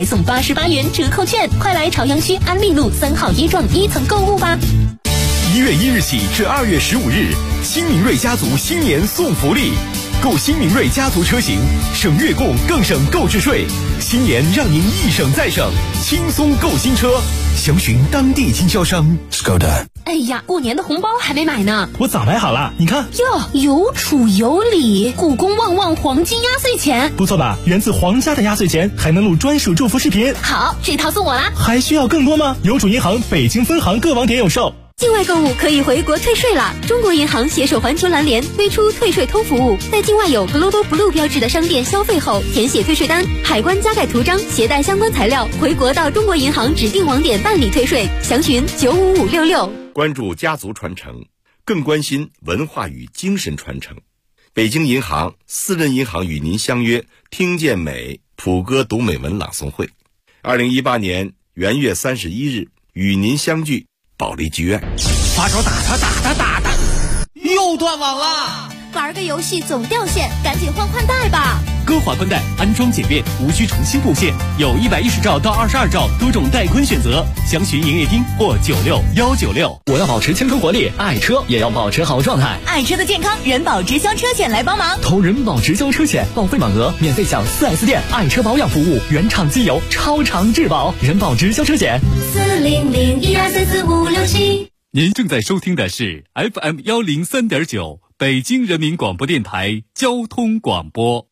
还送88元折扣券，快来朝阳区安利路3号一幢1层购物吧。 1月1日起至2月15日，新明锐家族新年送福利，购新明锐家族车型，省月供更省购置税，新年让您一省再省，轻松购新车。详询当地经销商。Skoda。 哎呀，过年的红包还没买呢， 我早买好了，你看。 哟，有储有礼，故宫旺旺黄金压岁钱， 不错吧？源自皇家的压岁钱，还能录专属祝福视频。 好，这套送我啦。 还需要更多吗？有主银行北京分行各网点有售。 境外购物可以回国退税了。中国银行携手环球蓝联推出退税通服务，在境外有 Global Blue 标志的商店消费后，填写退税单，海关加盖图章，携带相关材料回国到中国银行指定网点办理退税。详询95566。 关注家族传承，更关心文化与精神传承。北京银行私人银行与您相约听见美普歌读美文朗诵会，2018年元月31日与您相聚保利剧院。 发烧打他，又断网了。 玩个游戏总掉线，赶紧换宽带吧。 歌华宽带安装简便，无需重新布线，有110兆到22兆多种带宽选择，详询营业厅或96196。 我要保持青春活力，爱车也要保持好状态。 爱车的健康，人保直销车险来帮忙。 投人保直销车险，报废满额免费享 4S 店爱车保养服务，原厂机油超长质保。人保直销车险 40012344567。 您正在收听的是 FM 103.9北京人民广播电台交通广播。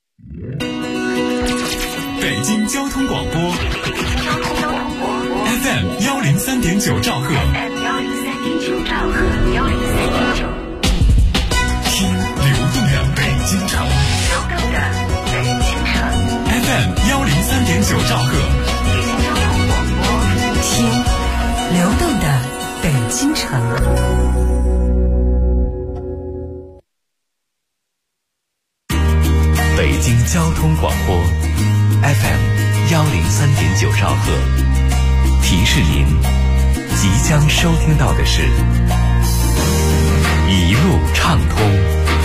北京交通广播 FM 103.9兆赫，听流动的北京城，FM 103.9兆赫， 听流动的北京城。 北京交通广播 FM 103.9兆赫，提示您即将收听到的是一路畅通。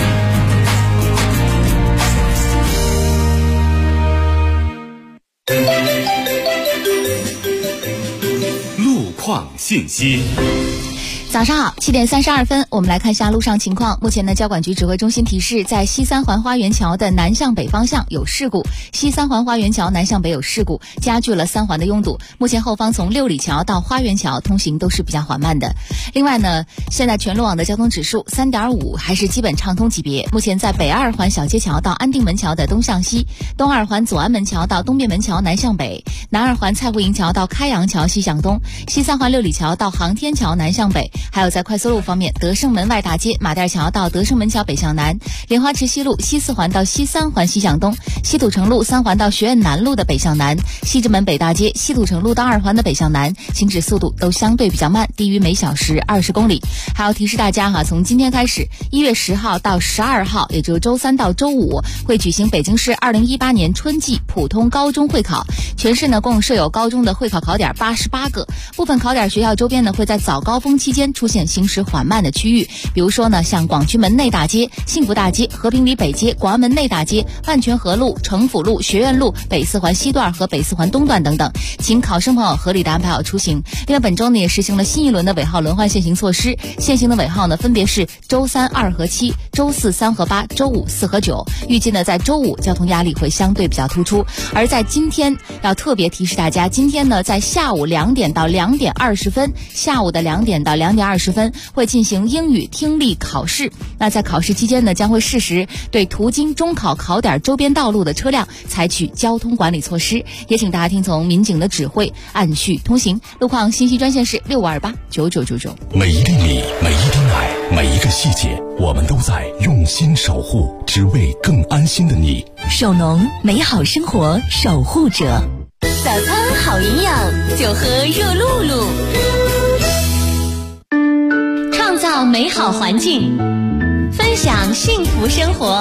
路况信息。 早上好，7点32分，我们来看一下路上情况。目前呢，交管局指挥中心提示，在西三环花园桥的南向北方向有事故，西三环花园桥南向北有事故，加剧了3环的拥堵。目前后方从六里桥到花园桥通行都是比较缓慢的。另外呢，现在全路网的交通指数3.5，还是基本畅通级别。目前在北2环小街桥到安定门桥的东向西，东2环左安门桥到东便门桥南向北，南2环蔡湖营桥到开阳桥西向东，西3环六里桥到航天桥南向北。还有在快速路方面，德胜门外大街马甸桥到德胜门桥北向南，莲花池西路西4环到西3环西向东，西土城路3环到学院南路的北向南，西直门北大街西土城路到2环的北向南，行驶速度都相对比较慢，低于每小时20公里。还要提示大家从今天开始1月10号到12号，也就是周3到周5，会举行北京市2018年春季普通高中会考。全市呢共设有高中的会考考点88个，部分考点学校周边呢会在早高峰期间出现行驶缓慢的区域，比如说呢，像广渠门内大街、幸福大街、和平里北街、广安门内大街、万泉河路、城府路、学院路、北4环西段和北4环东段等等，请考生朋友合理的安排好出行。另外，本周呢也实行了新一轮的尾号轮换限行措施，现行的尾号呢分别是周3、2和7，周4、3和8，周5、4和9。预计呢在周5交通压力会相对比较突出。而在今天要特别提示大家，今天呢在下午2点到2点20分，下午的2点到2点20分会进行英语听力考试。那在考试期间呢，将会适时对途经中考考点周边道路的车辆采取交通管理措施，也请大家听从民警的指挥，按序通行。路况信息专线是65289999。 每一厘米，每一滴奶，每一个细节，我们都在用心守护，只为更安心的你。 手农，美好生活守护者。 早餐好营养，就喝热露露。创造美好环境，分享幸福生活。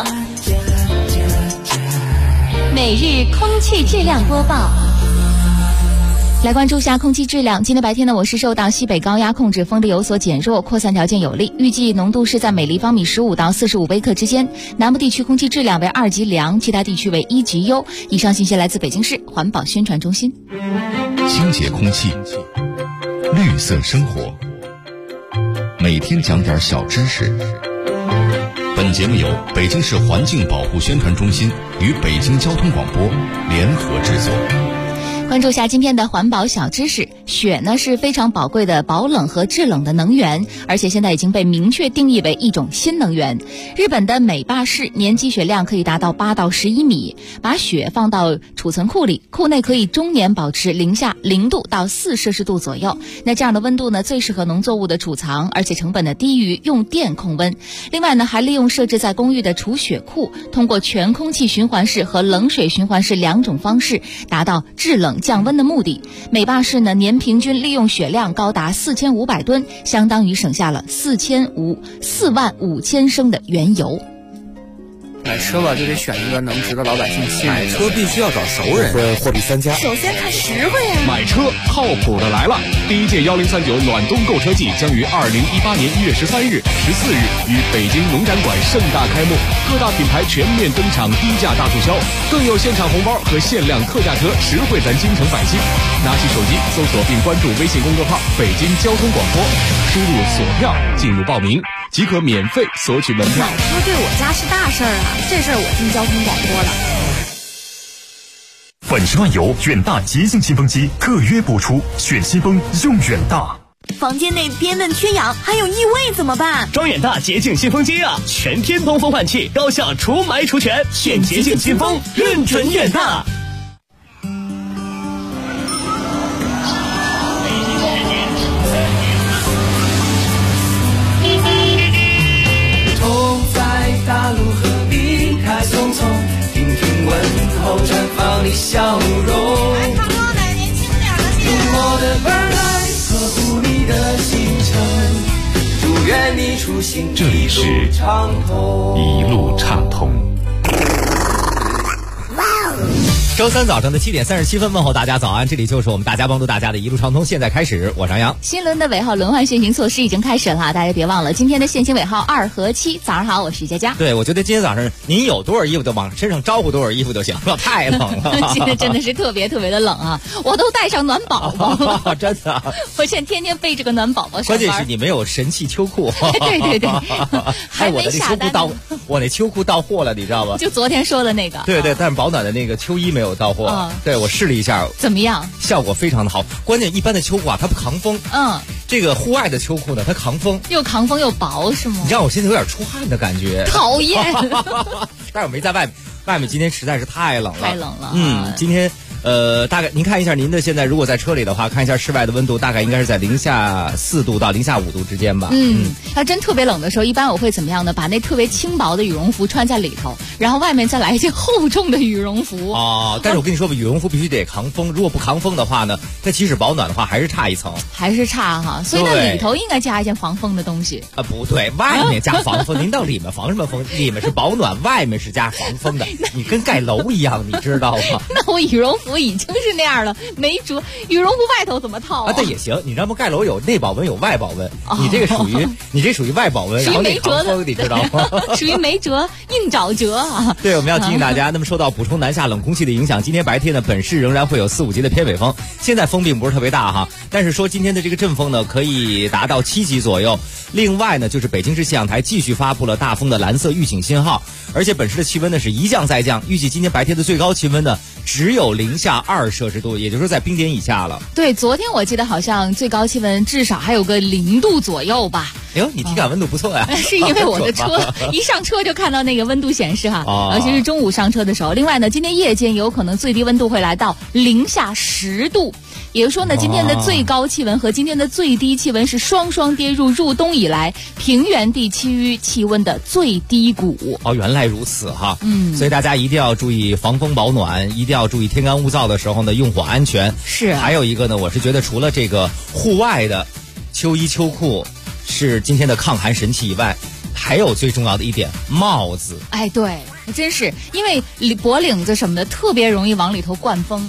每日空气质量播报。 来关注下空气质量。今天白天呢，我市受到西北高压控制，风力有所减弱，扩散条件有利，预计浓度是在每立方米15到45微克之间。南部地区空气质量为2级良，其他地区为1级优。以上信息来自北京市环保宣传中心。 清洁空气，绿色生活，每天讲点小知识。本节目由北京市环境保护宣传中心与北京交通广播联合制作。 关注下今天的环保小知识。雪呢是非常宝贵的保冷和制冷的能源，而且现在已经被明确定义为一种新能源。日本的美霸市年积雪量可以达到8到11米，把雪放到储存库里，库内可以终年保持零下0度到4摄氏度左右。那这样的温度呢，最适合农作物的储藏，而且成本呢低于用电控温。另外呢，还利用设置在公寓的储雪库，通过全空气循环式和冷水循环式2种方式，达到制冷降温的目的。美霸市呢年平均利用雪量高达4500吨，相当于省下了45000升的原油。 买车吧，就得选一个能值得老百姓信任。 买车必须要找熟人，货比三家。 首先看实惠呀。 买车靠谱的来了！第一届1039暖冬购车季将于2018年1月13日、14日于北京农展馆盛大开幕，各大品牌全面登场，低价大促销，更有现场红包和限量特价车，实惠咱京城百姓。拿起手机搜索并关注微信公众号“北京交通广播”，输入索票进入报名，即可免费索取门票。 买车对我家是大事儿啊，这事儿我听交通广播了。 本10万油远大洁净新风机特约播出，选新风用远大。 房间内憋闷缺氧还有异味怎么办？ 装远大洁净新风机啊，全天通风换气，高效除霾除醛，选洁净新风，认准远大。 大路和离开匆匆，听听问候，绽放你笑容。 唱歌的年轻点了，谢谢。 用我的耳来呵护你的行程，祝愿你出行这里是一路畅通。 周三早上的7点37分，问候大家早安，这里就是我们大家帮助大家的一路畅通，现在开始，我是杨洋。 新轮的尾号轮换限行措施已经开始了，大家别忘了今天的限行尾号2和7。早上好，我是佳佳。 对，我觉得今天早上您有多少衣服就往身上招呼多少衣服就行了，太冷了。 今天真的是特别特别的冷啊，我都带上暖宝宝。 真的， 我现在天天背着个暖宝宝上班。 关键是你没有神器秋裤。 对对对，还没下单。 我那秋裤到货了，你知道吗？ 就昨天说的那个。 对对，但是保暖的那个秋衣没有到货。对，我试了一下， 怎么样？ 效果非常的好。关键一般的秋裤啊，它不抗风。这个户外的秋裤呢，它抗风， 又抗风又薄，是吗？ 你让我现在有点出汗的感觉。 讨厌。 但是我没在外面今天实在是太冷了。 太冷了。 今天大概您看一下您的现在，如果在车里的话，看一下室外的温度，大概应该是在零下4度到零下5度之间吧。 它真特别冷的时候，一般我会怎么样呢？把那特别轻薄的羽绒服穿在里头，然后外面再来一件厚重的羽绒服。 但是我跟你说吧，羽绒服必须得抗风，如果不抗风的话呢，它即使保暖的话，还是差一层。 还是差哈，所以那里头应该加一件防风的东西。 不对，外面加防风。您到里面防什么风？里面是保暖，外面是加防风的。你跟盖楼一样，你知道吗？ 那我羽绒服已经是那样了，没辙。羽绒服外头怎么套啊？ 这也行，你知道吗？盖楼有内保温有外保温，你这个属于外保温，然后内抗风，你知道吗？ 属于没辙，硬找辙啊！ 对，我们要提醒大家，那么受到补充南下冷空气的影响，今天白天呢，本市仍然会有4、5级的偏北风。现在风并不是特别大哈，但是说今天的这个阵风呢，可以达到7级左右。另外呢，就是北京市气象台继续发布了大风的蓝色预警信号，而且本市的气温呢是一降再降，预计今天白天的最高气温呢只有零下2摄氏度，也就是说在冰点以下了。 对，昨天我记得好像最高气温至少还有个0度左右吧。 哎呦，你体感温度不错呀！ 是因为我的车一上车就看到那个温度显示哈，尤其是中午上车的时候。另外呢，今天夜间有可能最低温度会来到零下10度，也就是说呢，今天的最高气温和今天的最低气温是双双跌入入冬以来平原地区气温的最低谷。 原来如此哈。所以大家一定要注意防风保暖，一定要注意天干物燥的时候呢用火安全。 是。 还有一个呢，我是觉得除了这个户外的秋衣秋裤是今天的抗寒神器以外，还有最重要的一点，帽子。 哎，对，真是因为脖领子什么的特别容易往里头灌风。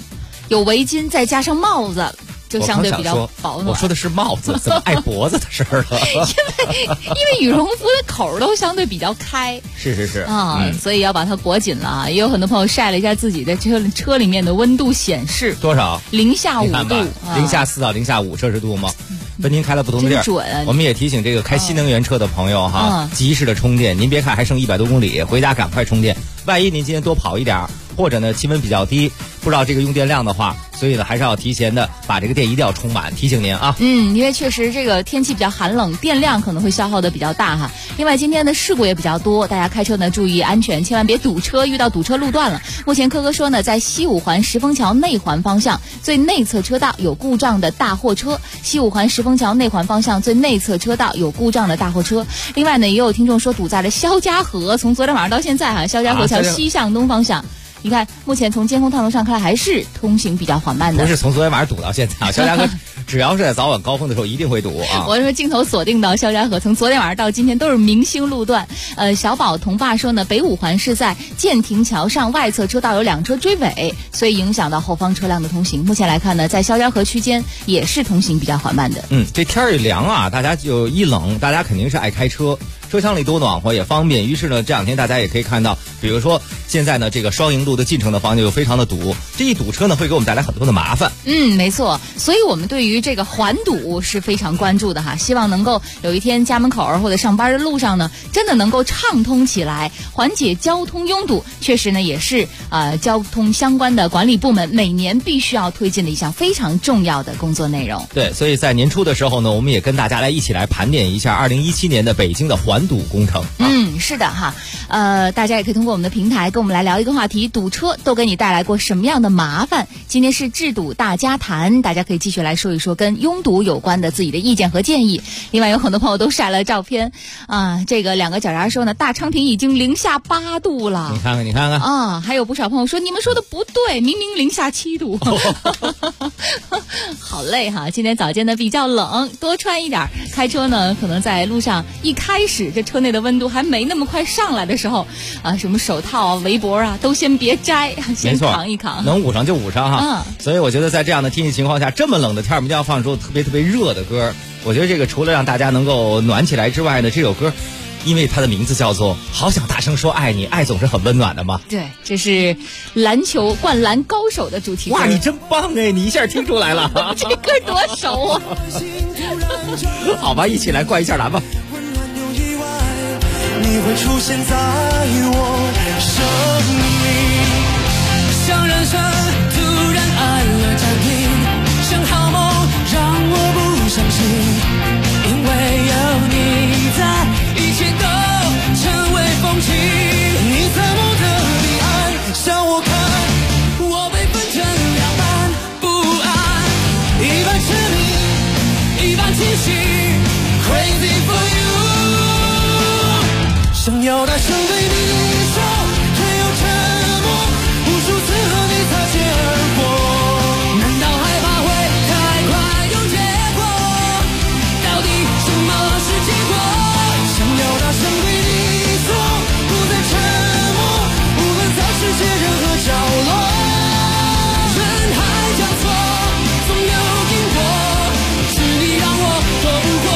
有围巾再加上帽子，就相对比较保暖。 我说的是帽子，怎么碍脖子的事儿了？ 因为羽绒服的口都相对比较开。 是所以要把它裹紧了。也有很多朋友晒了一下自己的车里面的温度显示多少？ 零下5度 ，0下4到0下5摄氏度吗？跟您开了不同的地儿， 准。 我们也提醒这个开新能源车的朋友哈，及时的充电。您别看还剩100多公里，回家赶快充电。万一您今天多跑一点，或者呢气温比较低，不知道这个用电量的话，所以呢还是要提前的把这个电一定要充满。提醒您啊， 因为确实这个天气比较寒冷，电量可能会消耗的比较大哈。另外今天的事故也比较多，大家开车呢注意安全，千万别堵车，遇到堵车路段了。目前科说呢，在西五环石峰桥内环方向最内侧车道有故障的大货车，西五环石峰桥内环方向最内侧车道有故障的大货车。另外呢，也有听众说堵在了肖家河，从昨天晚上到现在哈，肖家河桥西向东方向。你看，目前从监控探头上看来还是通行比较缓慢的。 不是从昨天晚上堵到现在啊，肖家河只要是在早晚高峰的时候一定会堵啊。 我说镜头锁定到肖家河，从昨天晚上到今天都是明星路段。小宝童爸说呢，北五环是在建亭桥上外侧车道有2车追尾，所以影响到后方车辆的通行。目前来看呢，在肖家河区间也是通行比较缓慢的。 这天儿一凉啊，大家就一冷，大家肯定是爱开车。车厢里多暖和也方便，于是呢，这2天大家也可以看到，比如说现在呢，这个双营路的进城的方向就非常的堵，这一堵车呢，会给我们带来很多的麻烦。 没错，所以我们对于这个缓堵是非常关注的哈，希望能够有一天家门口或者上班的路上呢，真的能够畅通起来，缓解交通拥堵。确实呢，也是交通相关的管理部门每年必须要推进的一项非常重要的工作内容。 对，所以在年初的时候呢，我们也跟大家一起来盘点一下2017年的北京的缓堵工程。 是的哈，大家也可以通过我们的平台跟我们来聊一个话题，堵车都给你带来过什么样的麻烦？今天是治堵大家谈，大家可以继续来说一说跟拥堵有关的自己的意见和建议。另外有很多朋友都晒了照片啊，这个2个脚丫说呢，大昌平已经0下8度了。 你看看啊，还有不少朋友说你们说的不对，明明0下7度。好累哈，今天早间呢比较冷，多穿一点。开车呢，可能在路上一开始这车内的温度还没那么快上来的时候啊，什么手套啊、围脖啊都先别摘，先扛一扛， 能捂上就捂上哈。所以我觉得在这样的天气情况下，这么冷的天我们一定要放出特别热的歌。我觉得这个除了让大家能够暖起来之外呢，这首歌因为它的名字叫做好想大声说爱你，爱总是很温暖的嘛。 对，这是篮球灌篮高手的主题歌。 哇，你真棒哎，你一下听出来了。 这歌多熟啊。 好吧，一起来灌一下篮吧。 你会出现在我生命，像人生突然按了暂停，像好梦让我不伤心，因为有你在，一切都成为风景。你侧目的彼岸，向我看，我被分成2半，不安，一半痴迷，一半清醒 ，Crazy for you。想要大声对你说，却又沉默，无数次和你擦肩而过。难道害怕会太快有结果？到底什么是结果？想要大声对你说，不再沉默，无论在世界任何角落，人海交错，总有因果，是你让我躲不过。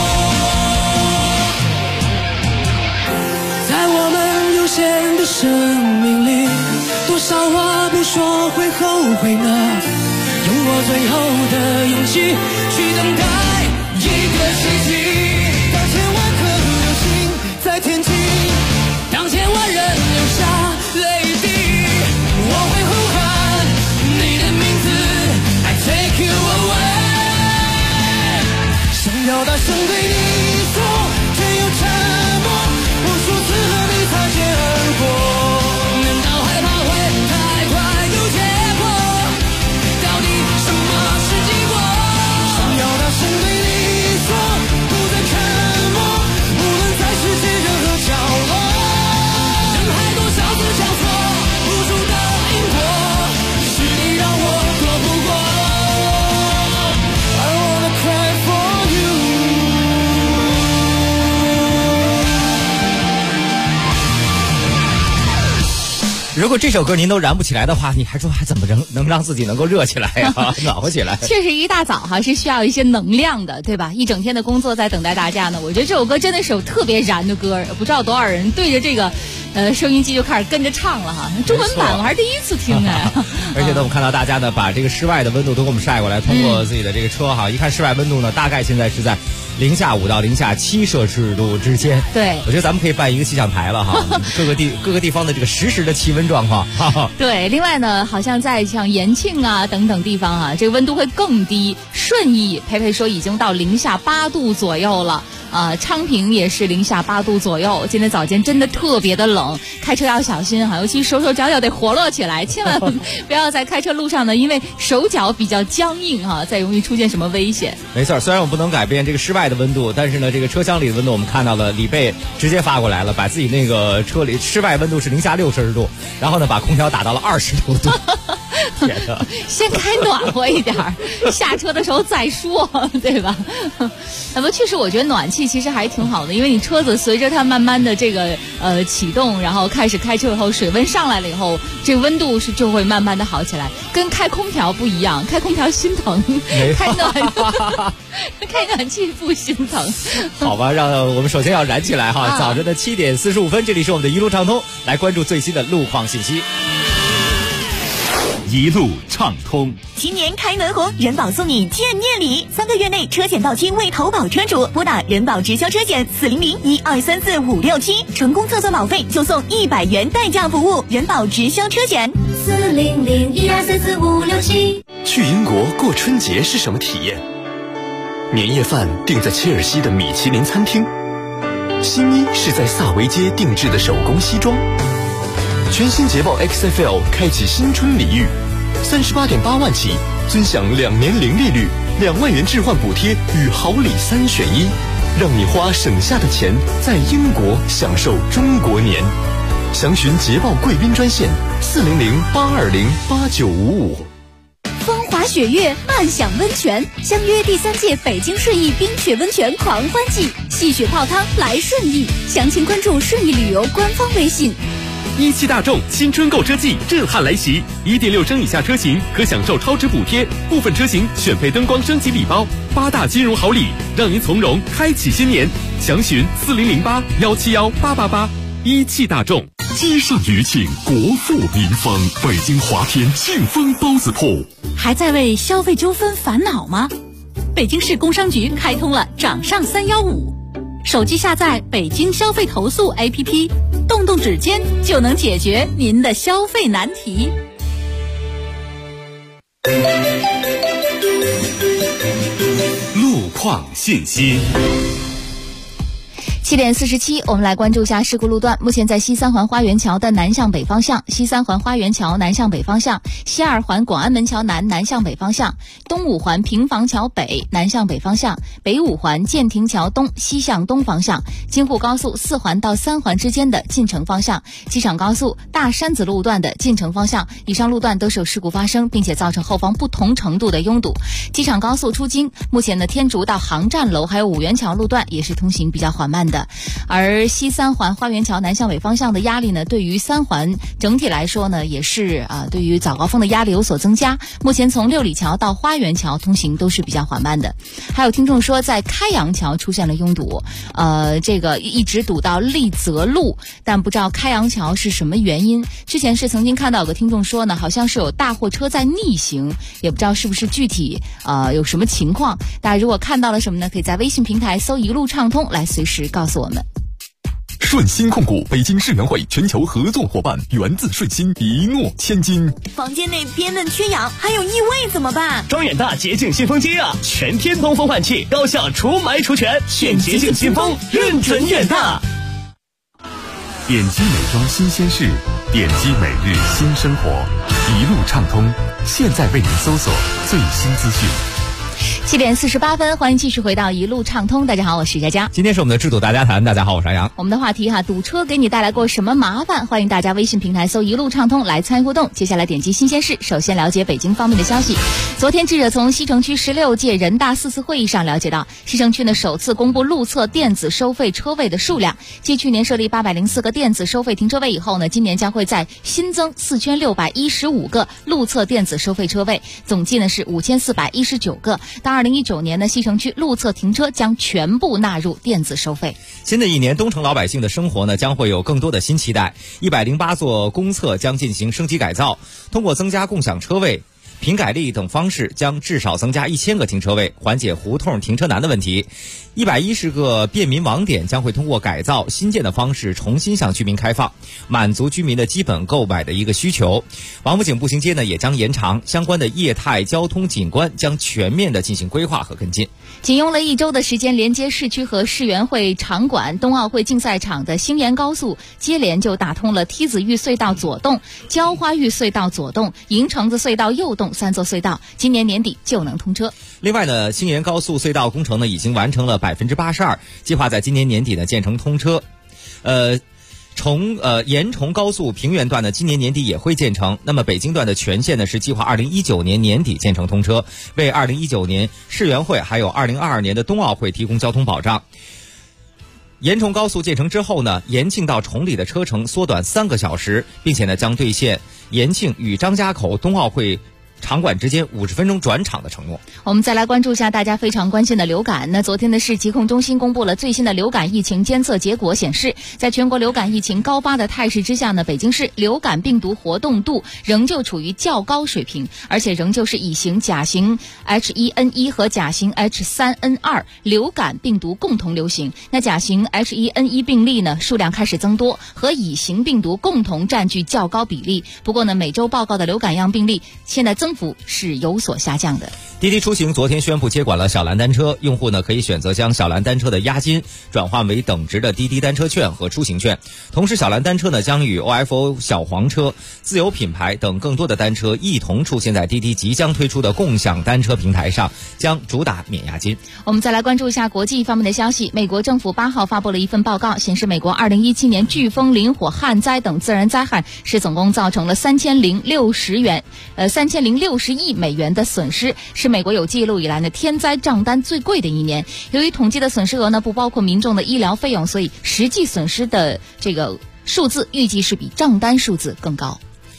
在我们有限的生命里，多少话不说会后悔呢？用我最后的勇气去等待一个奇迹。当千万颗流星在天际，当千万人流下泪滴，我会呼喊你的名字 I take you away。 想要大声对你说，却又沉默，无数次和你擦肩而过。难道害怕会太快有结果？到底什么是结果？想要大声对你说，不再沉默，无论在世界任何角落，人海多少次交错，无数的因果，是你让我躲不过。I wanna cry for you。 如果这首歌您都燃不起来的话，你还怎么能让自己能够热起来呀、暖和起来？ 确实一大早哈是需要一些能量的，对吧？一整天的工作在等待大家呢。我觉得这首歌真的是有特别燃的歌，不知道多少人对着这个收音机就开始跟着唱了哈。中文版我还是第一次听哎。 而且呢，我们看到大家呢把这个室外的温度都给我们晒过来，通过自己的这个车哈，一看室外温度呢，大概现在是在-5到-7摄氏度之间。 对， 我觉得咱们可以办一个气象台了哈，各个地方的这个实时的气温状况。 对，另外呢，好像在像延庆啊等等地方啊，这个温度会更低。顺义培培说已经到-8度左右了。昌平也是-8度左右。今天早间真的特别的冷，开车要小心哈，尤其手脚要得活络起来，千万不要在开车路上呢，因为手脚比较僵硬哈，再容易出现什么危险。 没错，虽然我不能改变这个室外的温度，但是呢，这个车厢里的温度我们看到了，李贝直接发过来了，把自己那个车里室外温度是-6摄氏度，然后呢把空调打到了20度。天哪， 先开暖和一点，下车的时候再说，对吧？那么确实，我觉得暖气其实还挺好的，因为你车子随着它慢慢的这个启动，然后开始开车以后，水温上来了以后，这个温度就会慢慢的好起来，跟开空调不一样，开空调心疼，开暖气不心疼。 好吧，让我们首先要燃起来哈！早晨的7点45分，这里是我们的一路畅通，来关注最新的路况信息。 一路畅通， 今年开门红，人保送你见面礼，3个月内车险到期为投保车主，拨打人保直销车险400-1234-567，成功测算保费就送100元代驾服务，人保直销车险 400-1234-567。去英国过春节是什么体验？年夜饭订在切尔西的米其林餐厅，新衣是在萨维街定制的手工西装。全新捷豹 XFL 开启新春礼遇，38.8万起，尊享2年零利率，2万元置换补贴与好礼3选1，让你花省下的钱在英国享受中国年。详询捷豹贵宾专线400-820-8955。 风华雪月，漫享温泉，相约第3届北京顺义冰雪温泉狂欢季，戏雪泡汤来顺义，详情关注顺义旅游官方微信。 17大众新春购车季震撼来袭，1.6升以下车型可享受超值补贴，部分车型选配灯光升级礼包，8大金融好礼，让您从容开启新年。详询4008-171-888。17大众， 积善余庆，国富民丰。北京华天庆丰包子铺， 还在为消费纠纷烦恼吗？北京市工商局开通了掌上315，手机下载北京消费投诉 APP， 动动指尖就能解决您的消费难题。 路况信息。 7点47，我们来关注一下事故路段。目前在西三环花园桥的南向北方向，西三环花园桥南向北方向，西二环广安门桥南向北方向，东五环平房桥北南向北方向，北五环建亭桥东西向东方向，京沪高速4环到3环之间的进城方向，机场高速大山子路段的进城方向，以上路段都是有事故发生，并且造成后方不同程度的拥堵。机场高速出京，目前的天竺到航站楼还有五元桥路段也是通行比较缓慢的。而西三环花园桥南向北方向的压力呢，对于3环整体来说呢，也是对于早高峰的压力有所增加。目前从六里桥到花园桥通行都是比较缓慢的。还有听众说在开阳桥出现了拥堵，这个一直堵到丽泽路，但不知道开阳桥是什么原因。之前是曾经看到有个听众说呢，好像是有大货车在逆行，也不知道是不是具体有什么情况。大家如果看到了什么呢，可以在微信平台搜一路畅通来随时告诉我们。 顺鑫控股，北京世园会全球合作伙伴，源自顺鑫，一诺千金。 房间内憋闷缺氧，还有异味怎么办？ 装远大洁净新风机啊，全天通风换气，高效除霾除醛，选洁净新风，认准远大。 点击美妆新鲜事，点击每日新生活，一路畅通。现在为您搜索最新资讯。 7点48分，欢迎继续回到一路畅通。大家好，我是佳佳。 今天是我们的制度大家谈，大家好，我是安阳。 我们的话题堵车给你带来过什么麻烦？欢迎大家微信平台搜一路畅通来参与互动。接下来点击新鲜事，首先了解北京方面的消息。昨天记者从西城区16届人大4次会议上了解到，西城区呢首次公布路侧电子收费车位的数量。继去年设立804个电子收费停车位以后呢，今年将会再新增4615个路侧电子收费车位，总计呢是5419个。到2019年呢，西城区路侧停车将全部纳入电子收费。 新的一年，东城老百姓的生活呢将会有更多的新期待。108座公厕将进行升级改造，通过增加共享车位、评改力等方式，将至少增加1000个停车位，缓解胡同停车难的问题。110个便民网点将会通过改造新建的方式重新向居民开放，满足居民的基本购买的一个需求。王府井步行街呢也将延长，相关的业态交通景观将全面的进行规划和跟进。 仅用了1周的时间，连接市区和世园会场馆、冬奥会竞赛场的星沿高速接连就打通了梯子峪隧道左洞、浇花峪隧道左洞、银城子隧道右洞3座隧道，今年年底就能通车。 另外呢，星沿高速隧道工程呢已经完成了82%，计划在今年年底呢建成通车。延崇高速平原段呢今年年底也会建成。那么北京段的全线呢是计划2019年年底建成通车，为2019年世园会还有2022年的冬奥会提供交通保障。延崇高速建成之后呢，延庆到崇礼的车程缩短3个小时，并且呢将兑现延庆与张家口冬奥会场馆之间50分钟转场的承诺。 我们再来关注一下大家非常关心的流感。那昨天的市疾控中心公布了最新的流感疫情监测结果，显示在全国流感疫情高发的态势之下呢，北京市流感病毒活动度仍旧处于较高水平，而且仍旧是乙型、甲型 H1N1 和甲型 H3N2 流感病毒共同流行。那甲型 H1N1 病例呢数量开始增多，和乙型病毒共同占据较高比例。不过呢，每周报告的流感样病例现在增幅是有所下降的。 滴滴出行昨天宣布接管了小蓝单车，用户呢可以选择将小蓝单车的押金转换为等值的滴滴单车券和出行券。同时，小蓝单车呢将与 OFO 小黄车、自有品牌等更多的单车一同出现在滴滴即将推出的共享单车平台上，将主打免押金。 我们再来关注一下国际方面的消息。美国政府8号发布了一份报告，显示美国2017年飓风、林火、旱灾等自然灾害是总共造成了3060亿美元的损失，是美国有记录以来的天灾账单最贵的一年。由于统计的损失额呢不包括民众的医疗费用，所以实际损失的这个数字预计是比账单数字更高。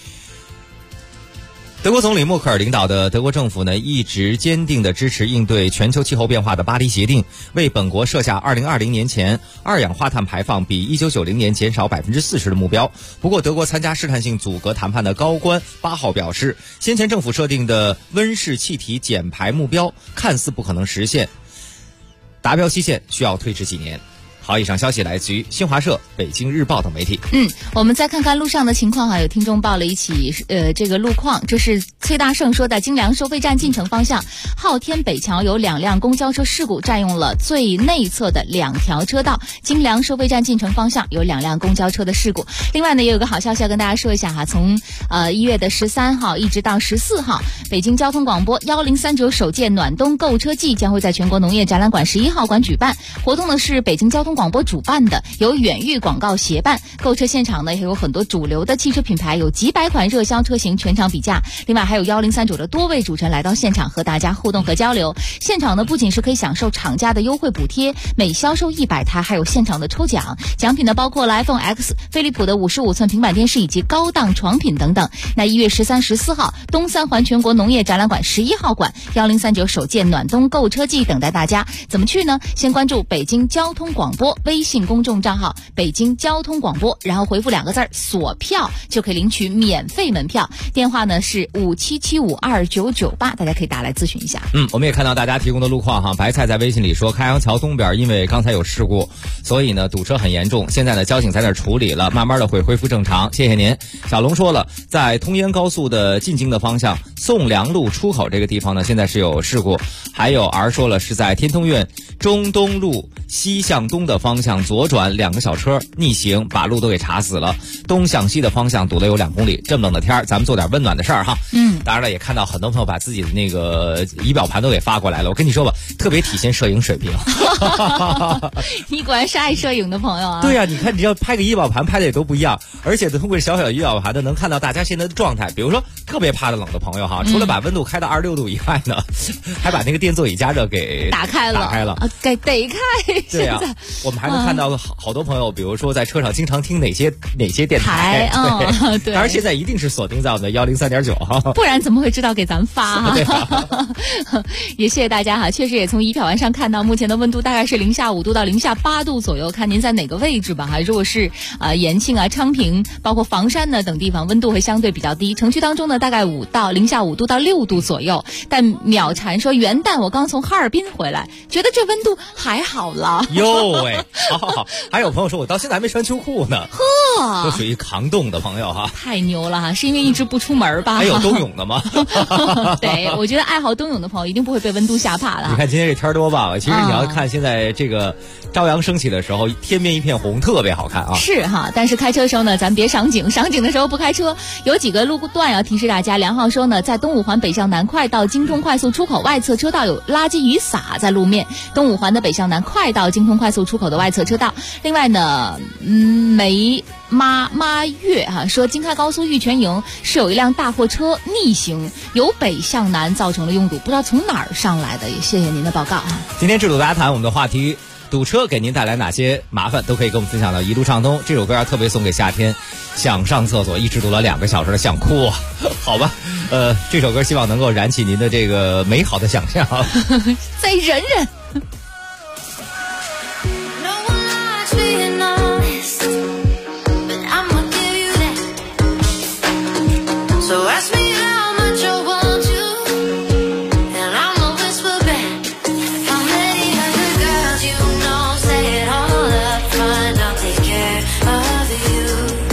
德国总理默克尔领导的德国政府呢，一直坚定地支持应对全球气候变化的巴黎协定，为本国设下2020年前二氧化碳排放比1990年减少40%的目标。不过，德国参加试探性阻隔谈判的高官8号表示，先前政府设定的温室气体减排目标看似不可能实现，达标期限需要推迟几年。好，以上消息来自于新华社、北京日报等媒体。 我们再看看路上的情况有听众报了一起这个路况，这是崔大胜说，在京良收费站进城方向昊天北桥有2辆公交车事故，占用了最内侧的2条车道。京良收费站进城方向有2辆公交车的事故。另外呢，也有个好消息要跟大家说一下从1月的13号一直到14号，北京交通广播1039首届暖冬购车季将会在全国农业展览馆11号馆举办。活动呢是北京交通广播主办的，由远域广告协办。购车现场呢也有很多主流的汽车品牌，有几百款热销车型全场比价。另外还有1039的多位主持人来到现场和大家互动和交流。现场呢不仅是可以享受厂家的优惠补贴，每销售100台还有现场的抽奖，奖品呢包括了 iPhone X、飞利浦的55寸平板电视以及高档床品等等。那1月13、14号东三环全国农业展览馆11号馆1039首届暖冬购车季等待大家。怎么去呢？先关注北京交通广播微信公众账号北京交通广播，然后回复2个字锁票就可以领取免费门票。电话呢是57752998，大家可以打来咨询一下。 我们也看到大家提供的路况白菜在微信里说，开阳桥东边因为刚才有事故，所以呢堵车很严重，现在呢交警在那儿处理了，慢慢的会恢复正常，谢谢您。小龙说了，在通烟高速的进京的方向宋良路出口这个地方呢现在是有事故。还有说了是在天通苑中东路西向东的的方向左转2个小车逆行，把路都给查死了。东向西的方向堵了有2公里。这么冷的天儿，咱们做点温暖的事儿哈。当然了，也看到很多朋友把自己的那个仪表盘都给发过来了。我跟你说吧，特别体现摄影水平。 你果然是爱摄影的朋友啊。 对啊，你看你要拍个仪表盘拍的也都不一样，而且通过小小的仪表盘呢，能看到大家现在的状态。比如说特别怕的冷的朋友哈，除了把温度开到26度以外呢，还把那个电座椅加热给打开了啊，得开。 对啊，我们还能看到好多朋友，比如说在车上经常听哪些电台， 对， 而现在一定是锁定在我们的103.9哈， 不然怎么会知道给咱发哈？也谢谢大家哈，确实也从仪表盘上看到目前的温度大概是零下5度到零下8度左右，看您在哪个位置吧哈。如果是延庆啊、昌平，包括房山呢等地方，温度会相对比较低。城区当中呢，大概零下5度到6度左右。但秒蝉说元旦我刚从哈尔滨回来，觉得这温度还好了。 哟喂，好，还有朋友说我到现在还没穿秋裤呢，都属于抗冻的朋友哈， 太牛了哈！是因为一直不出门吧？ 还有冬泳的吗？ 对，我觉得爱好冬泳的朋友一定不会被温度吓怕的。 你看今天这天多棒啊！其实你要看现在这个朝阳升起的时候，天边一片红，特别好看啊。 是哈，但是开车的时候呢，咱别赏景，赏景的时候不开车。有几个路段要提示大家。梁浩说呢，在东五环北向南快到京通快速出口外侧车道有垃圾雨洒在路面，东五环的北向南快到京通快速出口的外侧车道。另外呢，妈月哈说，京开高速玉泉营是有一辆大货车逆行，由北向南造成了拥堵，不知道从哪儿上来的。也谢谢您的报告哈。 今天制度杂谈我们的话题，堵车给您带来哪些麻烦，都可以跟我们分享到一路畅通。这首歌要特别送给夏天想上厕所一直堵了2个小时的想哭啊，好吧，这首歌希望能够燃起您的这个美好的想象。 再忍忍。 So ask me how much I want you, and I'ma whisper back how many other girls you know say it all up front, I'll take care of you.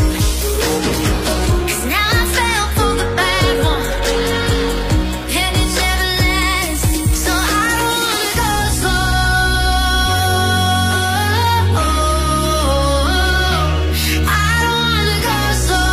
'Cause now I fell for the bad one, and it's everlasting, so I don't wanna go slow. I don't wanna go slow.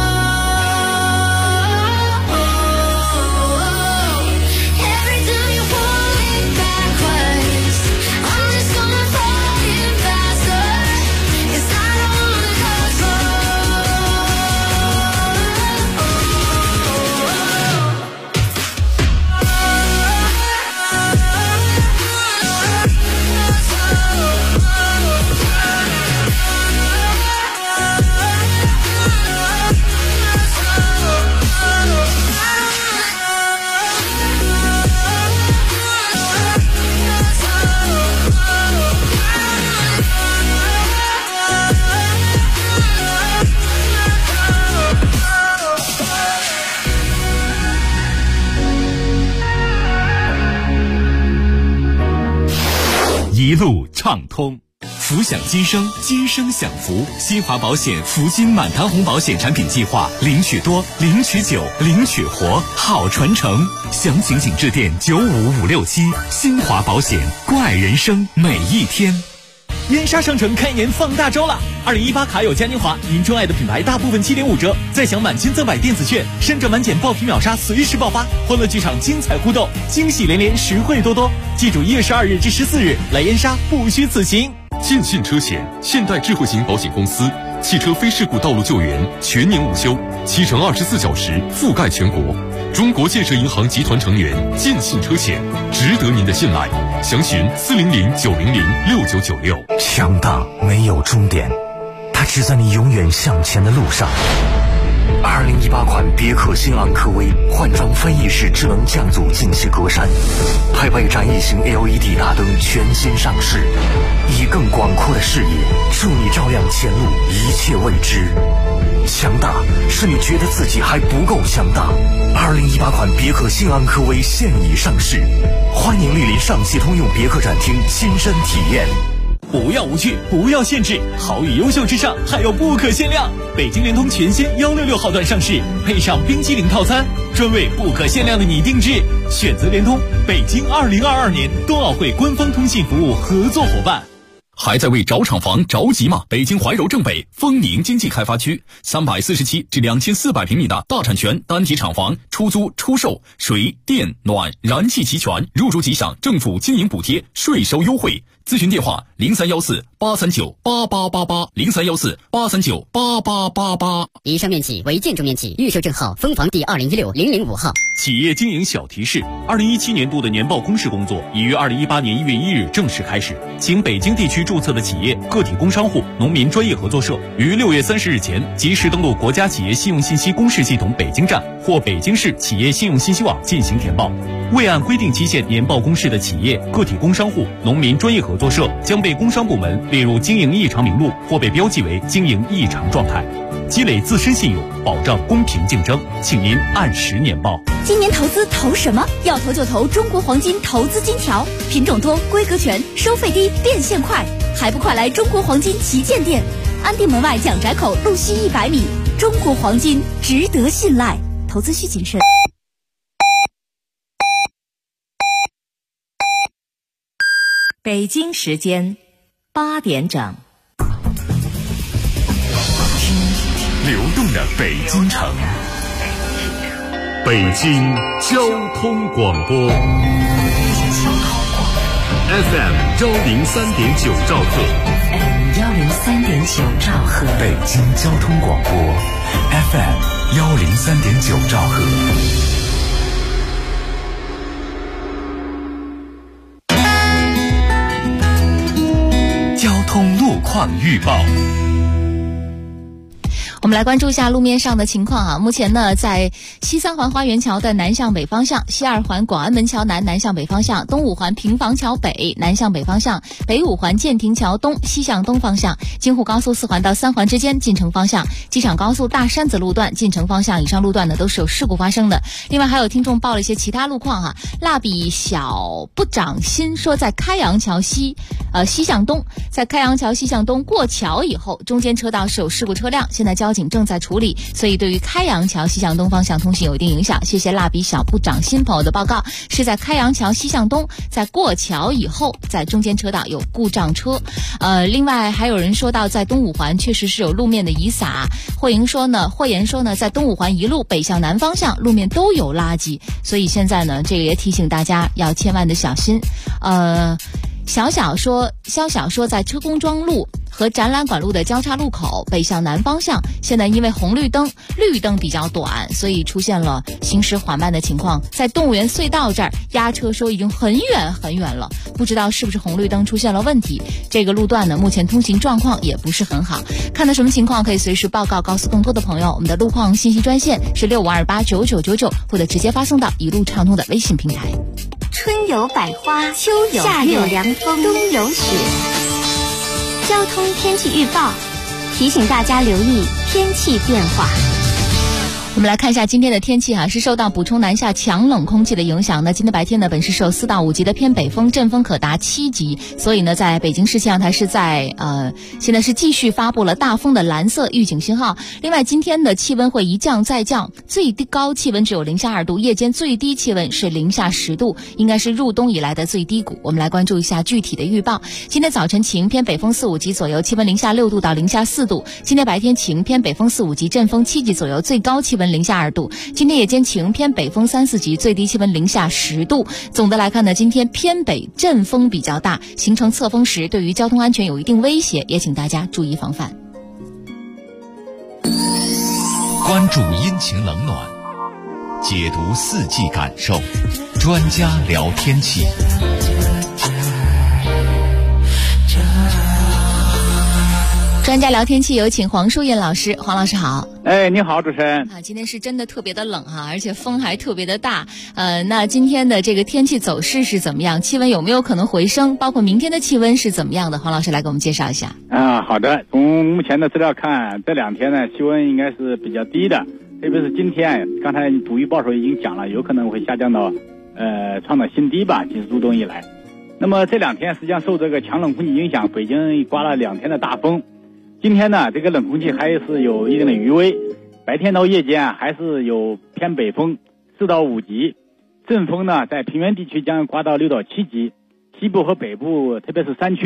一路畅通，福享今生，今生享福。新华保险福金满堂红保险产品计划，领取多，领取久，领取活，好传承。详情请致电95567。新华保险，关爱人生每一天。 燕莎商城开年放大招了！2018卡友嘉年华，您钟爱的品牌大部分7.5折，再享满千增百电子券，升折满减爆皮秒杀随时爆发，欢乐剧场精彩互动，惊喜连连，实惠多多。记住1月12日至14日来燕莎，不虚此行。 建信车险，现代智慧型保险公司，汽车非事故道路救援全年无休，7乘24小时覆盖全国。中国建设银行集团成员，建信车险，值得您的信赖。详询400-900-6996。 强大没有终点，它只在你永远向前的路上。2018款别克新昂科威换装翻译式智能降阻进气格栅，配备展翼型 LED 大灯全新上市，以更广阔的视野助你照亮前路一切未知。强大是你觉得自己还不够强大。2018款别克新昂科威现已上市，欢迎莅临上汽通用别克展厅亲身体验。 不要无趣，不要限制，好与优秀之上还有不可限量。北京联通全新166号段上市，配上冰激凌套餐，专为不可限量的你定制。选择联通，北京2022年冬奥会官方通信服务合作伙伴。 还在为找厂房着急吗？北京怀柔正北丰宁经济开发区347至2400平米的大产权单体厂房出租出售，水电暖燃气齐全，入住即享政府经营补贴，税收优惠。咨询电话0314-839-8888，0314-839-8888。 以上面积为建筑面积，预售证号分房第2016-005号。 企业经营小提示：2017年度的年报公示工作已于2018年1月1日正式开始，请北京地区注册的企业、个体工商户、农民专业合作社于6月30日前及时登录国家企业信用信息公示系统北京站或北京市企业信用信息网进行填报。未按规定期限年报公示的企业、个体工商户、农民专业合作社将被工商部门列入经营异常名录或被标记为经营异常状态。积累自身信用，保障公平竞争，请您按时年报。 今年投资投什么？要投就投中国黄金投资金条，品种多，规格全，收费低，变现快，还不快来中国黄金旗舰店，安定门外蒋宅口路西100米。中国黄金值得信赖，投资需谨慎。 北京时间8点整。 流动的北京城，北京交通广播 FM 103.9兆赫 103.9兆赫， 北京交通广播 FM 103.9兆赫。 交通路况预报。 我们来关注一下路面上的情况啊。目前呢，在西三环花园桥的南向北方向，西二环广安门桥南向北方向，东五环平房桥北南向北方向，北五环建亭桥东西向东方向，京沪高速4环到3环之间进城方向，机场高速大山子路段进城方向以上路段呢都是有事故发生的。另外还有听众报了一些其他路况哈。蜡笔小不长心说，在开阳桥西向东，在开阳桥西向东过桥以后，中间车道是有事故车辆，现在交警正在处理，所以对于开阳桥西向东方向通行有一定影响。谢谢蜡笔小不长心朋友的报告，是在开阳桥西向东，在过桥以后，在中间车道有故障车。另外还有人说到，在东五环确实是有路面的遗撒。霍言说呢，在东五环一路北向南方向路面都有垃圾，所以现在呢，这个也提醒大家要千万的小心。潇晓说，在车公庄路和展览馆路的交叉路口北向南方向，现在因为绿灯比较短，所以出现了行驶缓慢的情况。在动物园隧道这儿压车说已经很远了，不知道是不是红绿灯出现了问题。这个路段呢，目前通行状况也不是很好。看到什么情况可以随时报告，告诉更多的朋友。我们的路况信息专线是65289999，或者直接发送到一路畅通的微信平台。 春有百花，秋有夏有凉风，冬有雪。交通天气预报提醒大家留意天气变化。 我们来看一下今天的天气是受到补充南下强冷空气的影响。那今天白天呢，本市受4到5级的偏北风，阵风可达7级，所以呢，在北京市气象台是现在是继续发布了大风的蓝色预警信号。另外，今天的气温会一降再降，最高气温只有零下2度，夜间最低气温是零下10度，应该是入冬以来的最低谷。我们来关注一下具体的预报。今天早晨晴，偏北风4、5级左右，气温零下6度到零下4度。今天白天晴，偏北风4、5级，阵风7级左右，最高气温零下2度。今天夜间晴，偏北风3、4级，最低气温零下10度。总的来看呢，今天偏北阵风比较大，形成侧风时对于交通安全有一定威胁，也请大家注意防范。 关注阴晴冷暖，解读四季感受，专家聊天气。 专家聊天气，有请黄淑燕老师。黄老师好。 你好，主持人。 今天是真的特别的冷而且风还特别的大。那今天的这个天气走势是怎么样？气温有没有可能回升？包括明天的气温是怎么样的？黄老师来给我们介绍一下。 好的。从目前的资料看，这2天呢，气温应该是比较低的，特别是今天，刚才主预报时候已经讲了，有可能会下降到创造新低吧，就是入冬以来。那么这2天实际上受这个强冷空气影响，北京刮了2天的大风。今天呢，这个冷空气还是有一定的余威，白天到夜间还是有偏北风4到5级，阵风呢在平原地区将刮到6到7级，西部和北部特别是山区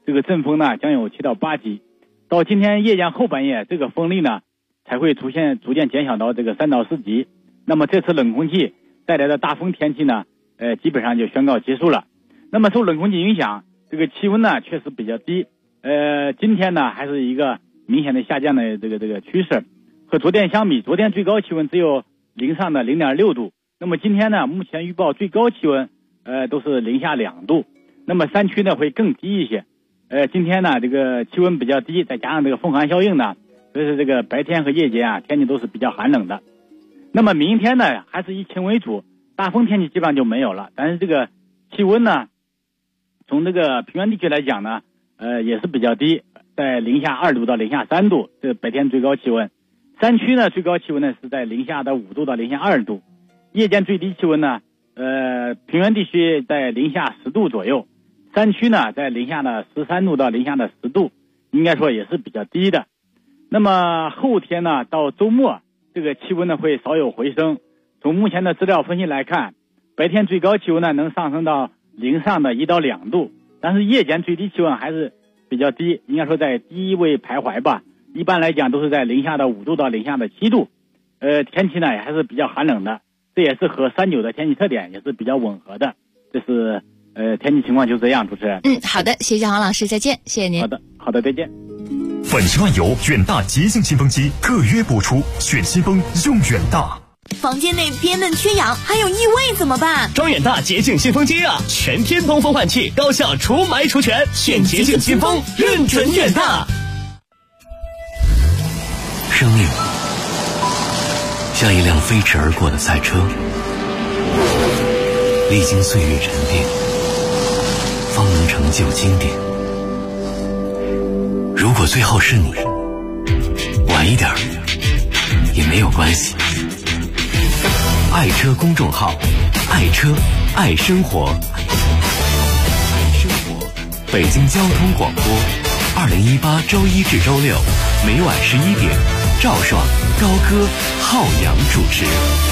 这个阵风呢将有7到8级。到今天夜间后半夜，这个风力呢才会逐渐减小到这个3到4级。那么这次冷空气带来的大风天气呢，基本上就宣告结束了。那么受冷空气影响，这个气温呢确实比较低。今天呢还是一个明显的下降的这个趋势。和昨天相比，昨天最高气温只有零上的0.6度。那么今天呢，目前预报最高气温都是零下2度。那么山区呢会更低一些。今天呢这个气温比较低，再加上这个风寒效应呢，所以说这个白天和夜间啊天气都是比较寒冷的。那么明天呢还是以晴为主，大风天气基本上就没有了。但是这个气温呢，从这个平原地区来讲呢，也是比较低，在零下2度到零下3度，这白天最高气温。山区呢最高气温呢是在零下的5度到零下2度，夜间最低气温呢，平原地区在零下10度左右，山区呢在零下的13度到零下的10度，应该说也是比较低的。那么后天呢到周末，这个气温呢会少有回升。从目前的资料分析来看，白天最高气温呢能上升到零上的1到2度，但是夜间最低气温还是比较低，应该说在低位徘徊吧。一般来讲都是在零下的5度到零下的7度，天气呢也还是比较寒冷的，这也是和39的天气特点也是比较吻合的。这是天气情况就这样，主持人。 好的，谢谢黄老师，再见，谢谢您。 好的，再见。 粉十万油远大洁净新风机特约播出，选新风用远大。 房间内憋闷缺氧还有异味怎么办？ 装远大洁净新风机啊，全天通风换气，高效除霾除醛，选洁净新风，认准远大。 生命像一辆飞驰而过的赛车，历经岁月沉淀，方能成就经典。如果最后是你，晚一点也没有关系。爱车公众号，爱车爱生活，北京交通广播，2018周1至周6，每晚11点，赵爽、高歌、浩洋主持。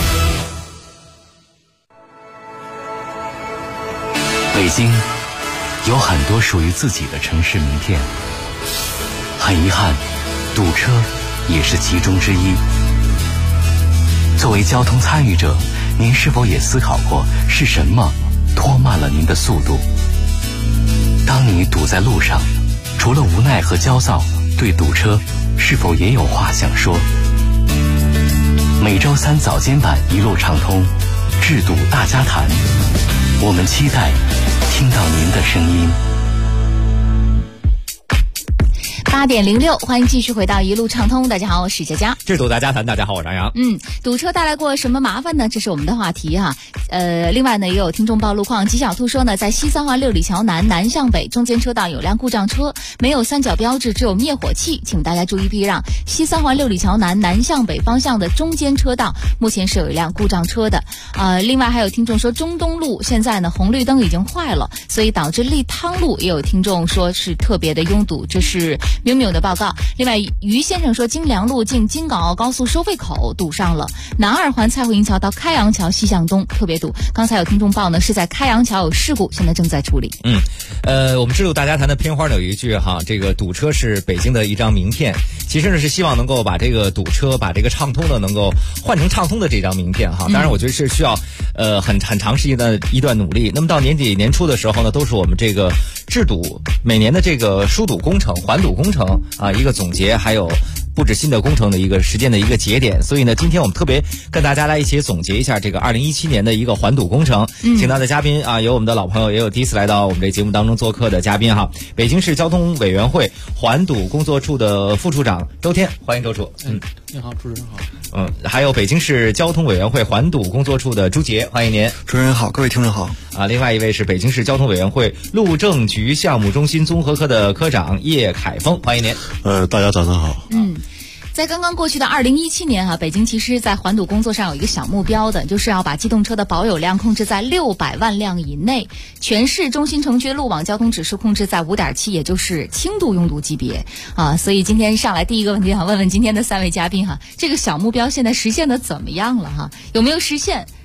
北京有很多属于自己的城市名片，很遗憾，堵车也是其中之一。作为交通参与者，您是否也思考过是什么拖慢了您的速度？当你堵在路上，除了无奈和焦躁，对堵车是否也有话想说？每周3早间版一路畅通，治堵大家谈，我们期待听到您的声音。 8点06，欢迎继续回到一路畅通。大家好，我是佳佳。 治堵大家谈，大家好，我是张扬。 堵车带来过什么麻烦呢？这是我们的话题哈。另外呢，也有听众报路况。吉小兔说呢，在西三环6里桥南向北中间车道有辆故障车，没有三角标志，只有灭火器，请大家注意避让。西三环6里桥南向北方向的中间车道目前是有一辆故障车的。另外还有听众说，中东路现在呢红绿灯已经坏了，所以导致利汤路也有听众说是特别的拥堵，这是喵喵的报告。另外于先生说，金良路进金港澳高速收费口堵上了，南2环蔡慧营桥到开阳桥西向东特别堵。刚才有听众报呢，是在开阳桥有事故，现在正在处理。 我们知道大家谈的片花有一句哈，这个堵车是北京的一张名片，其实呢是希望能够把这个堵车，把这个畅通的能够换成畅通的这张名片哈。当然我觉得是需要很长时间的一段努力。那么到年底年初的时候呢，都是我们这个治堵每年的这个疏堵工程、环堵工程啊一个总结，还有布置新的工程的一个时间的一个节点。所以呢，今天我们特别跟大家来一起总结一下这个2017年的一个环堵工程。请到的嘉宾啊，有我们的老朋友，也有第一次来到我们这节目当中做客的嘉宾哈。北京市交通委员会环堵工作处的副处长周天，欢迎周处。 你好，主持人好。 还有北京市交通委员会环堵工作处的朱杰，欢迎您。 主持人好，各位听众好。 另外一位是北京市交通委员会路政局项目中心综合科的科长叶凯峰，欢迎您。 大家早上好。 在刚刚过去的2017年北京其实在环堵工作上有一个小目标的，就是要把机动车的保有量控制在600万辆以内，全市中心城区路网交通指数控制在5.7，也就是轻度拥堵级别所以今天上来第一个问题想问问今天的3位嘉宾这个小目标现在实现的怎么样了有没有实现？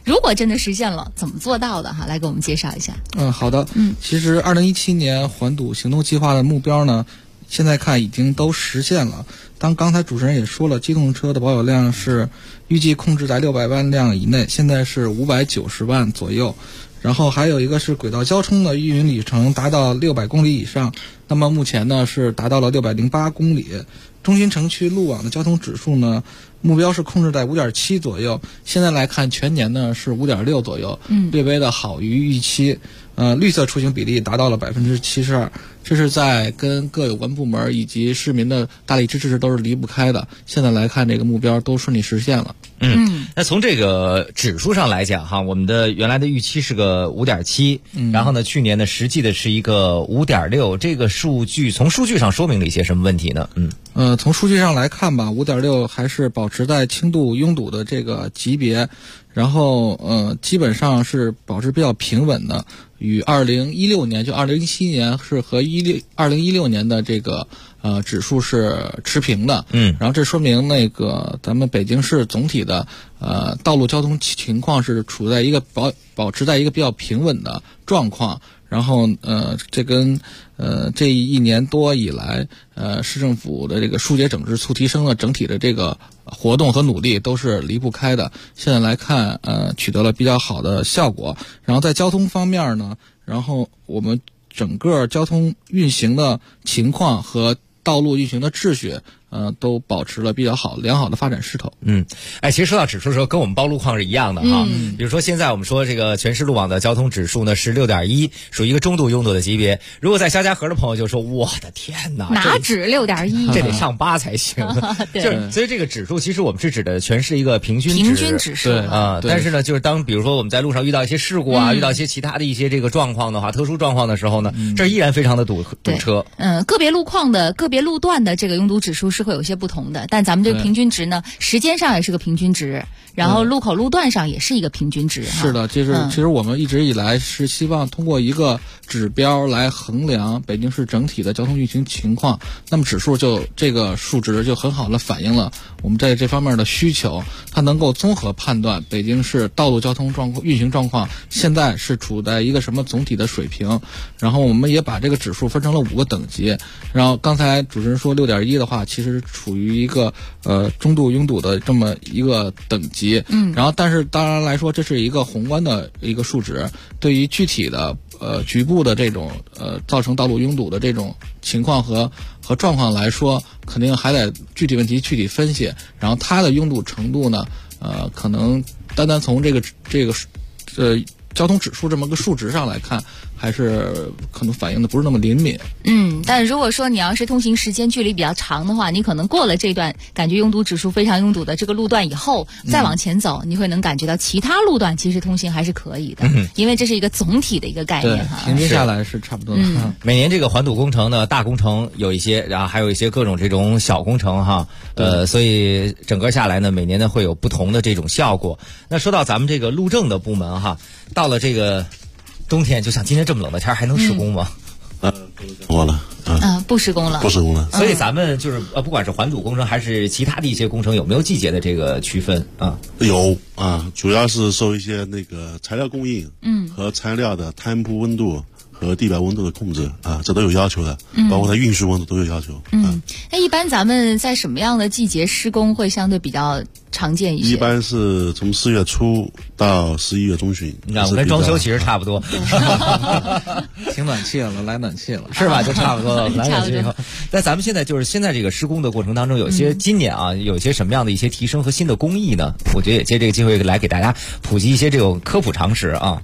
如果真的实现了，怎么做到的哈？来给我们介绍一下。 好的。其实2017年环堵行动计划的目标呢，现在看已经都实现了。刚才主持人也说了，机动车的保有量是预计控制在600万辆以内，现在是590万左右。然后还有一个是轨道交通的运营里程达到600公里以上，那么目前呢是达到了608公里。中心城区路网的交通指数呢，目标是控制在5.7左右，现在来看全年呢是5.6左右，略微的好于预期。绿色出行比例达到了72%，这是在跟各有关部门以及市民的大力支持都是离不开的。现在来看，这个目标都顺利实现了。 那从这个指数上来讲哈，我们的原来的预期是个5.7，然后呢，去年呢实际的是一个5.6，这个数据从数据上说明了一些什么问题呢？ 从数据上来看吧，5.6还是保持在轻度拥堵的这个级别，然后基本上是保持比较平稳的，与2016年就2017年是和2016年的这个指数是持平的。然后这说明那个咱们北京市总体的道路交通情况是处在一个保持在一个比较平稳的状况。然后这跟这1年多以来市政府的这个疏解整治促提升的整体的这个活动和努力都是离不开的。现在来看取得了比较好的效果。然后在交通方面呢，然后我们整个交通运行的情况和道路运行的秩序都保持了比较良好的发展势头。 其实说到指数的时候，跟我们报路况是一样的哈。比如说现在我们说这个全市路网的交通指数呢是6.1，属于一个中度拥堵的级别。如果在肖家河的朋友就说：“我的天哪， 哪止6.1， 这得上8才行。”所以这个指数其实我们是指的全市一个平均指数。 但是呢，就是当比如说我们在路上遇到一些事故啊，遇到一些其他的一些这个状况的话，特殊状况的时候呢，这依然非常的堵车。 个别路况的个别路段的这个拥堵指数是会有些不同的，但咱们这个平均值呢，时间上也是个平均值，然后路口路段上也是一个平均值。 是的，其实我们一直以来是希望通过一个指标来衡量北京市整体的交通运行情况，那么指数这个数值就很好的反映了我们在这方面的需求，它能够综合判断北京市道路交通运行状况现在是处在一个什么总体的水平。然后我们也把这个指数分成了5个等级，然后刚才主持人说6.1的话，其实处于一个中度拥堵的这么一个等级。然后但是当然来说，这是一个宏观的一个数值，对于具体的局部的这种造成道路拥堵的这种情况和状况来说，肯定还得具体问题具体分析。然后它的拥堵程度呢，可能单从这个交通指数这么个数值上来看，还是可能反映的不是那么灵敏。 但如果说你要是通行时间距离比较长的话，你可能过了这段感觉拥堵指数非常拥堵的这个路段以后，再往前走，你会能感觉到其他路段其实通行还是可以的，因为这是一个总体的一个概念哈。 平均下来是差不多的。 每年这个环堵工程呢，大工程有一些，然后还有一些各种这种小工程哈。所以整个下来呢，每年呢会有不同的这种效果。那说到咱们这个路政的部门哈，到了这个冬天，就像今天这么冷的天还能施工吗？ 我了。 不施工了。 所以咱们就是不管是环堵工程还是其他的一些工程，有没有季节的这个区分啊？ 有啊，主要是受一些那个材料供应，和材料的摊铺温度和地表温度的控制啊，这都有要求的，包括它运输温度都有要求。 那一般咱们在什么样的季节施工会相对比较常见一些？ 一般是从4月初到11月中旬。 那我们跟装修其实差不多， 停暖气了，来暖气了， 是吧？就差不多了，来暖气以后。那咱们现在这个施工的过程当中，有些今年啊，有些什么样的一些提升和新的工艺呢？我觉得也借这个机会来给大家普及一些这种科普常识啊。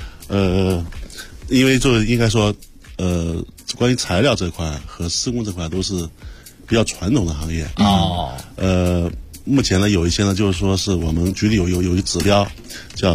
因为就应该说，关于材料这块和施工这块都是比较传统的行业。目前呢，有一些呢，就是说是我们局里有一个指标，叫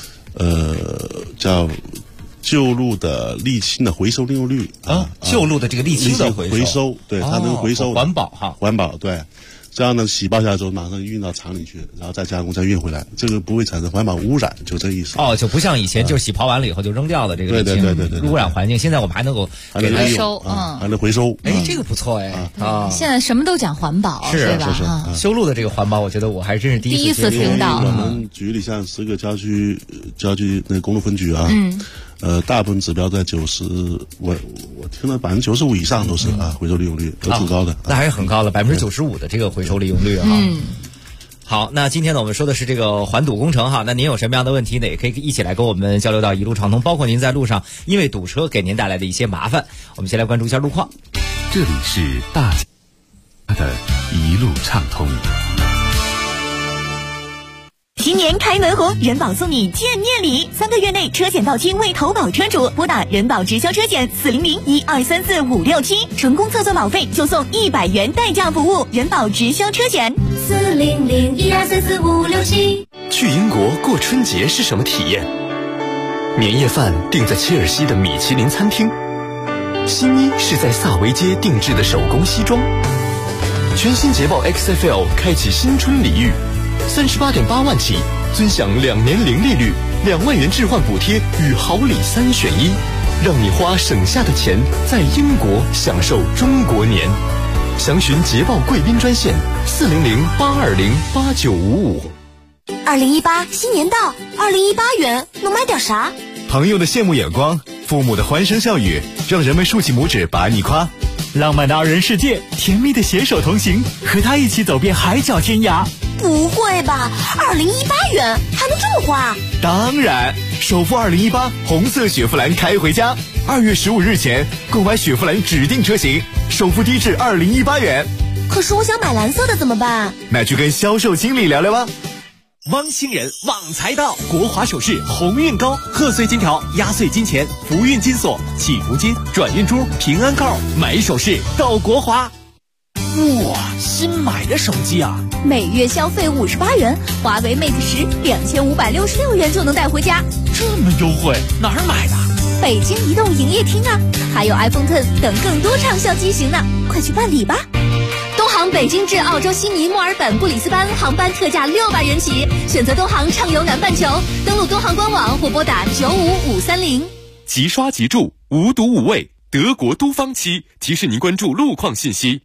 旧路的沥青的回收利用率旧路的这个沥青的回收， 对，它能回收环保哈， 环保对。 这样呢洗报下来之后马上运到厂里去，然后再加工再运回来，这个不会产生环保污染，就这个意思。 哦，就不像以前就是洗刨完了以后就扔掉了这个对， 污染环境。现在我们还能够给它回收， 还能回收。 哎，这个不错哎啊！ 现在什么都讲环保，对吧？ 是修路的这个环保，我觉得我还真是第一次听到。 我们局里像10个郊区那个公路分局啊，大部分指标在90，我听了95%以上都是回收利用率都挺高的， 那还是很高的95%的这个回收利用率哈。好，那今天呢，我们说的是这个环堵工程哈。那您有什么样的问题呢？也可以一起来跟我们交流到一路畅通，包括您在路上因为堵车给您带来的一些麻烦。我们先来关注一下路况。 这里是大家的一路畅通。 新年开门红，人保送你见面礼，3个月内车险到期未投保车主，拨打人保直销车险400-1234-567，成功测算保费就送100元代驾服务。人保直销车险 400-1234-567。 去英国过春节是什么体验？年夜饭订在切尔西的米其林餐厅，新衣是在萨维街定制的手工西装。全新捷豹 XFL 开启新春礼遇，38.8万起，尊享2年零利率，2万元置换补贴与好礼3选1，让你花省下的钱在英国享受中国年。详询捷豹贵宾专线400-820-8955。 2018新年到，2018元能买点啥？ 朋友的羡慕眼光，父母的欢声笑语，让人们竖起拇指把你夸。浪漫的2人世界，甜蜜的携手同行，和他一起走遍海角天涯。 不会吧，2018元还能这么花？ 当然，首付2018红色雪佛兰开回家，2月15日前购买雪佛兰指定车型，首付低至2018元。 可是我想买蓝色的怎么办？ 那去跟销售经理聊聊吧。 汪星人旺财到，国华首饰鸿运高，贺岁金条、压岁金钱、福运金锁、祈福金、转运珠、平安扣，买首饰到国华。哇，新买的手机啊！ 每月消费58元，华为 Mate 10 2566元就能带回家， 这么优惠，哪儿买的？ 北京移动营业厅啊，还有 iPhone X 等更多畅销机型呢，快去办理吧！东航北京至澳洲悉尼、墨尔本、布里斯班航班特价600元起，选择东航畅游南半球，登录东航官网或拨打95530。 即刷即住，无毒无味，德国都方漆提示您关注路况信息。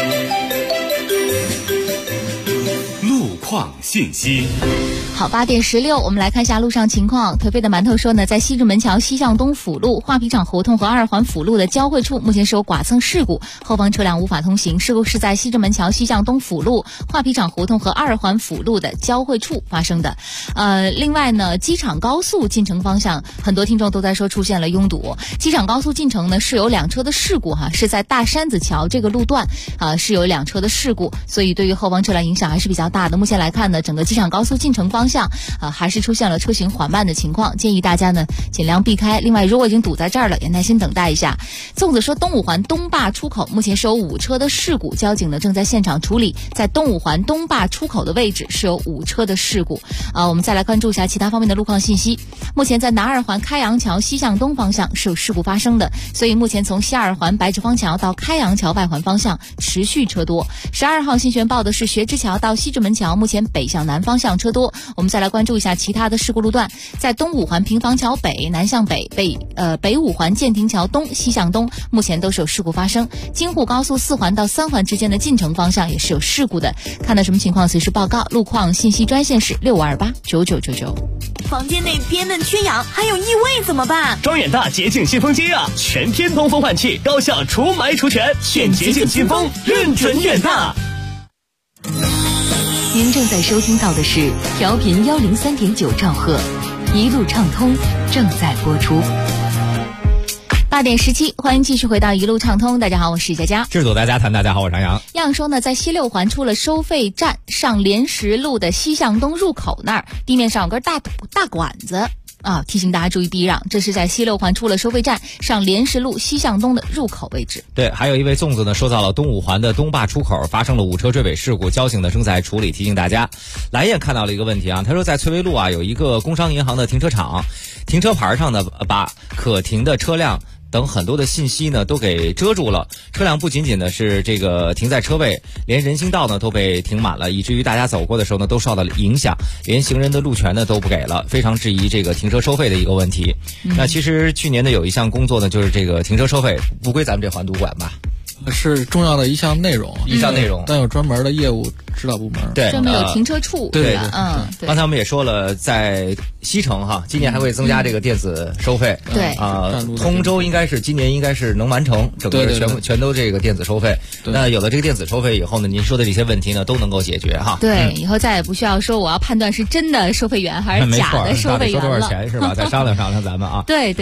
路况信息。 好，8点16，我们来看一下路上情况。颓废的馒头说呢，在西直门桥西向东辅路、画皮厂胡同和2环辅路的交汇处，目前是有剐蹭事故，后方车辆无法通行。事故是在西直门桥西向东辅路、画皮厂胡同和2环辅路的交汇处发生的。另外呢，机场高速进城方向，很多听众都在说出现了拥堵。机场高速进城呢是有2车的事故哈，是在大山子桥这个路段是有2车的事故，所以对于后方车辆影响还是比较大的。目前来看呢，整个机场高速进城方向还是出现了车行缓慢的情况，建议大家呢尽量避开。另外，如果已经堵在这儿了，也耐心等待一下。粽子说，东五环东坝出口目前是有5车的事故，交警呢正在现场处理，在东五环东坝出口的位置是有5车的事故。我们再来关注一下其他方面的路况信息。目前在南2环开阳桥西向东方向是有事故发生的，所以目前从西2环白纸坊桥到开阳桥外环方向持续车多。12号新宣报的是学之桥到西直门桥，目前北向南方向车多。我们再来关注一下其他的事故路段，在东五环平房桥北南向北、北五环建亭桥东西向东，目前都是有事故发生。京沪高速4环到3环之间的进城方向也是有事故的，看到什么情况随时报告。路况信息专线是65289999。 房间内憋闷缺氧还有异味怎么办？ 庄远大洁净新风机啊，全天通风换气，高效除霾除醛，选洁净新风，认准远大。 您正在收听到的是调频103.9兆赫，一路畅通正在播出。 8点17，欢迎继续回到一路畅通。大家好，我是佳佳。 制作大家谈，大家好，我是杨洋。 样说呢，在西6环出了收费站上莲石路的西向东入口那儿，地面上有根大管子。提醒大家注意避让，这是在西6环出了收费站上莲石路西向东的入口位置。 对，还有一位粽子呢，说到了东五环的东坝出口发生了5车追尾事故，交警呢正在处理，提醒大家。蓝燕看到了一个问题啊，他说在翠微路有一个工商银行的停车场，停车牌上呢把可停的车辆等很多的信息呢都给遮住了。车辆不仅仅呢是这个停在车位，连人行道呢都被停满了，以至于大家走过的时候呢都受到了影响，连行人的路权呢都不给了，非常质疑这个停车收费的一个问题。那其实去年呢有一项工作呢，就是这个停车收费不归咱们这环堵管吧？ 是重要的一项内容，但有专门的业务指导部门， 对， 专门有停车处， 对， 对。 刚才我们也说了，在西城哈，今年还会增加这个电子收费， 对通州今年应该是能完成整个全都这个电子收费。那有了这个电子收费以后呢，您说的这些问题呢都能够解决哈。 对，以后再也不需要说我要判断是真的收费员还是假的收费员了， 收多少钱是吧？再商量商量咱们啊。 对。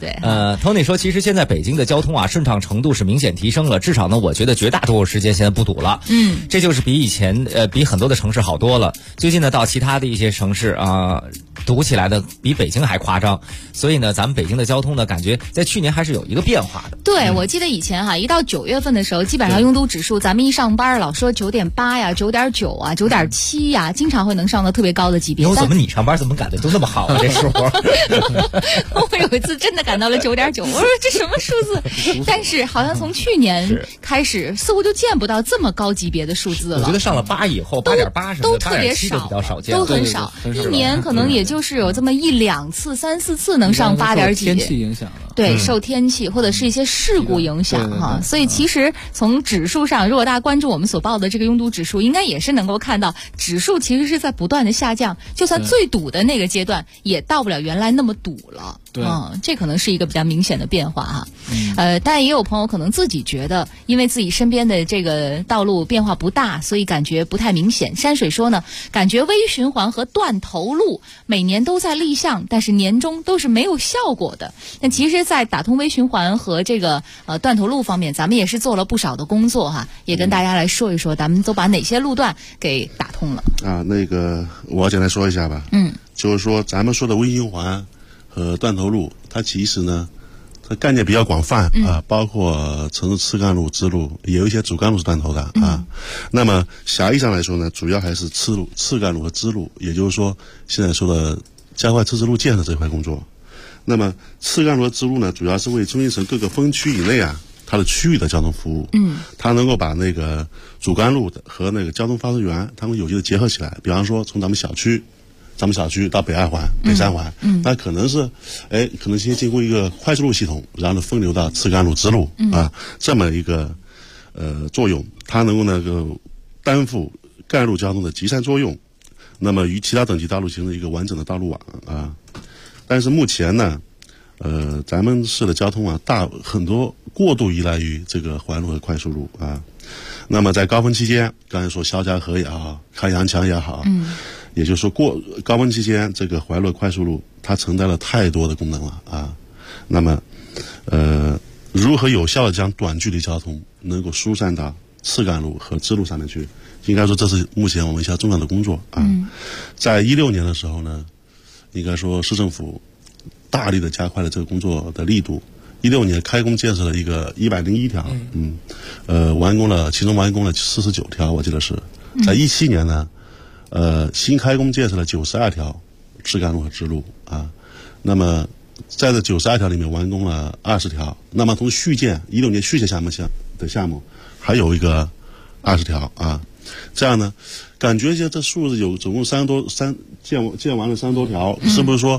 Tony 说，其实现在北京的交通啊顺畅程度是明显提升了，至少呢，我觉得绝大多数时间现在不堵了。这就是比以前比很多的城市好多了。最近呢，到其他的一些城市啊，堵起来的比北京还夸张。所以呢，咱们北京的交通呢，感觉在去年还是有一个变化的。 对，我记得以前哈，一到9月份的时候，基本上拥堵指数，咱们一上班老说9.8呀、9.9啊、9.7呀，经常会能上到特别高的级别。 怎么你上班怎么赶得都那么好啊？这数。 我有一次真的赶到了9.9，我说这什么数字？但是好像从去年开始，似乎就见不到这么高级别的数字了。 我觉得上了8以后，8.8什么的都特别少， 比较少见， 都很少。一年可能也就是有这么1-2次、3-4次能上8点几。 天气影响了。 对，受天气或者是一些事故影响哈。所以其实从指数上，如果大家关注我们所报的这个拥堵指数，应该也是能够看到，指数其实是在不断的下降。就算最堵的那个阶段，也到不了原来那么堵了。这可能是一个比较明显的变化哈。但也有朋友可能自己觉得，因为自己身边的这个道路变化不大，所以感觉不太明显。山水说呢，感觉微循环和断头路每年都在立项，但是年终都是没有效果的。但其实在打通微循环和这个断头路方面，咱们也是做了不少的工作哈，也跟大家来说一说，咱们都把哪些路段给打通了啊。那个我简单说一下吧。就是说咱们说的微循环和断头路，它其实呢，它概念比较广泛啊，包括城市次干路、支路，也有一些主干路是断头的啊。那么狭义上来说呢，主要还是次干路和支路，也就是说现在说的加快自治路建设这块工作。那么次干路和支路呢，主要是为中心城各个分区以内啊，它的区域的交通服务。它能够把那个主干路和那个交通发射源，它们有机的结合起来。比方说从咱们小区到北2环、北3环，那可能是，可能先经过一个快速路系统，然后呢分流到次干路、支路啊，这么一个作用，它能够那个担负干路交通的集散作用，那么与其他等级道路形成一个完整的道路网啊。但是目前呢，咱们市的交通啊，很多过度依赖于这个环路和快速路啊。那么在高峰期间，刚才说肖家河也好，开阳桥也好，也就是说高峰期间，这个环路快速路它承担了太多的功能了啊。那么，如何有效的将短距离交通能够疏散到次干路和支路上面去，应该说这是目前我们一项重要的工作啊。在2016年的时候呢，应该说市政府大力的加快了这个工作的力度。16年开工建设了一个101条，其中完工了49条，我记得是。在17年呢，新开工建设了92条次干路和支路啊。那么在这92条里面完工了20条，那么从16年续建项目还有一个20条啊。这样呢，感觉这数字有总共建完了30多条，是不是说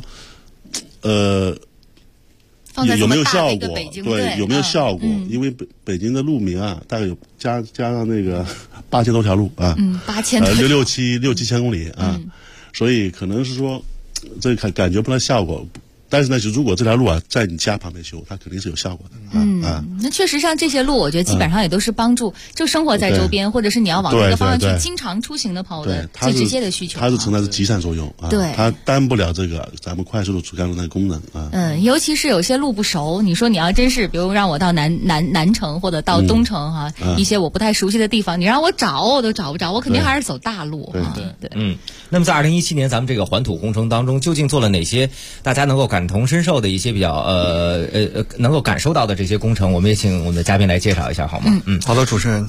有没有效果？对，有没有效果？因为北京的路名啊，大概有加上那个8000多条路啊，8000多6-7千公里啊，所以可能是说这感觉不到效果。但是呢，如果这条路啊在你家旁边修，它肯定是有效果的。 那确实上这些路，我觉得基本上也都是帮助就生活在周边，或者是你要往这个方向去经常出行的朋友的最直接的需求。 它是承担着集散作用啊，它担不了这个咱们快速路主干路那个功能啊。 尤其是有些路不熟，你说你要真是比如让我到南城或者到东城哈，一些我不太熟悉的地方，你让我找我都找不着，我肯定还是走大路。 对。那么在2017年咱们这个环土工程当中，究竟做了哪些大家能够感同身受的一些比较能够感受到的这些工程，我们也请我们的嘉宾来介绍一下好吗？ 好的，主持人。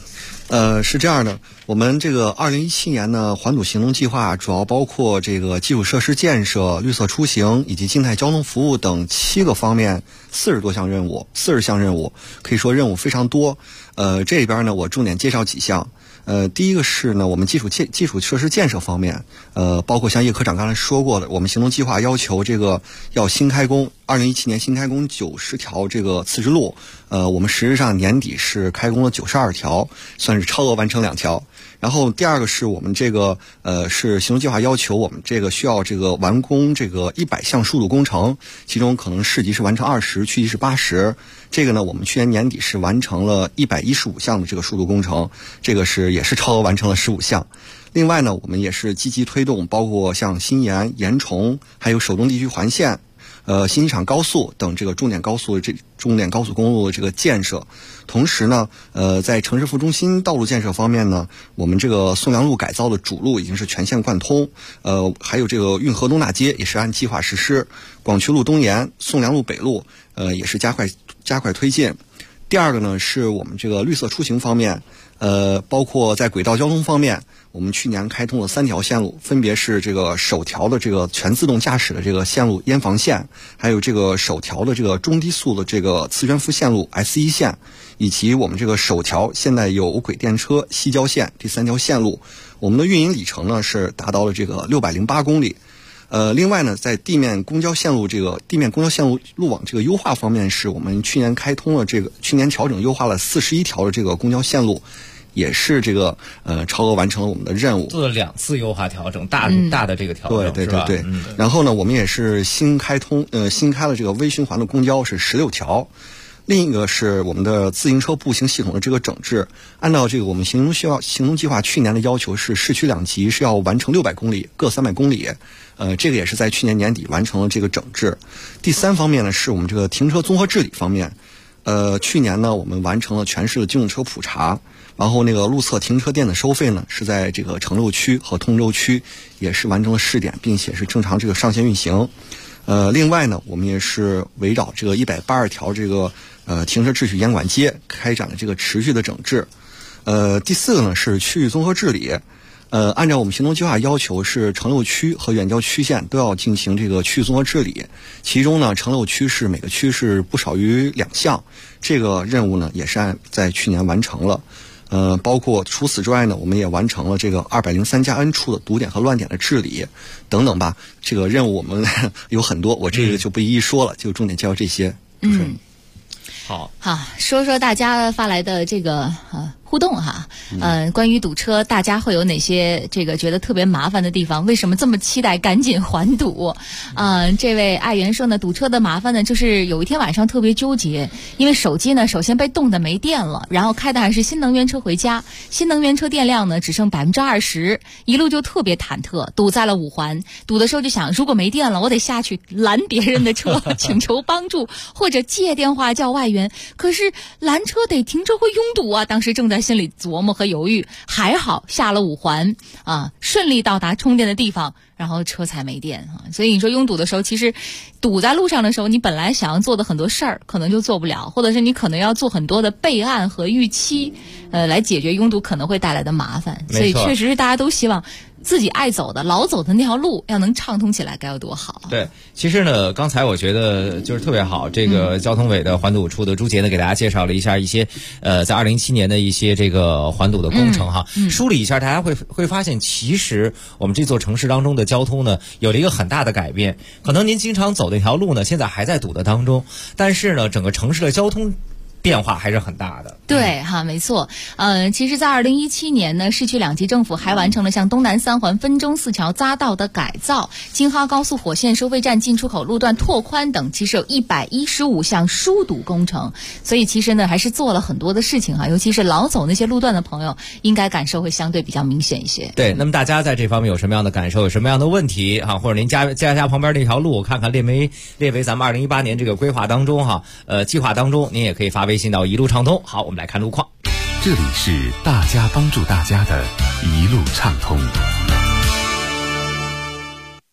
是这样的，我们这个2017年呢环堵行动计划主要包括这个基础设施建设、绿色出行以及静态交通服务等7个方面40项任务，可以说任务非常多。这边呢我重点介绍几项。第一个是呢，我们基础设施建设方面，包括像叶科长刚才说过的，我们行动计划要求这个要新开工，2017年新开工90条这个次之路，我们实际上年底是开工了92条，算是超额完成2条。然后第二个是我们这个是行动计划要求我们这个需要这个完工这个100项疏堵工程，其中可能市级是完成20，区级是80。这个呢，我们去年年底是完成了115项的这个疏堵工程，这个也是超额完成了15项。另外呢，我们也是积极推动，包括像新延、延崇，还有首东地区环线、新机场高速等这个重点高速公路的这个建设。同时呢，在城市副中心道路建设方面呢，我们这个宋良路改造的主路已经是全线贯通，还有这个运河东大街也是按计划实施，广渠路东延、宋良路北路也是加快推进。第二个呢，是我们这个绿色出行方面，包括在轨道交通方面，我们去年开通了3条线路，分别是这个首条的这个全自动驾驶的这个线路燕房线，还有这个首条的这个中低速的这个磁悬浮线路 S1 线，以及我们这个首条现在有轨电车西郊线第3条线路。我们的运营里程呢是达到了这个608公里。另外呢，在地面公交线路路网这个优化方面，是我们去年调整优化了41条的这个公交线路，也是这个超额完成了我们的任务， 做了2次优化调整，大的这个调整， 对。然后呢，我们也是新开了这个微循环的公交是16条。另一个是我们的自行车步行系统的这个整治，按照这个我们行动计划去年的要求是市区2级是要完成600公里，各300公里。这个也是在去年年底完成了这个整治。第3方面呢，是我们这个停车综合治理方面。去年呢，我们完成了全市的机动车普查，然后那个路侧停车店的收费呢，是在这个城六区和通州区也是完成了试点，并且是正常这个上线运行。另外呢，我们也是围绕这个182条这个停车秩序严管街开展了这个持续的整治。第4个呢是区域综合治理。按照我们行动计划要求，是城六区和远郊区县都要进行这个区域综合治理。其中呢，城六区是每个区是不少于2项，这个任务呢也是在去年完成了。包括除此之外呢，我们也完成了这个203家 N 处的堵点和乱点的治理等等吧。这个任务我们有很多，我这个就不一一说了，就重点介绍这些。 好， 说说大家发来的这个互动哈，关于堵车，大家会有哪些这个觉得特别麻烦的地方？为什么这么期待赶紧还堵？这位爱媛说呢，堵车的麻烦呢，就是有一天晚上特别纠结，因为手机呢，首先被冻得没电了，然后开的还是新能源车回家，新能源车电量呢只剩20%，一路就特别忐忑，堵在了5环。堵的时候就想，如果没电了，我得下去拦别人的车，请求帮助，或者借电话叫外援。可是拦车得停车会拥堵啊，当时正在心里琢磨和犹豫，还好下了5环顺利到达充电的地方，然后车才没电所以你说拥堵的时候，其实堵在路上的时候，你本来想要做的很多事儿可能就做不了，或者是你可能要做很多的备案和预期来解决拥堵可能会带来的麻烦。所以确实是大家都希望自己爱走的老走的那条路要能畅通起来，该有多好。 对，其实呢，刚才我觉得就是特别好，这个交通委的环堵处的朱杰呢，给大家介绍了一下一些在2017年的一些这个环堵的工程哈，梳理一下，大家会发现，其实我们这座城市当中的交通呢，有了一个很大的改变。可能您经常走那条路呢，现在还在堵的当中，但是呢，整个城市的交通变化还是很大的。 对没错。其实在2017年呢，市区2级政府还完成了像东南3环分中4桥匝道的改造，京哈高速火线收费站进出口路段拓宽等，其实有115项疏堵工程。所以其实呢，还是做了很多的事情尤其是老走那些路段的朋友，应该感受会相对比较明显一些。 对，那么大家在这方面有什么样的感受，有什么样的问题或者您家旁边那条路，看看列为咱们2018年这个规划当中计划当中，您也可以发微信到一路畅通。好，我们来看路况。 这里是大家帮助大家的一路畅通。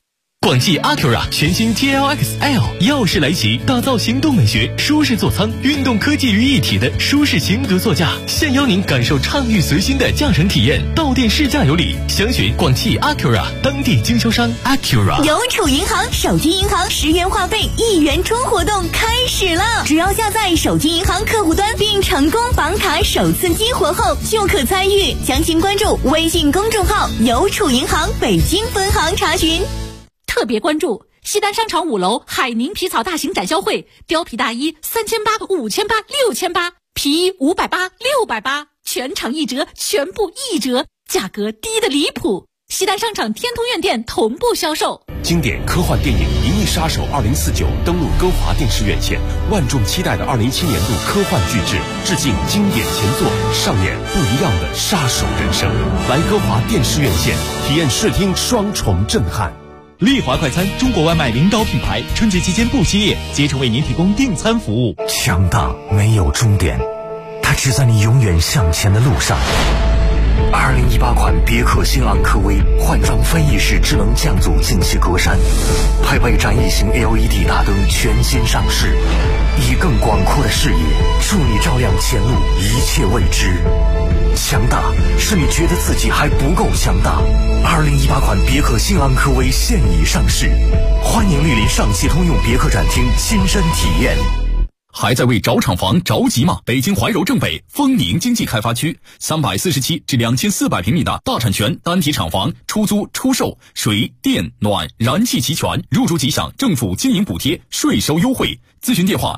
广汽 Acura 全新 TLX-L 耀世来袭，打造行动美学、舒适座舱、运动科技于一体的舒适型格座驾，现邀您感受畅御随心的驾乘体验。到店试驾有礼，详询广汽 Acura 当地经销商 Acura。 邮储银行手机银行10元话费1元充活动开始了，只要下载手机银行客户端并成功绑卡首次激活后，就可参与。详情关注微信公众号邮储银行北京分行查询。 特别关注西单商场5楼海宁皮草大型展销会，貂皮大衣3800、5800、6800，皮衣580、680，全场1折，全部1折，价格低的离谱。西单商场天通苑店同步销售。 经典科幻电影《银翼杀手2049》登陆歌华电视院线，万众期待的2017年度科幻巨制，致敬经典前作，上演不一样的杀手人生。来歌华电视院线体验视听双重震撼。 丽华快餐，中国外卖领导品牌，春节期间不歇业，竭诚为您提供订餐服务。 强大没有终点，它只在你永远向前的路上。2018款别克新昂科威换装翻翼式智能降阻进气格栅，配备展翼型 LED 大灯全新上市，以更广阔的视野助你照亮前路一切未知。强大是你觉得自己还不够强大。2018款别克新昂科威现已上市，欢迎莅临上汽通用别克展厅亲身体验。 还在为找厂房着急吗？北京怀柔正北丰宁经济开发区347至2400平米的大产权单体厂房，出租出售，水电暖燃气齐全，入住即享政府经营补贴，税收优惠。咨询电话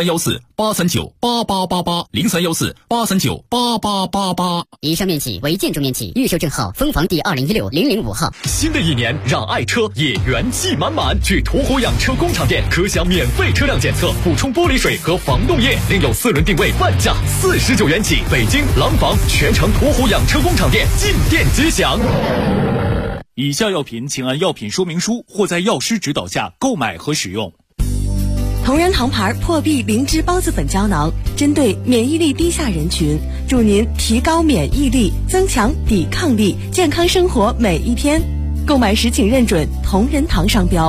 0314-839-8888，0314-839-8888。 以上面企为建筑面积，预售证号风房第2016-005号。 新的一年，让爱车也元气满满。去途虎养车工厂店，可享免费车辆检测，补充玻璃水和防冻液，另有4轮定位半价49元起。北京廊坊全城途虎养车工厂店进店即享。 以下药品请按药品说明书或在药师指导下购买和使用。 同仁堂牌破壁灵芝孢子粉胶囊，针对免疫力低下人群，助您提高免疫力，增强抵抗力，健康生活每一天。购买时请认准同仁堂商标。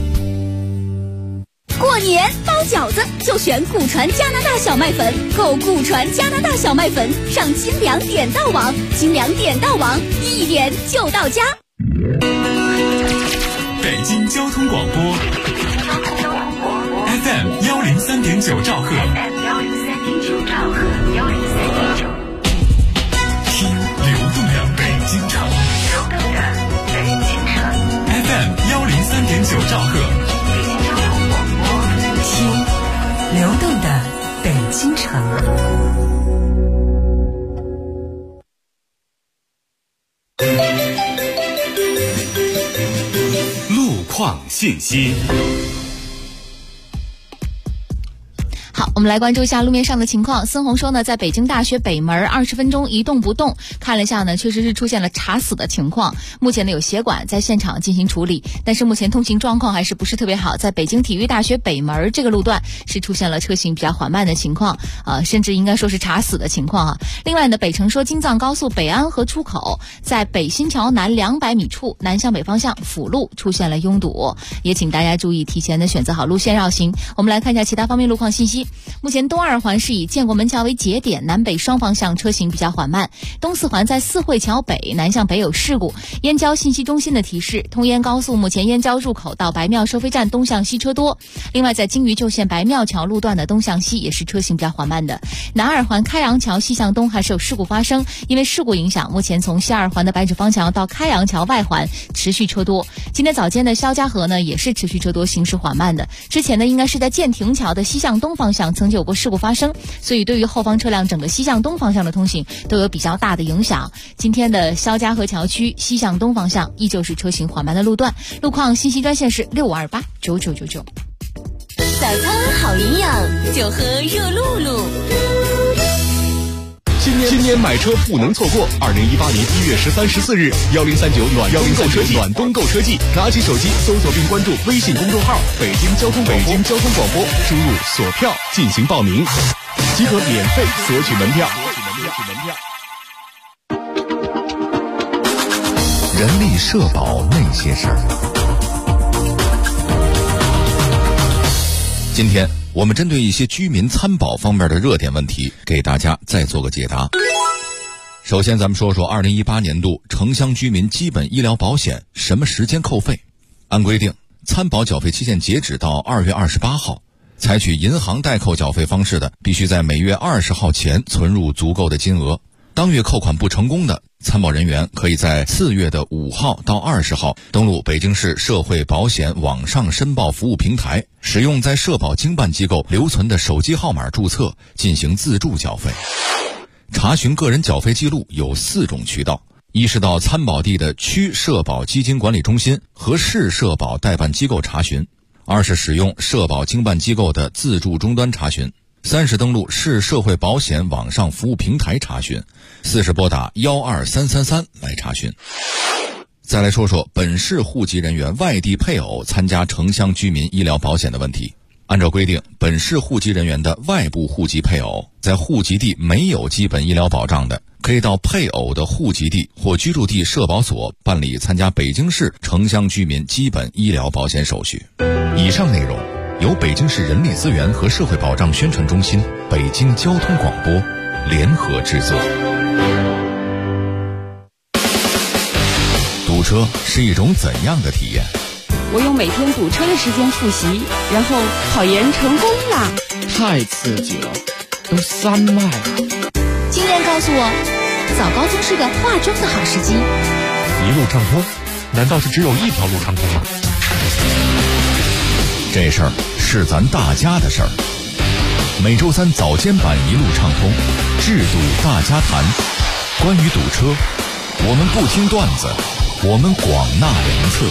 过年包饺子就选古传加拿大小麦粉，购古传加拿大小麦粉上金粮点到网，金粮点到网，一点就到家。 北京交通广播 FM 103.9兆赫，听流动的北京城，FM 103.9兆赫， 听流动的北京城。 路况信息。 好，我们来关注一下路面上的情况。孙红说呢，在北京大学北门20分钟一动不动，看了一下呢，确实是出现了查死的情况。目前呢有协管在现场进行处理，但是目前通行状况还是不是特别好。在北京体育大学北门这个路段是出现了车行比较缓慢的情况，甚至应该说是查死的情况啊。另外呢，北城说京藏高速北安河出口在北新桥南200米处南向北方向辅路出现了拥堵，也请大家注意提前的选择好路线绕行。我们来看一下其他方面路况信息。目前东2环是以建国门桥为节点，南北双方向车行比较缓慢。东4环在四惠桥北南向北有事故。燕郊信息中心的提示，通燕高速目前燕郊入口到白庙收费站东向西车多。另外在京渝旧线白庙桥路段的东向西也是车行比较缓慢的。南2环开阳桥西向东还是有事故发生，因为事故影响，目前从西2环的白纸坊桥到开阳桥外环持续车多。今天早间的肖家河呢也是持续车多，行驶缓慢的。之前呢应该是在建亭桥的西向东方向曾经有过事故发生，所以对于后方车辆整个西向东方向的通行都有比较大的影响。今天的肖家河桥区西向东方向依旧是车行缓慢的路段。路况信息专线是65289999。 早餐好营养，就喝热露露。 今年买车不能错过！2018年1月13、14日，1039暖冬购车季，拿起手机搜索并关注微信公众号“北京交通广播”，输入锁票进行报名，即可免费索取门票。 人力社保那些事儿。 今天我们针对一些居民参保方面的热点问题，给大家再做个解答。首先咱们说说2018年度城乡居民基本医疗保险什么时间扣费。按规定，参保缴费期限截止到2月28号，采取银行代扣缴费方式的，必须在每月20号前存入足够的金额。当月扣款不成功的，参保人员可以在次月的5号到20号登录北京市社会保险网上申报服务平台，使用在社保经办机构留存的手机号码注册进行自助缴费。查询个人缴费记录有4种渠道：一是到参保地的区社保基金管理中心和市社保代办机构查询；二是使用社保经办机构的自助终端查询；三是登录市社会保险网上服务平台查询；四是拨打12333来查询。再来说说本市户籍人员外地配偶参加城乡居民医疗保险的问题。按照规定，本市户籍人员的外部户籍配偶在户籍地没有基本医疗保障的，可以到配偶的户籍地或居住地社保所办理参加北京市城乡居民基本医疗保险手续。以上内容由北京市人力资源和社会保障宣传中心、北京交通广播联合制作。堵车是一种怎样的体验？ 我用每天堵车的时间复习，然后考研成功啦！ 太刺激了，都3迈了。 经验告诉我，早高峰是个化妆的好时机。 一路畅通，难道是只有一条路畅通吗？ 这事儿是咱大家的事儿。每周3早间版一路畅通，制度大家谈。关于堵车，我们不听段子，我们广纳良策。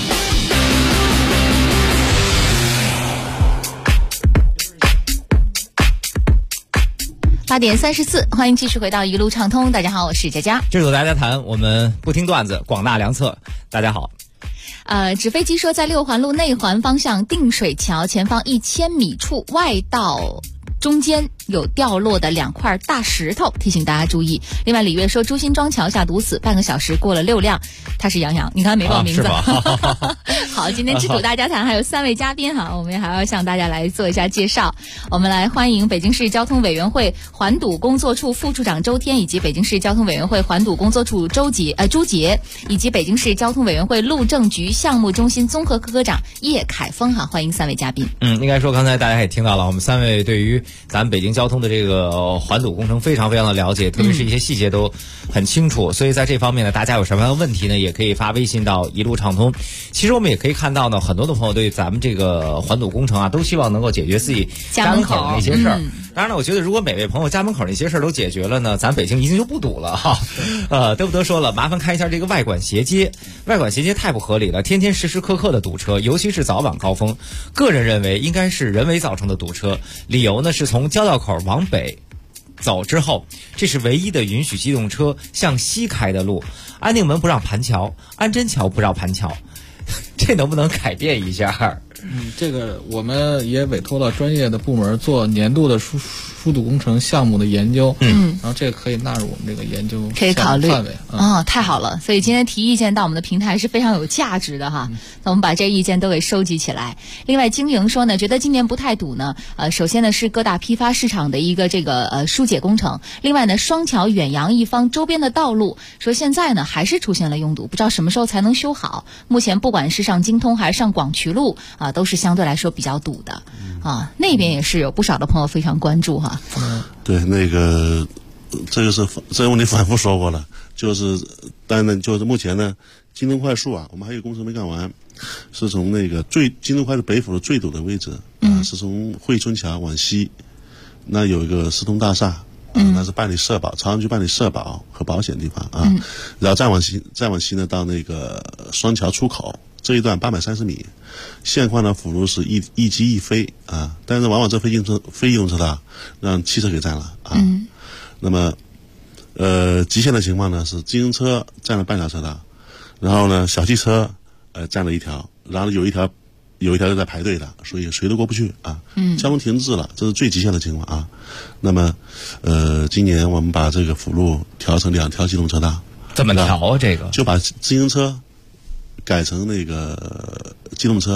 8点34，欢迎继续回到一路畅通。大家好，我是佳佳。 制度大家谈，我们不听段子，广纳良策。大家好。 纸飞机说，在6环路内环方向定水桥前方1000米处外道中间有掉落的2块大石头，提醒大家注意。另外，李月说，朱辛庄桥下堵死，半个小时过了6辆。他是杨洋，你看没报名字。好，今天知堵大家谈还有3位嘉宾哈，我们还要向大家来做一下介绍。我们来欢迎北京市交通委员会环堵工作处副处长周天，以及北京市交通委员会环堵工作处朱杰，以及北京市交通委员会路政局项目中心综合科科长叶凯峰哈，欢迎3位嘉宾。 应该说刚才大家也听到了，我们3位对于咱北京交通的这个环堵工程非常非常的了解，特别是一些细节都很清楚，所以在这方面呢，大家有什么样的问题呢，也可以发微信到一路畅通。其实我们也可以看到呢，很多的朋友对咱们这个环堵工程啊，都希望能够解决自己家门口的那些事儿。当然了，我觉得如果每位朋友家门口那些事儿都解决了呢，咱北京一定就不堵了哈。得不得说了，麻烦看一下这个外管斜街，外管斜街太不合理了，天天时时刻刻的堵车，尤其是早晚高峰。个人认为应该是人为造成的堵车，理由呢是从交道口往北走之后，这是唯一的允许机动车向西开的路。安定门不让盘桥，安贞桥不让盘桥，这能不能改变一下？ 这个我们也委托了专业的部门做年度的疏堵工程项目的研究，然后这个可以纳入我们这个研究可以考虑范围。 太好了，所以今天提意见到我们的平台是非常有价值的哈。那我们把这意见都给收集起来。另外，经营说呢，觉得今年不太堵呢。首先呢是各大批发市场的一个这个疏解工程。另外呢，双桥远洋一方周边的道路，说现在呢还是出现了拥堵，不知道什么时候才能修好。目前不管是上京通还是上广渠路都是相对来说比较堵的那边也是有不少的朋友非常关注哈。 对，那个这个问题反复说过了，就是当然就是目前呢，京东快速我们还有工程没干完，是从那个京东快速北府的最堵的位置是从惠春桥往西，那有一个世通大厦那是办理社保，朝阳区办理社保和保险的地方然后再往西呢，到那个双桥出口这一段830米，现况的辅路是一机一飞但是往往这非机动车道让汽车给占了那么极限的情况呢是机动车占了半条车道，然后呢小汽车占了一条，然后有一条就在排队的，所以谁都过不去交通停滞了，这是最极限的情况那么今年我们把这个辅路调成2条机动车道。 怎么调这个？ 就把自行车改成那个机动车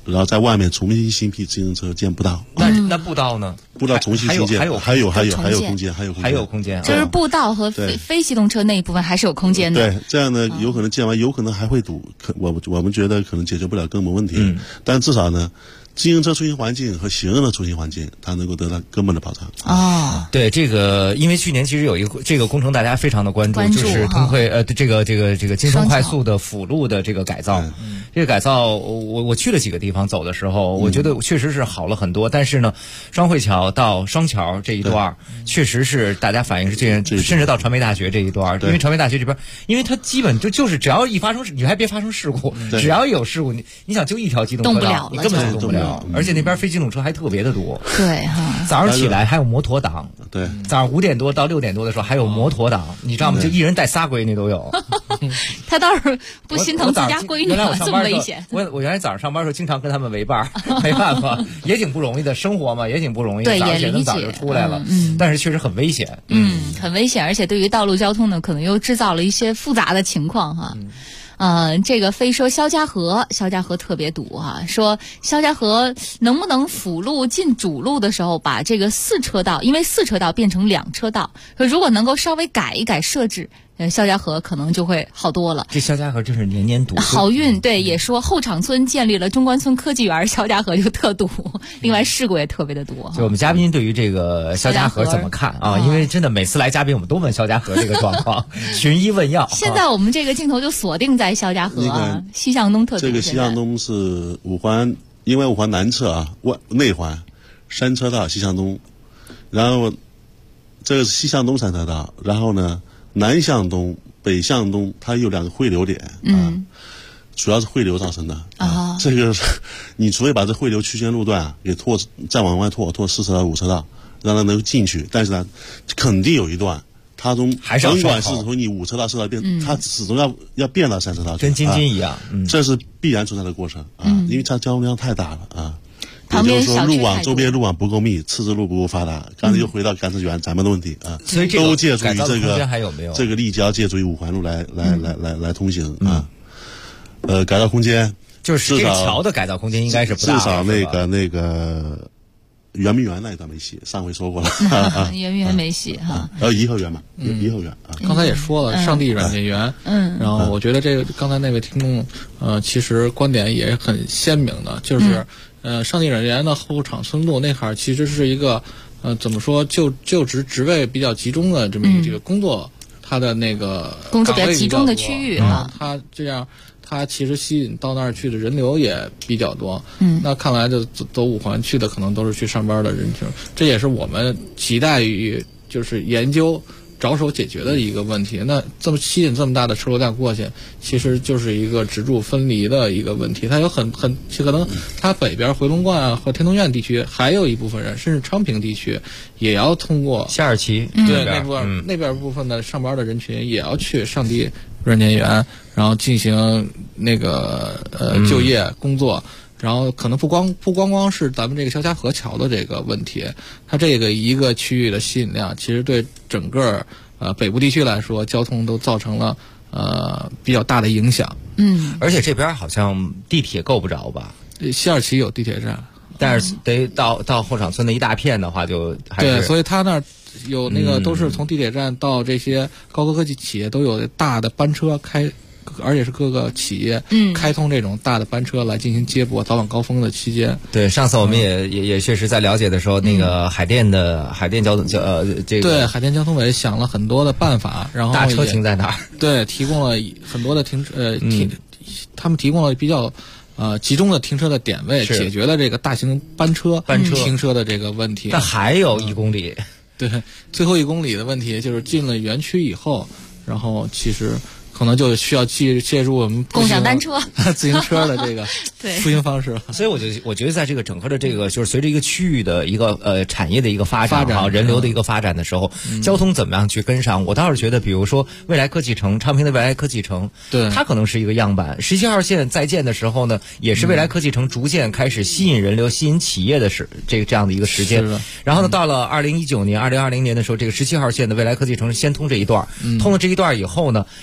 然后在外面重新新辟自行车建步道。 那步道呢？ 步道重新新建，还有空间， 还有空间， 就是步道和非机动车那一部分还是有空间的。 对，这样呢，有可能建完，有可能还会堵，我们觉得可能解决不了根本问题，但至少呢，自行车出行环境和行人的出行环境，它能够得到根本的保障。 对，这个因为去年其实有一个这个工程，大家非常的关注就是通惠这个京通快速的辅路的这个改造。这个改造，我去了几个地方，走的时候，我觉得确实是好了很多。但是呢，双汇桥到双桥这一段，确实是大家反映是这样，甚至到传媒大学这一段，因为传媒大学这边，因为它基本就是只要一发生，你还别发生事故，只要一有事故，你想就一条机动车道，你根本就动不了。而且那边非机动车还特别的多。 对哈， 早上起来还有摩托党。 对， 早上5点多到6点多的时候还有摩托党，你知道吗？就一人带仨闺女都有。 他倒是不心疼自家闺女了，这么危险。 我原来早上上班的时候经常跟他们为伴，没办法，也挺不容易的，生活嘛也挺不容易。 对， 早上起来早就出来了，但是确实很危险。 很危险，而且对于道路交通呢，可能又制造了一些复杂的情况哈。这个非说肖家河特别堵哈，说肖家河能不能辅路进主路的时候把这个4车道，因为4车道变成2车道，说如果能够稍微改一改设置，肖家河可能就会好多了。 这肖家河真是年年堵。 好运对也说后场村建立了中关村科技园，肖家河就特堵，另外事故也特别的多。 就我们嘉宾对于这个肖家河怎么看啊？因为真的每次来嘉宾我们都问肖家河这个状况，寻医问药。 现在我们这个镜头就锁定在肖家河西向东特堵。 这个西向东是五环，因为五环南侧内环3车道西向东，然后这个是西向东3车道，然后呢南向东、北向东，它有2个汇流点主要是汇流造成的这个你除非把这汇流曲线路段给再往外拓4车道、5车道，让它能进去，但是呢，肯定有一段，它甭管是从你5车道、4车道变，它始终要变到3车道去， 跟京津一样， 这是必然存在的过程因为它交通量太大了也就是说周边路网不够密，次之路不够发达。刚才又回到赶车员咱们的问题所以都借助于这个立交，借助于5环路来通行改造空间就是这个桥的改造空间应该是不大， 至少那个圆明园那一段没戏，上回说过了圆明园没戏哈。 颐和园嘛，颐和园刚才也说了，上帝软件园。然后我觉得这个刚才那位听众其实观点也很鲜明的，就是上帝软件园的后场村路那块儿其实是一个怎么说就职位比较集中的这么一个工作，它的那个工作比较集中的区域它这样。它其实吸引到那儿去的人流也比较多，那看来就走5环去的可能都是去上班的人群，这也是我们期待于就是研究着手解决的一个问题。那这么吸引这么大的车流量过去，其实就是一个直柱分离的一个问题。它有很可能，它北边回龙观和天通苑地区还有一部分人，甚至昌平地区也要通过下尔旗对那边部分的上班的人群也要去上帝软件园，然后进行那个就业工作。然后可能不光是咱们这个肖家河桥的这个问题，它这个一个区域的吸引量，其实对整个北部地区来说，交通都造成了比较大的影响。 而且这边好像地铁够不着吧？ 西二旗有地铁站， 但是得到后场村的一大片的话，就还是对，所以他那儿有那个都是从地铁站到这些高科技企业都有大的班车开。而且是各个企业开通这种大的班车来进行接驳早晚高峰的期间。 对，上次我们也确实在了解的时候，那个海淀交通这个对海淀交通委想了很多的办法，然后大车停在哪儿？ 对，提供了很多的他们提供了比较集中的停车的点位，解决了这个大型班车停车的这个问题。 但还有1公里， 对，最后1公里的问题就是进了园区以后，然后其实。可能就需要借助我们共享单车、 自行车的这个出行方式了。 所以我觉得在这个整个的这个就是随着一个区域的一个产业的一个发展人流的一个发展的时候，交通怎么样去跟上？我倒是觉得，比如说未来科技城，昌平的未来科技城， 对， 它可能是一个样板。17号线在建的时候呢，也是未来科技城逐渐开始吸引人流、吸引企业的这样的一个时间。然后呢，到了2019年、2020年的时候，这个17号线的未来科技城先通这一段，通了这一段以后呢，然后呢。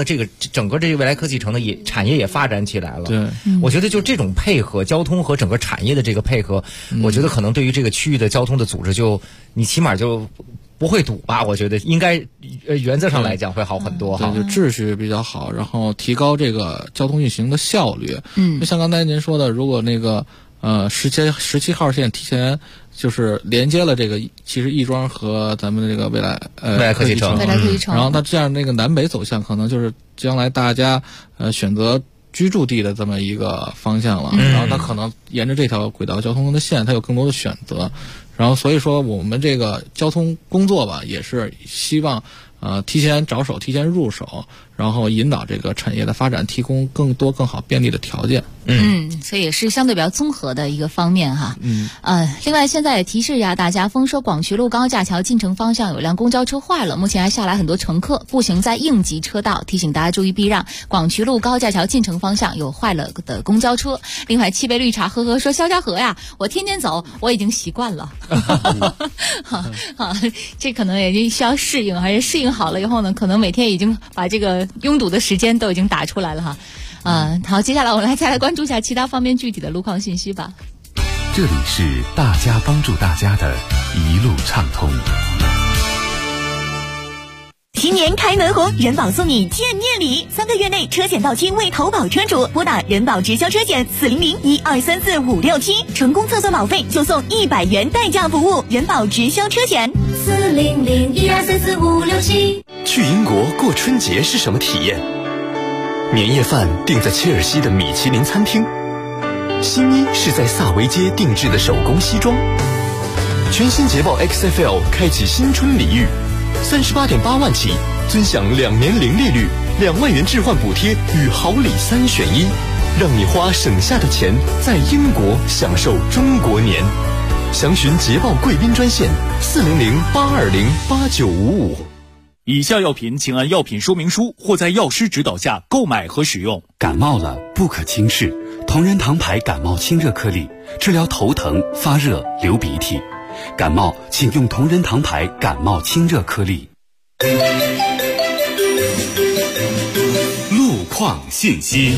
整个这个未来科技城的产业也发展起来了。 对， 我觉得就这种配合，交通和整个产业的这个配合，我觉得可能对于这个区域的交通的组织你起码就不会堵吧？我觉得应该原则上来讲会好很多哈。 对，就秩序比较好，然后提高这个交通运行的效率。就像刚才您说的，如果那个17号线提前就是连接了这个，其实亦庄和咱们的这个未来科技城，然后那这样那个南北走向可能就是将来大家选择居住地的这么一个方向了，然后它可能沿着这条轨道交通的线，它有更多的选择，然后所以说我们这个交通工作吧，也是希望提前着手，提前入手，然后引导这个产业的发展，提供更多更好便利的条件。 所以也是相对比较综合的一个方面哈。另外现在也提示一下大家，丰收广渠路高架桥进城方向有辆公交车坏了，目前还下来很多乘客，步行在应急车道，提醒大家注意避让。广渠路高架桥进城方向有坏了的公交车。另外七杯绿茶呵呵说，肖家河呀，我天天走，我已经习惯了。这可能也需要适应，而且适应好了以后呢，可能每天已经把这个拥堵的时间都已经打出来了哈。好，接下来我们再来关注一下其他方面具体的路况信息吧。 这里是大家帮助大家的一路畅通。 新年开门红，人保送你见面礼，3个月内车险到期未投保车主，拨打人保直销车险400-1234-567，成功测算保费就送100元代驾服务。人保直销车险 400-1234-567。去英国过春节是什么体验？年夜饭订在切尔西的米其林餐厅，新衣是在萨维街定制的手工西装。全新捷豹 XFL 开启新春礼遇，38.8万起，尊享2年零利率，2万元置换补贴与好礼3选1，让你花省下的钱在英国享受中国年。详询捷豹贵宾专线400-820-8955。 以下药品请按药品说明书或在药师指导下购买和使用。 感冒了不可轻视，同仁堂牌感冒清热颗粒，治疗头疼、发热、流鼻涕。感冒请用同仁堂牌感冒清热颗粒。 路况信息。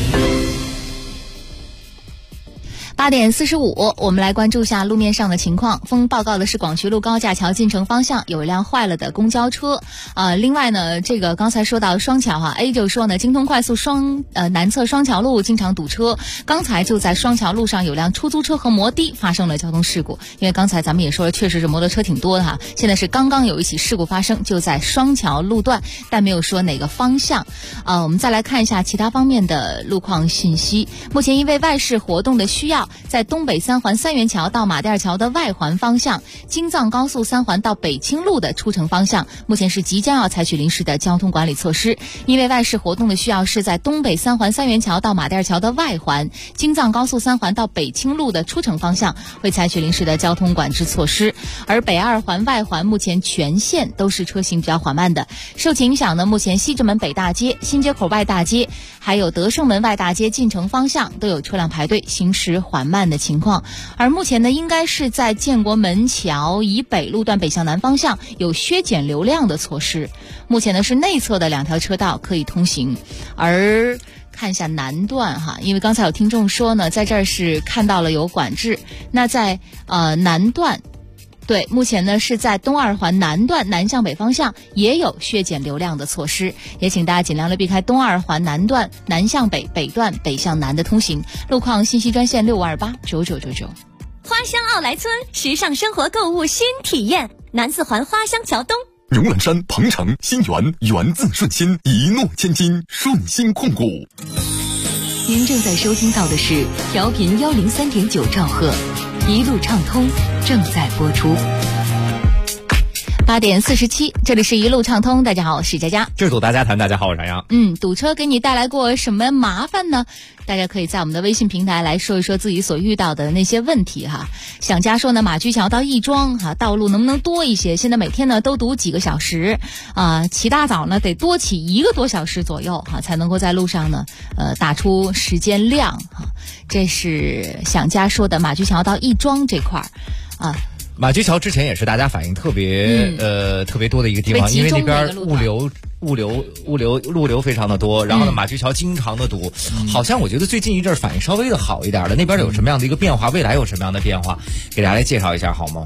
8点45，我们来关注一下路面上的情况。报告的是广渠路高架桥进城方向有一辆坏了的公交车。另外呢，这个刚才说到双桥A 就说呢，京通快速南侧双桥路经常堵车。刚才就在双桥路上有辆出租车和摩的发生了交通事故。因为刚才咱们也说了，确实是摩托车挺多的哈。现在是刚刚有一起事故发生，就在双桥路段，但没有说哪个方向。我们再来看一下其他方面的路况信息。目前因为外事活动的需要，在东北3环3元桥到马甸桥的外环方向，京藏高速3环到北清路的出城方向，目前是即将要采取临时的交通管理措施。因为外事活动的需要，是在东北3环3元桥到马甸桥的外环，京藏高速3环到北清路的出城方向会采取临时的交通管制措施。而北2环外环目前全线都是车行比较缓慢的。受其影响呢，目前西直门北大街、新街口外大街还有德胜门外大街进城方向都有车辆排队，行驶缓慢的情况。而目前呢，应该是在建国门桥以北路段北向南方向有削减流量的措施。目前呢是内侧的2条车道可以通行。而看一下南段因为刚才有听众说呢，在这儿是看到了有管制。那在南段，对，目前呢是在东2环南段南向北方向也有削减流量的措施，也请大家尽量的避开东2环南段南向北、北段北向南的通行。路况信息专线65289999。 花乡奥莱村，时尚生活购物新体验，南4环花乡桥东。 荣兰山、鹏城、新源，源自顺心，一诺千金，顺心控股。 您正在收听到的是调频103.9兆赫，一路畅通正在播出。 8点47，这里是一路畅通。大家好，我是佳佳。 这是堵大家谈。大家好，我是杨洋。 堵车给你带来过什么麻烦呢？大家可以在我们的微信平台来说一说自己所遇到的那些问题哈。想家说呢，马驹桥到亦庄道路能不能多一些？现在每天呢都堵几个小时起大早呢得多起1个多小时左右才能够在路上呢打出时间量这是想家说的马驹桥到亦庄这块马驹桥之前也是大家反映特别多的一个地方，因为那边物流路流非常的多，然后呢马驹桥经常的堵，好像我觉得最近一阵反应稍微的好一点的，那边有什么样的一个变化？未来有什么样的变化？给大家来介绍一下好吗？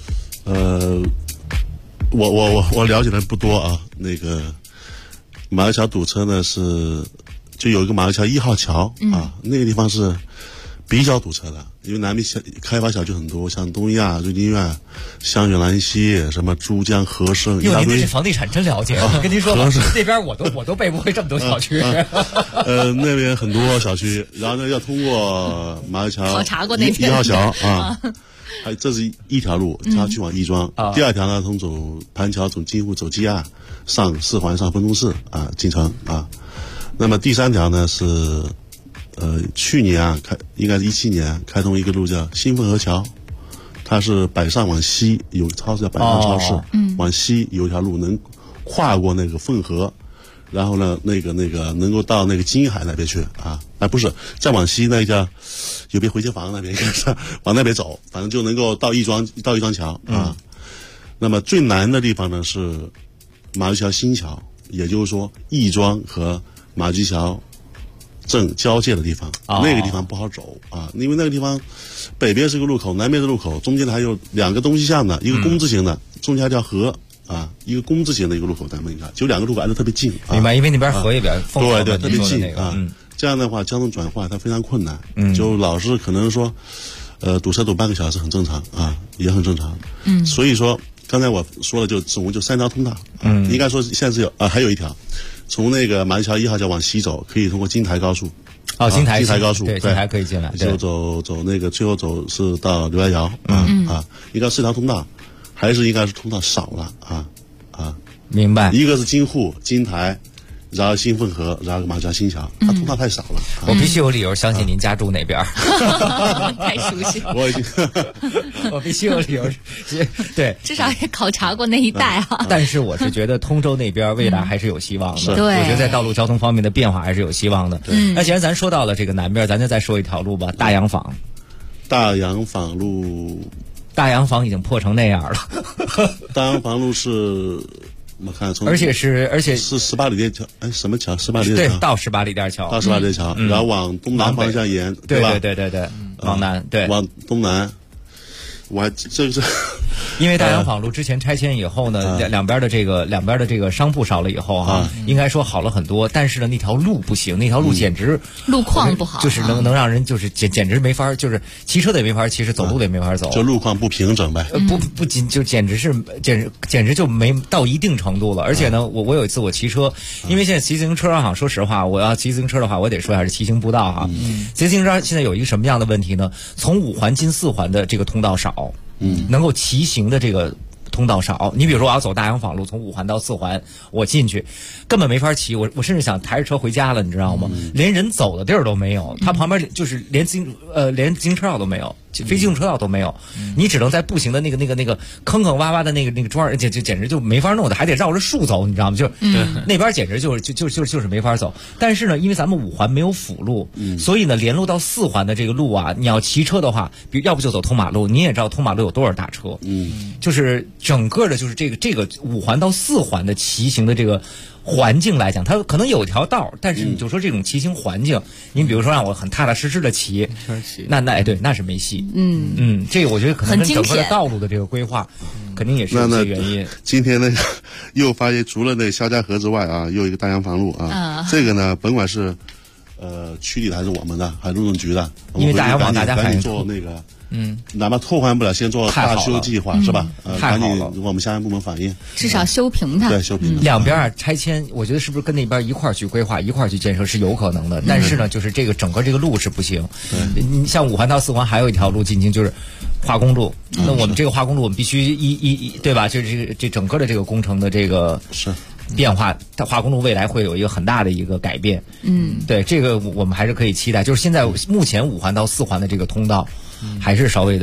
我了解的不多啊。那个马驹桥堵车呢就有一个马驹桥1号桥啊，那个地方是比较堵车的，因为南边开发小区很多，像东亚、瑞金苑、香雪兰溪、什么珠江、和盛， 哟，您对这房地产真了解。我跟您说，那边我都背不会这么多小区。 那边很多小区，然后呢要通过马驹桥考察过那边 1号桥啊。这是一条路，它去往亦庄。第二条呢，走盘桥，走金湖，走基亚，上四环，上分钟寺啊，进城啊。那么第三条呢是，去年应该是17年开通一个路叫新汾河桥，它是北上往西有超市叫百康超市，往西有一条路能跨过那个汾河。然后呢，那个能够到那个金海那边去啊，不是，再往西那叫有边回迁房那边，往那边走，反正就能够到亦庄桥啊。那么最难的地方呢是马驹桥新桥，也就是说亦庄和马驹桥镇交界的地方，那个地方不好走啊，因为那个地方北边是个路口，南边是路口，中间还有2个东西向的，一个工字形的，中间还条河。一个工字形的一个路口，咱们你看，就2个路口挨得特别近。 明白，因为那边河也比较丰富， 对，特别近啊。这样的话，交通转换它非常困难。就老是可能说，堵车堵半个小时很正常啊，也很正常。所以说，刚才我说了，就总共就3条通道。应该说现在是有还有一条，从那个马驹桥1号桥往西走，可以通过金台高速。 金台高速， 对，金台可以进来。 就走那个，最后走是到刘家窑。应该4条通道。还是应该是通道少了啊， 明白。 一个是金沪、金台，然后新汾河，然后马驹桥新桥，它通道太少了。 我必须有理由相信您家住哪边。 太熟悉。 我必须有理由。对， 至少也考察过那一带啊。 但是我是觉得通州那边未来还是有希望的。 对， 我觉得在道路交通方面的变化还是有希望的。那既然咱说到了这个南边，咱就再说一条路吧，大洋坊。 大洋坊路。 大洋坊已经破成那样了。 大洋坊路是，我看而且是 18里店桥，什么桥？18里店桥。 对，到18里店桥。 到18里店桥，然后往东南方向沿， 对吧？ 对，往南，对， 往东南。我还这个是。 因为大洋坊路之前拆迁以后呢，两边的这个商铺少了以后应该说好了很多。但是呢，那条路不行，那条路简直路况不好， 就是能让人就是简直没法，就是骑车的也没法骑，走路的也没法走， 就路况不平整呗。 不仅就简直就没到一定程度了。而且呢，我有一次我骑车，因为现在骑自行车哈，说实话，我要骑自行车的话，我得说还是骑行步道哈。骑自行车现在有一个什么样的问题呢？从5环进4环的这个通道少。能够骑行的这个通道少。你比如说我要走大洋坊路，从5环到4环，我进去根本没法骑，我甚至想抬着车回家了，你知道吗？连人走的地儿都没有，它旁边就是连自行车道都没有，非机动车道都没有，你只能在步行的那个坑坑洼洼的那个桩，就简直就没法弄的，还得绕着树走，你知道吗？就那边简直就是没法走。但是呢，因为咱们5环没有辅路，所以呢，连路到4环的这个路啊，你要骑车的话，要不就走通马路，你也知道通马路有多少大车，就是整个的就是这个5环到4环的骑行的这个环境来讲，它可能有条道，但是你就说这种骑行环境，你比如说让我很踏踏实实的骑，对，那是没戏。这个我觉得可能跟整个的道路的这个规划，肯定也是有些原因。 今天呢，又发现除了那肖家河之外啊，又一个大洋坊路啊，这个呢，甭管是区里的还是我们的，还是路政局的， 因为大洋坊大家赶紧做那个。哪怕拓宽不了，先做大修计划是吧？赶紧我们相关部门反映， 至少修平它。 对，修平它。 两边拆迁，我觉得是不是跟那边一块儿去规划，一块儿去建设是有可能的。但是呢，就是这个整个这个路是不行。你像5环到4环还有一条路进京，就是化工路。那我们这个化工路，我们必须对吧？就是这整个的这个工程的这个是。 变化，它化工路未来会有一个很大的一个改变。对，这个我们还是可以期待。就是现在目前5环到4环的这个通道，还是稍微的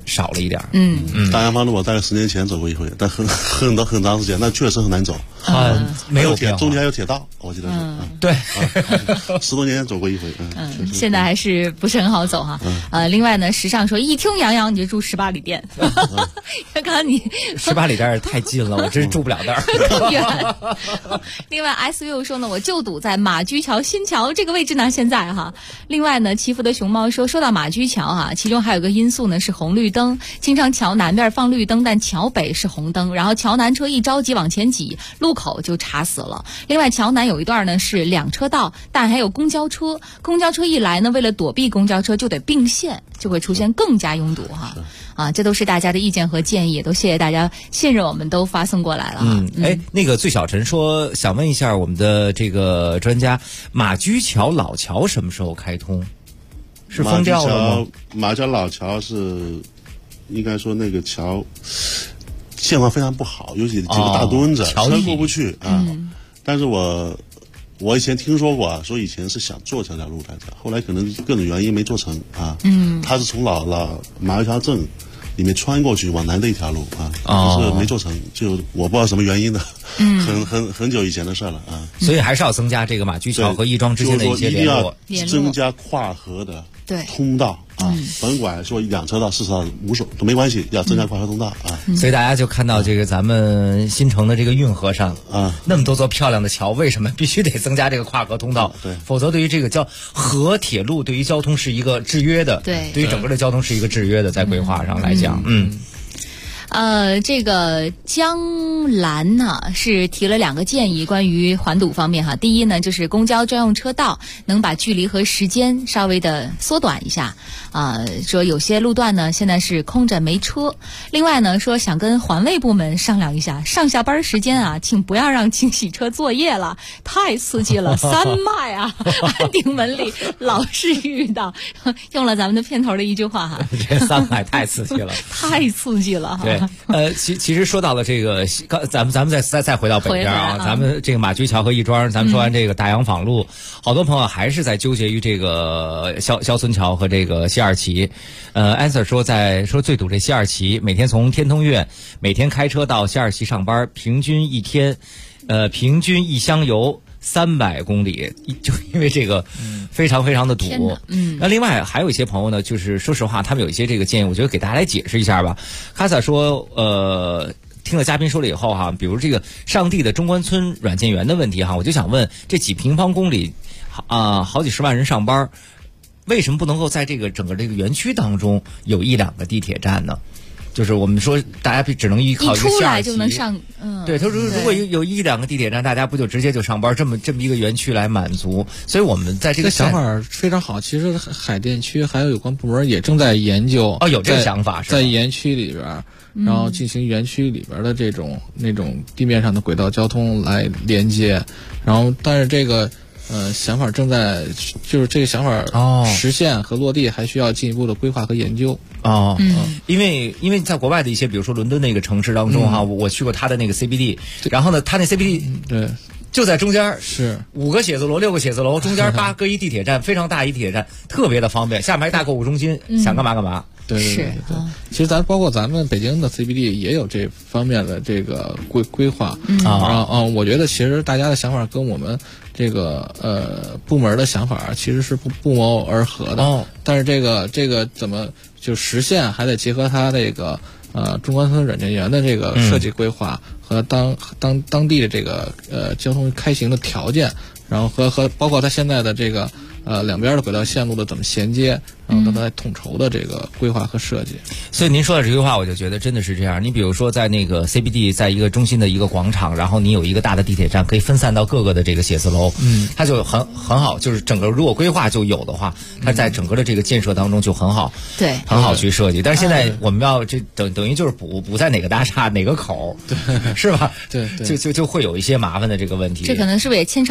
少了一点。 大洋房路我大概10年前走过一回，但很长时间，那确实很难走。 没有变化， 中间还有铁道，我记得是。 对 ，10多年前走过一回。 现在还是不是很好走哈。另外呢，时尚说一听杨洋你就住18里店，刚刚你 18里店太近了，我真是住不了那儿， 更远。另外 SU 说呢，我就堵在马驹桥新桥这个位置呢，现在哈。另外呢，祈福的熊猫说到马驹桥哈，其中还有个因素呢是红绿灯，经常桥南边放绿灯，但桥北是红灯，然后桥南车一着急往前挤，路口就插死了。另外桥南有一段呢是2车道，但还有公交车一来呢，为了躲避公交车就得并线，就会出现更加拥堵哈。这都是大家的意见和建议，也都谢谢大家信任我们都发送过来了。 那个醉小陈说想问一下我们的这个专家，马驹桥老桥什么时候开通？是封掉了吗？ 马驹桥老桥是应该说那个桥现况非常不好，尤其几个大墩子，车过不去啊。但是我以前听说过说以前是想做这条路来着，后来可能各种原因没做成啊。它是从老马驹桥镇里面穿过去往南的一条路就是没做成，就我不知道什么原因的，很久以前的事了啊。 所以还是要增加这个马驹桥和亦庄之间的一些联络， 一定要增加跨河的通道甭管说2车道、4车道都没关系，要增加跨河通道所以大家就看到这个咱们新城的这个运河上那么多座漂亮的桥，为什么必须得增加这个跨河通道？否则对于这个河铁路对于交通是一个制约的，对于整个的交通是一个制约的，在规划上来讲， 这个江兰呢是提了2个建议，关于缓堵方面哈。第一呢，就是公交专用车道能把距离和时间稍微的缩短一下说有些路段呢现在是空着没车。另外呢，说想跟环卫部门商量一下，上下班时间请不要让清洗车作业了，太刺激了，3麦安定门里老是遇到，用了咱们的片头的一句话哈， 这3麦太刺激了， 太刺激了哈。 对。其实说到了这个，咱们再回到北边咱们这个马驹桥和亦庄，咱们说完这个大洋坊路，好多朋友还是在纠结于这个肖村桥和这个西二旗。answer 说最堵这西二旗，每天从天通苑每天开车到西二旗上班，平均一箱油300公里，就因为这个非常非常的堵。那另外还有一些朋友呢，就是说实话，他们有一些这个建议，我觉得给大家来解释一下吧。卡萨说，听了嘉宾说了以后哈，比如这个上地的中关村软件园的问题哈，我就想问，这几平方公里好几十万人上班，为什么不能够在这个整个这个园区当中有1-2个地铁站呢？就是我们说，大家只能依靠一个出来就能上， 对，他说如果有1-2个地铁站，大家不就直接就上班，这么一个园区来满足？所以我们在这个想法非常好。其实海淀区还有有关部门也正在研究， 有这个想法是吧？ 在园区里边，然后进行园区里边的那种地面上的轨道交通来连接，然后但是这个。想法正在，就是这个想法实现和落地还需要进一步的规划和研究因为在国外的一些，比如说伦敦那个城市当中我去过他的那个 CBD， 然后呢，他那 CBD 对就在中间， 是 5个写字楼、6个写字楼，中间8个一地铁站，非常大一地铁站，特别的方便，下面还大购物中心，想干嘛干嘛。 对，其实包括咱们北京的 CBD 也有这方面的这个规划我觉得其实大家的想法跟我们这个部门的想法其实是不谋而合的但是这个怎么就实现，还得结合它这个中关村软件园的这个设计规划和当地的这个交通开行的条件，然后和包括它现在的这个两边的轨道线路的怎么衔接，然后在统筹的这个规划和设计。 所以您说的这句话，我就觉得真的是这样。你比如说在那个 CBD， 在一个中心的一个广场，然后你有一个大的地铁站，可以分散到各个的这个写字楼，它就很好。就是整个如果规划就有的话，它在整个的这个建设当中就很好， 对， 很好去设计。但是现在我们要这等于就是补在哪个大厦哪个口，对，是吧？ 对， 就会有一些麻烦的这个问题。 这可能是不是也牵扯到这个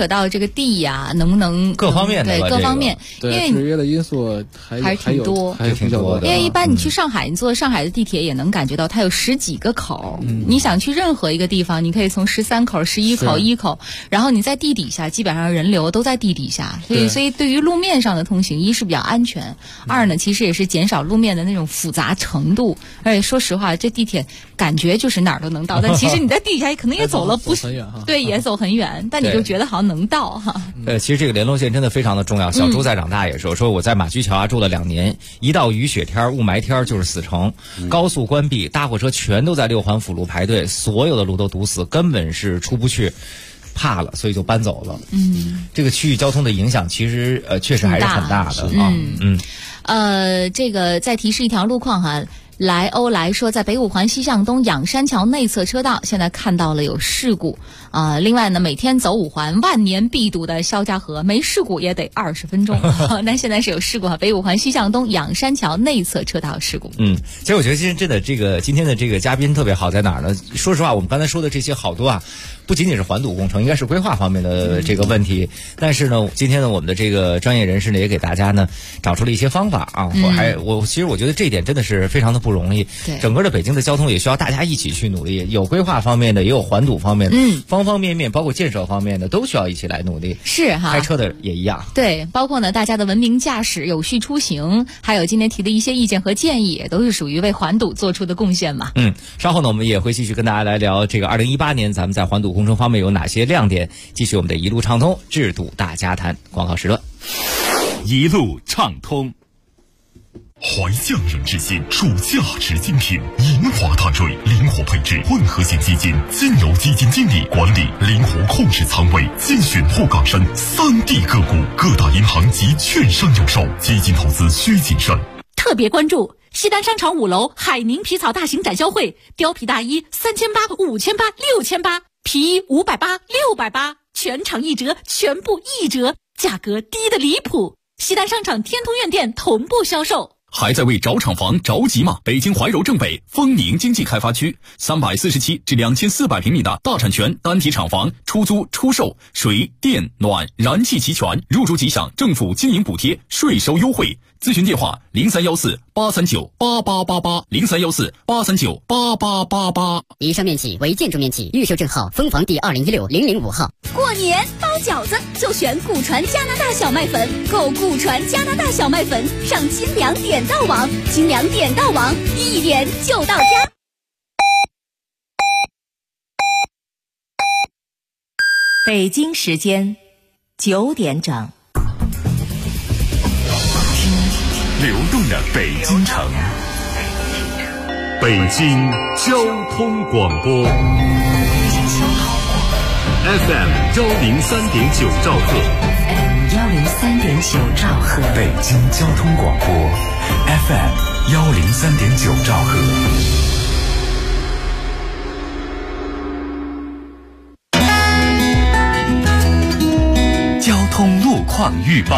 个地呀，能不能各方面的对各方面，因为制约的因素还挺多， 还挺多的。 因为一般你去上海，你坐上海的地铁也能感觉到它有10几个口，你想去任何一个地方，你可以从13口、11口、1口，然后你在地底下，基本上人流都在地底下，所以对于路面上的通行，一是比较安全，二呢其实也是减少路面的那种复杂程度。而且说实话，这地铁感觉就是哪儿都能到，但其实你在地底下可能也走了不是很远哈， 对，也走很远，但你就觉得好像能到哈。 其实这个联络线真的非常的重要。小朱在长大也说我在马驹桥住了2年，一到雨雪天、雾霾天就是死城，高速关闭，大货车全都在6环辅路排队，所有的路都堵死，根本是出不去。怕了，所以就搬走了。这个区域交通的影响其实确实还是很大的啊。 这个再提示一条路况哈。来欧来说，在北五环西向东仰山桥内侧车道，现在看到了有事故另外呢，每天走5环万年必堵的肖家河，没事故也得20分钟。但现在是有事故北五环西向东仰山桥内侧车道事故。 其实我觉得今天的这个嘉宾特别好在哪儿呢？说实话，我们刚才说的这些好多不仅仅是环堵工程，应该是规划方面的这个问题。但是呢，今天呢，我们的这个专业人士呢，也给大家呢找出了一些方法其实我觉得这一点真的是非常的不容易。 对， 整个的北京的交通也需要大家一起去努力，有规划方面的，也有环堵方面的，方方面面，包括建设方面的，都需要一起来努力。 是哈， 开车的也一样。 对，包括呢大家的文明驾驶、有序出行，还有今天提的一些意见和建议，也都是属于为环堵做出的贡献嘛。 稍后呢，我们也会继续跟大家来聊这个2018年咱们在环堵工程方面有哪些亮点，继续我们的一路畅通制度大家谈。广告时段， 一路畅通。怀匠人之心，出价值精品，银华团队灵活配置混合型基金，经由基金经理管理，灵活控制仓位，精选沪港深3D 个股，各大银行及券商有售，基金投资需谨慎。 特别关注西单商场5楼海宁皮草大型展销会，貂皮大衣3800、5800、6800，皮衣580、680，全场1折，全部1折，价格低得离谱。西单商场天通苑店同步销售。 还在为找厂房着急吗？北京怀柔正北丰宁经济开发区347至2400平米的大产权单体厂房，出租出售，水电暖燃气齐全，入住即享政府经营补贴，税收优惠。咨询电话0314-839-8888，0314-839-8888。 以上面企为建筑面积，预售证号丰房第2016-005号。 过年包饺子就选古传加拿大小麦粉，购古传加拿大小麦粉上金粮点到网，金粮点到网，一点就到家。 北京时间9点整。 流动的北京城，北京交通广播 FM 103.9兆赫， 103.9兆赫， 北京交通广播 FM 103.9兆赫。 交通路况预报。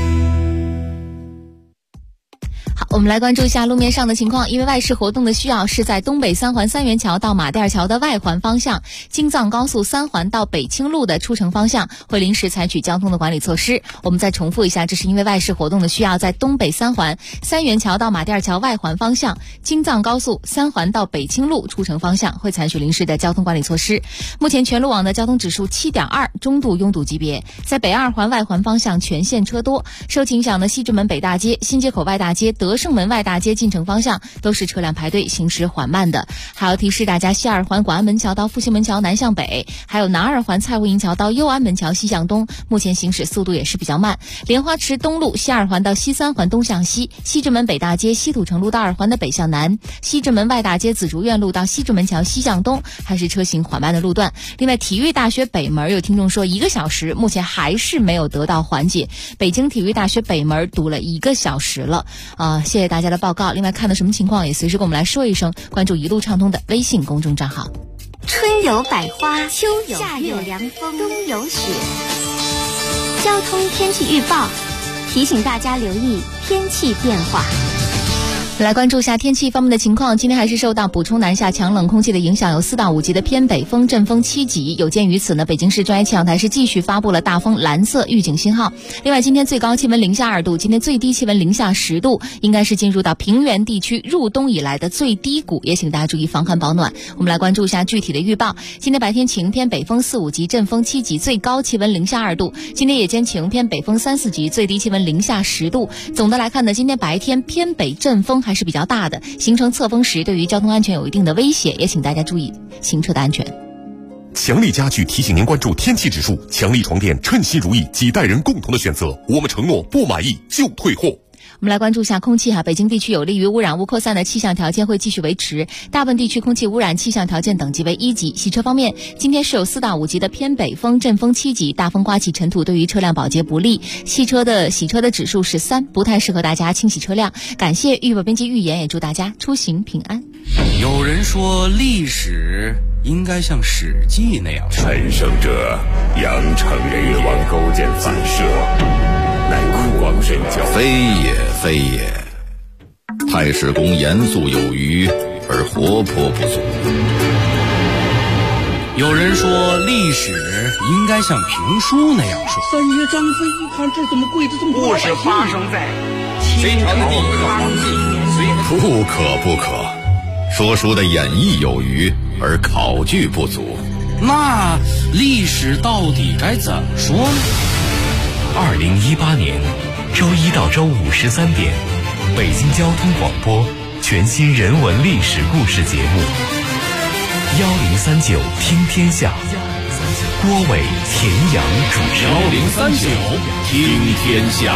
我们来关注一下路面上的情况。因为外事活动的需要，是在东北3环三元桥到马甸桥的外环方向，京藏高速3环到北清路的出城方向会临时采取交通的管理措施。我们再重复一下，这是因为外事活动的需要，在东北3环三元桥到马甸桥外环方向，京藏高速3环到北清路出城方向会采取临时的交通管理措施。目前全路网的交通指数7.2，中度拥堵级别。在北2环外环方向全线车多，受其影响的西直门北大街、新街口外大街、德胜门外大街进城方向都是车辆排队，行驶缓慢的。还要提示大家，西2环广安门桥到复兴门桥南向北，还有南2环蔡胡营桥到右安门桥西向东，目前行驶速度也是比较慢。莲花池东路西2环到西3环东向西，西直门北大街西土城路到2环的北向南，西直门外大街紫竹院路到西直门桥西向东，还是车行缓慢的路段。另外，体育大学北门有听众说1个小时，目前还是没有得到缓解。北京体育大学北门堵了1个小时了谢谢大家的报告。另外看到什么情况也随时跟我们来说一声，关注一路畅通的微信公众账号。 春有百花，秋有夏有凉风，冬有雪。交通天气预报提醒大家留意天气变化。 来关注一下天气方面的情况。今天还是受到补充南下强冷空气的影响，有4到5级的偏北风，阵风7级。有鉴于此呢，北京市专业气象台是继续发布了大风蓝色预警信号。另外，今天最高气温零下2度，今天最低气温零下10度，应该是进入到平原地区入冬以来的最低谷，也请大家注意防寒保暖。我们来关注一下具体的预报。今天白天晴，偏北风4、5级，阵风7级，最高气温零下2度。今天夜间晴，偏北风3、4级，最低气温零下10度。总的来看呢，今天白天偏北阵风还是比较大的，形成侧风时对于交通安全有一定的威胁，也请大家注意行车的安全。 强力家具提醒您关注天气指数，强力床垫称心如意，几代人共同的选择，我们承诺不满意就退货。 我们来关注一下空气北京地区有利于污染物扩散的气象条件会继续维持，大部分地区空气污染气象条件等级为1级。洗车方面，今天是有4到5级的偏北风，阵风7级，大风刮起尘土，对于车辆保洁不利。洗车的指数是3，不太适合大家清洗车辆。感谢预报编辑预言，也祝大家出行平安。 有人说历史应该像《史记》那样， 陈胜者扬长日王勾践反射，乃苦光神教， 非也非也。太史公严肃有余，而活泼不足。 有人说历史应该像评书那样说。 三爷张飞一看这怎么跪得这么故事发生在隋朝的第一个皇帝。不可，说书的演绎有余，而考据不足。 那历史到底该怎么说呢 ？2018年周1到周513点，北京交通广播全新人文历史故事节目1039听天下，郭伟、田阳主持。 1039听天下。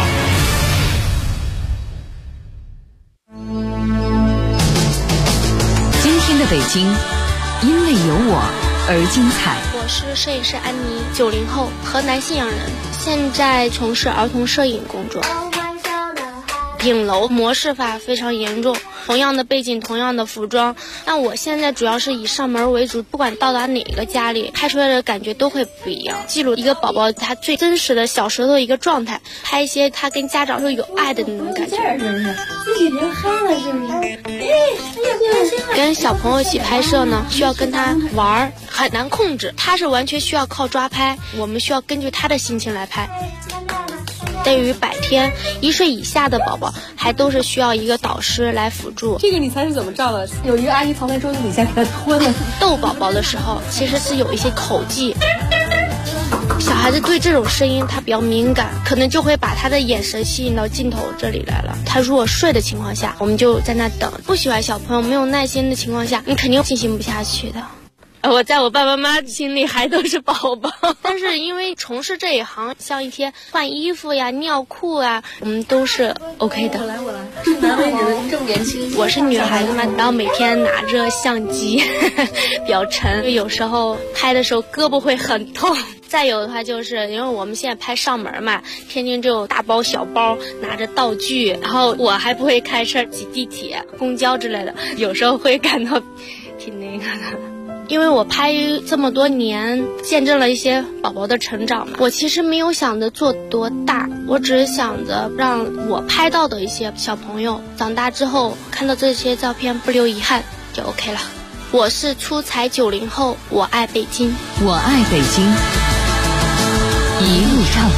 今天的北京，因为有我而精彩。 我是摄影师安妮，90后，河南信阳人，现在从事儿童摄影工作。影楼模式化非常严重，同样的背景，同样的服装，但我现在主要是以上门为主，不管到达哪个家里，拍出来的感觉都会不一样，记录一个宝宝他最真实的小时候的一个状态，拍一些他跟家长是有爱的那种感觉。 自己流汗了是不是？ 跟小朋友一起拍摄呢，需要跟他玩，很难控制，他是完全需要靠抓拍，我们需要根据他的心情来拍。对于白天1岁以下的宝宝，还都是需要一个导师来辅助。 这个你猜是怎么照的？有一个阿姨藏在桌子底下给他拖的。 逗宝宝的时候，其实是有一些口技。小孩子对这种声音他比较敏感，可能就会把他的眼神吸引到镜头这里来了。他如果睡的情况下，我们就在那等。不喜欢小朋友没有耐心的情况下，你肯定进行不下去的。我在我爸爸妈妈心里还都是宝宝，但是因为从事这一行，像一天换衣服呀、尿裤啊，我们都是 OK 的。 我来，是男的女的？这么年轻？ 我是女孩子嘛，然后每天拿着相机，比较沉，有时候拍的时候胳膊会很痛。再有的话就是因为我们现在拍上门嘛，天天就有大包小包拿着道具，然后我还不会开车挤地铁、公交之类的，有时候会感到挺那个的。因为我拍这么多年，见证了一些宝宝的成长嘛，我其实没有想着做多大，我只是想着让我拍到的一些小朋友长大之后看到这些照片不留遗憾就 OK 了。我是出彩90后，我爱北京， 我爱北京，一路畅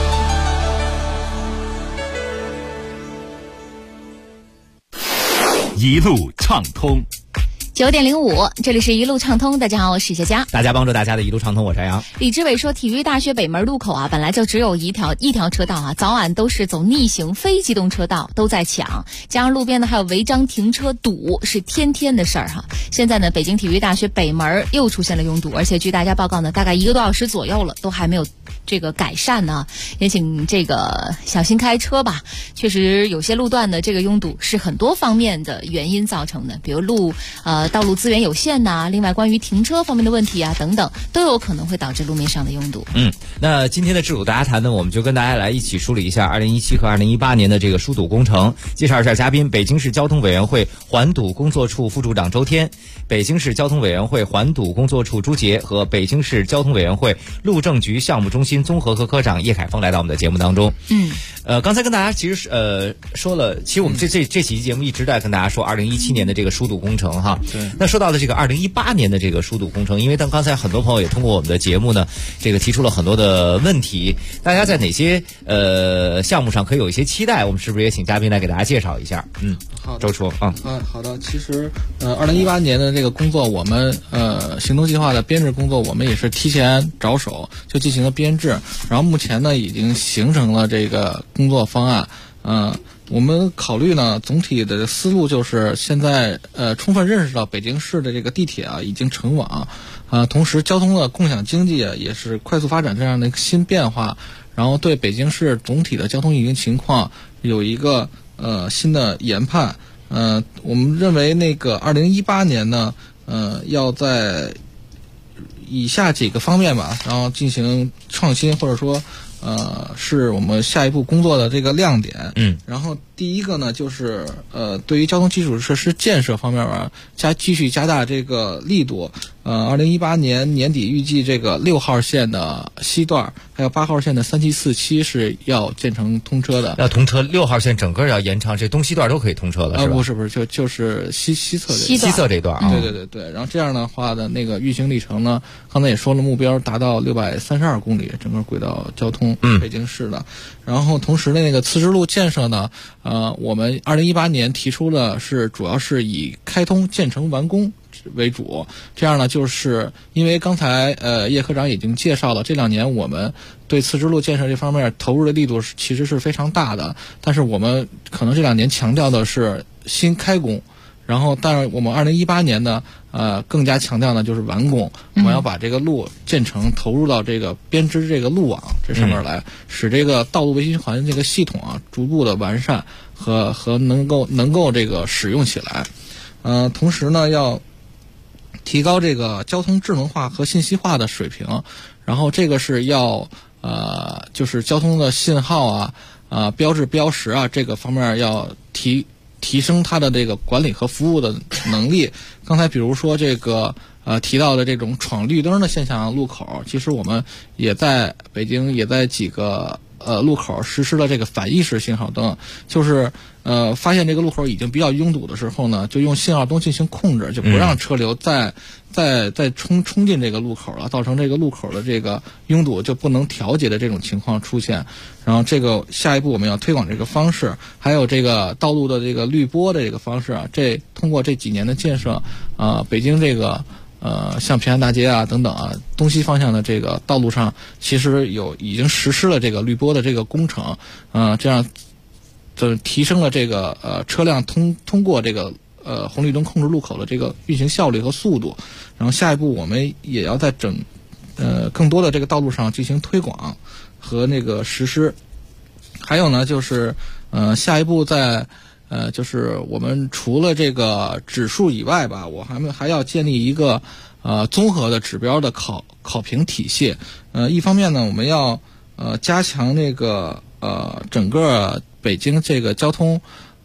通，一路畅通。 9点05，这里是一路畅通。大家好，我是佳佳。 大家帮助大家的一路畅通，我是杨。 李志伟说，体育大学北门路口本来就只有一条车道早晚都是走逆行，非机动车道都在抢，加上路边呢还有违章停车堵，是天天的事儿现在呢，北京体育大学北门又出现了拥堵，而且据大家报告呢，大概1个多小时左右了，都还没有这个改善呢，也请这个小心开车吧。确实有些路段的这个拥堵是很多方面的原因造成的，比如道路资源有限呐，另外关于停车方面的问题啊等等，都有可能会导致路面上的拥堵。 那今天的智堵大家谈呢，我们就跟大家来一起梳理一下2017和2018年的这个疏堵工程。介绍一下嘉宾：北京市交通委员会环堵工作处副处长周天，北京市交通委员会环堵工作处朱杰和北京市交通委员会路政局项目中心综合科科长叶凯峰来到我们的节目当中。刚才跟大家其实说了，其实我们这期节目一直在跟大家说2017年的这个疏堵工程哈。 对。 那说到的这个2018年的这个疏堵工程，因为刚才很多朋友也通过我们的节目呢，这个提出了很多的问题，大家在哪些项目上可以有一些期待？我们是不是也请嘉宾来给大家介绍一下？ 好， 周处啊。 好的。其实2018年的这个工作，我们行动计划的编制工作，我们也是提前着手就进行了编制，然后目前呢已经形成了这个工作方案。我们考虑呢，总体的思路就是现在充分认识到北京市的这个地铁啊已经成网，同时交通的共享经济也是快速发展这样的一个新变化，然后对北京市总体的交通运行情况有一个新的研判。我们认为那个2018年呢，要在以下几个方面吧，然后进行创新，或者说是我们下一步工作的这个亮点。然后第一个呢，就是对于交通基础设施建设方面吧，继续加大这个力度。2018年年底预计这个6号线的西段，还有8号线的3期4期是要建成通车的。 要通车，6号线整个要延长，这东西段都可以通车了，是吧？ 不是，就是西侧这段啊。 对。然后这样的话的那个运行里程呢，刚才也说了，目标达到632公里，整个轨道交通，北京市的。然后同时那个次支路建设呢，我们2018年提出的是主要是以开通、建成、完工为主。这样呢，就是因为刚才叶科长已经介绍了，这2年我们对次支路建设这方面投入的力度其实是非常大的，但是我们可能这2年强调的是新开工，然后但是我们2018年呢更加强调呢就是完工，我们要把这个路建成，投入到这个编织这个路网这上面来，使这个道路维修环这个系统啊逐步的完善和能够这个使用起来。同时呢要提高这个交通智能化和信息化的水平，然后这个是要就是交通的信号标志标识这个方面要提升它的这个管理和服务的能力。刚才比如说这个提到的这种闯绿灯的现象路口，其实我们也在北京也在几个路口实施了这个反意识信号灯，就是发现这个路口已经比较拥堵的时候呢，就用信号灯进行控制，就不让车流再冲进这个路口了，造成这个路口的这个拥堵就不能调节的这种情况出现。然后这个下一步我们要推广这个方式，还有这个道路的这个滤波的这个方式这通过这几年的建设，北京这个像平安大街等等东西方向的这个道路上，其实已经实施了这个滤波的这个工程，这样就提升了这个车辆通过这个红绿灯控制路口的这个运行效率和速度。然后下一步我们也要在更多的这个道路上进行推广和那个实施。还有呢就是下一步就是我们除了这个指数以外吧，我还要建立一个综合的指标的考评体系。一方面呢，我们要加强那个整个北京这个交通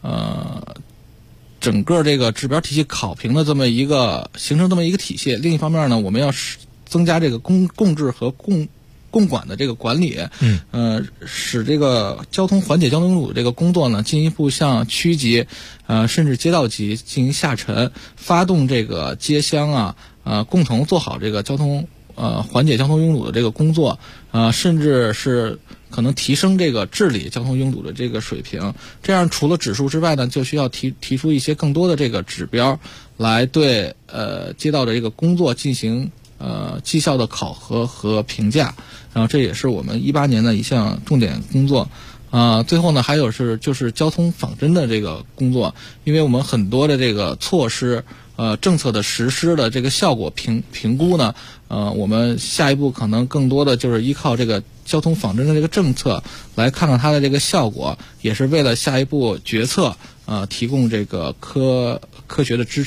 整个这个指标体系考评的形成这么一个体系。另一方面呢，我们要增加这个共治和共管的这个管理，使这个缓解交通拥堵这个工作呢进一步向区级甚至街道级进行下沉，发动这个街乡共同做好这个缓解交通拥堵的这个工作，甚至是可能提升这个治理交通拥堵的这个水平。这样除了指数之外呢，就需要提出一些更多的这个指标，来对街道的这个工作进行绩效的考核和评价。然后这也是我们18年的一项重点工作。最后呢，还有就是交通仿真的这个工作，因为我们很多的这个措施政策的实施的这个效果评估呢，我们下一步可能更多的就是依靠这个交通仿真的这个政策来看看它的这个效果，也是为了下一步决策提供这个科学的支持。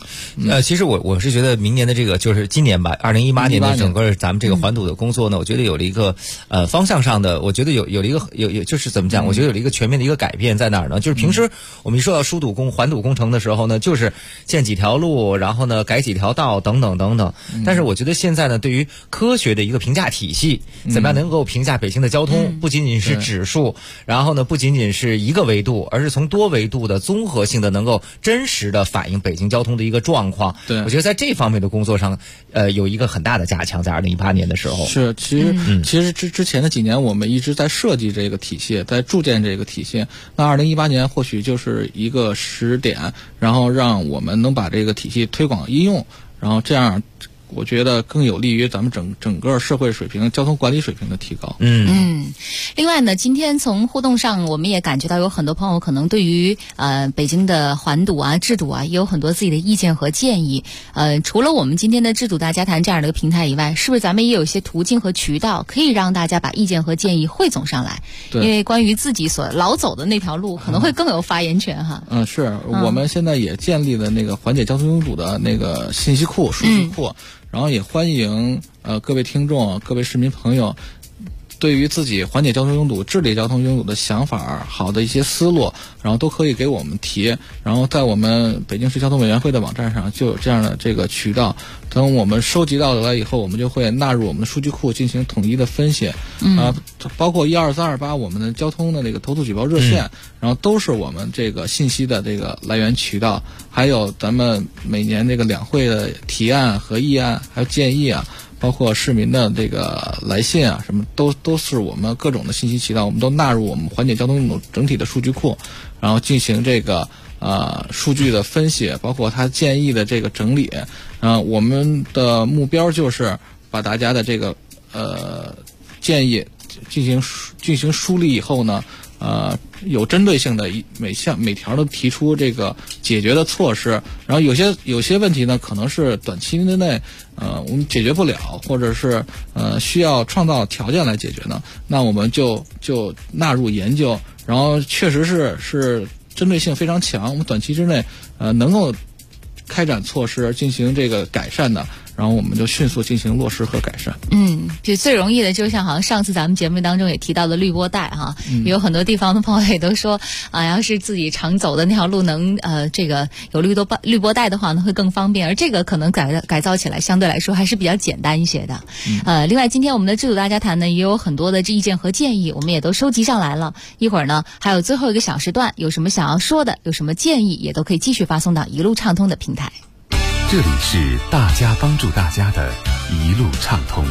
其实我是觉得明年的这个就是今年吧，2018年的整个咱们这个环堵的工作呢，我觉得有了一个方向上的，我觉得有了一个就是怎么讲，我觉得有了一个全面的一个改变在哪儿呢？就是平时我们一说到环堵工程的时候呢，就是建几条路，然后呢改几条道等等等等。但是我觉得现在呢，对于科学的一个评价体系，怎么样能够评价北京的交通，不仅仅是指数，然后呢不仅仅是一个维度，而是从多维度的综合性的能够真实的反映北京交通的一个状况。 对， 我觉得在这方面的工作上，有一个很大的加强，在2018年的时候。 是，其实之前的几年我们一直在设计这个体系，在铸建这个体系。那2018年或许就是一个时点，然后让我们能把这个体系推广应用，然后这样我觉得更有利于咱们整个社会水平、交通管理水平的提高。 另外呢，今天从互动上，我们也感觉到有很多朋友可能对于北京的环堵啊、治堵啊，也有很多自己的意见和建议。除了我们今天的治堵大家谈这样的一个平台以外，是不是咱们也有一些途径和渠道，可以让大家把意见和建议汇总上来？因为关于自己所老走的那条路，可能会更有发言权哈。 是我们现在也建立了那个缓解交通拥堵的那个信息库、数据库。然后也欢迎各位听众、各位市民朋友，对于自己缓解交通拥堵、治理交通拥堵的想法、好的一些思路，然后都可以给我们提。然后在我们北京市交通委员会的网站上就有这样的这个渠道。等我们收集到了以后，我们就会纳入我们的数据库进行统一的分析。包括12328我们的交通的这个投诉举报热线，然后都是我们这个信息的这个来源渠道。还有咱们每年这个两会的提案和议案，还有建议啊，包括市民的这个来信啊，什么都是我们各种的信息渠道，我们都纳入我们缓解交通拥堵整体的数据库，然后进行这个数据的分析，包括他建议的这个整理。我们的目标就是把大家的这个建议进行梳理以后呢，有针对性的每条都提出这个解决的措施。然后有些问题呢，可能是短期之内我们解决不了，或者是需要创造条件来解决呢，那我们就纳入研究。然后确实是针对性非常强，我们短期之内能够开展措施进行这个改善的，然后我们就迅速进行落实和改善。 就最容易的，就像好像上次咱们节目当中也提到的绿波带哈，有很多地方的朋友也都说要是自己常走的那条路能这个有绿波带的话呢，会更方便，而这个可能改造起来相对来说还是比较简单一些的。另外今天我们的治堵大家谈呢，也有很多的意见和建议，我们也都收集上来了。一会儿呢还有最后一个小时段，有什么想要说的，有什么建议，也都可以继续发送到一路畅通的平台。 这里是大家帮助大家的一路畅通。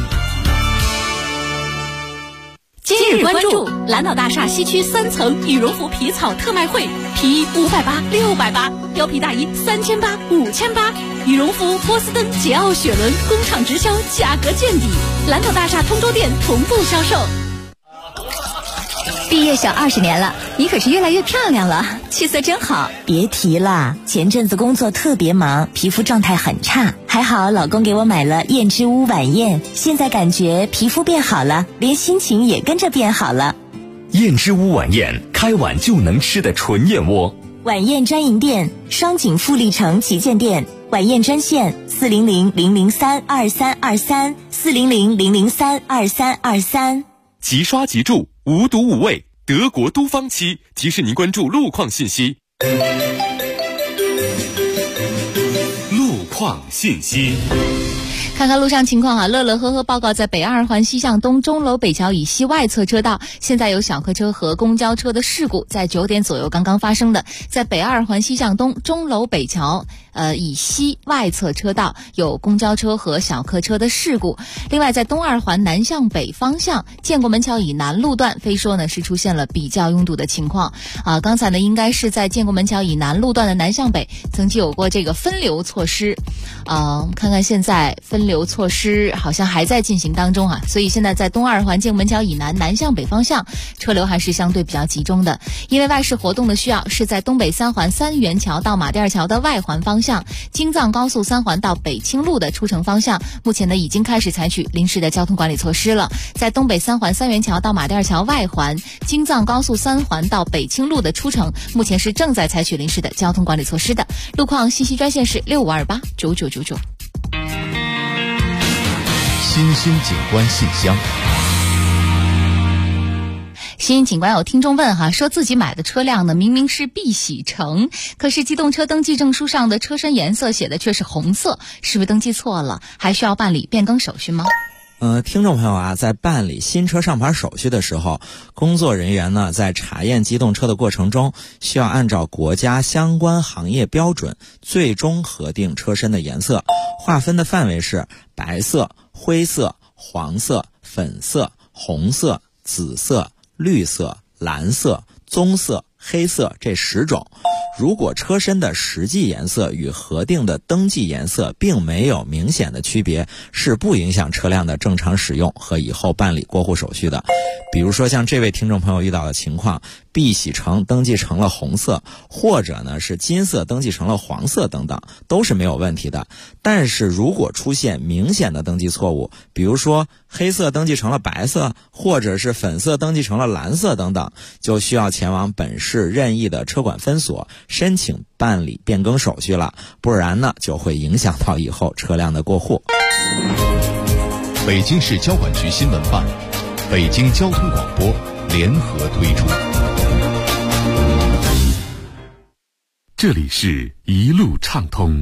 今日关注蓝岛大厦西区3层羽绒服皮草特卖会，皮衣580、680，貂皮大衣3800、5800，羽绒服波司登、捷奥、雪伦工厂直销，价格见底，蓝岛大厦通州店同步销售。 毕业小20年了，你可是越来越漂亮了，气色真好。别提了，前阵子工作特别忙，皮肤状态很差，还好老公给我买了燕之屋晚宴，现在感觉皮肤变好了，连心情也跟着变好了。 燕之屋晚宴，开碗就能吃的纯燕窝。 晚宴专营店，双井富力城旗舰店，晚宴专线400-003-2323，400-003-2323。 即刷即住，无毒无味，德国都芳漆提示您关注路况信息。路况信息。 看看路上情况乐乐呵呵报告，在北2环西向东钟楼北桥以西外侧车道，现在有小客车和公交车的事故，在9点左右刚刚发生的，在北2环西向东钟楼北桥以西外侧车道有公交车和小客车的事故。另外在东2环南向北方向建国门桥以南路段，非说呢是出现了比较拥堵的情况刚才呢应该是在建国门桥以南路段的南向北曾经有过这个分流措施看看现在分流措施好像还在进行当中啊，所以现在在东二环径门桥以南南向北方向车流还是相对比较集中的。因为外事活动的需要，是在东北三环三元桥到马甸桥的外环方向，京藏高速三环到北清路的出城方向，目前呢已经开始采取临时的交通管理措施了。在东北三环三元桥到马甸桥外环，京藏高速三环到北清路的出城，目前是正在采取临时的交通管理措施的。路况信息专线是65289999。 新兴景观信箱。 新景观有听众问哈，说自己买的车辆呢明明是碧玺橙，可是机动车登记证书上的车身颜色写的却是红色，是不是登记错了？还需要办理变更手续吗？ 听众朋友啊，在办理新车上牌手续的时候，工作人员呢在查验机动车的过程中，需要按照国家相关行业标准最终核定车身的颜色，划分的范围是白色、灰色、黄色、粉色、红色、紫色、绿色、蓝色、棕色、黑色这10种。如果车身的实际颜色与核定的登记颜色并没有明显的区别，是不影响车辆的正常使用和以后办理过户手续的。比如说像这位听众朋友遇到的情况，碧玺橙登记成了红色，或者呢是金色登记成了黄色等等，都是没有问题的。但是如果出现明显的登记错误，比如说黑色登记成了白色，或者是粉色登记成了蓝色等等，就需要前往本市任意的车管分所申请办理变更手续了，不然呢就会影响到以后车辆的过户。 北京市交管局新闻办、北京交通广播联合推出。 这里是一路畅通。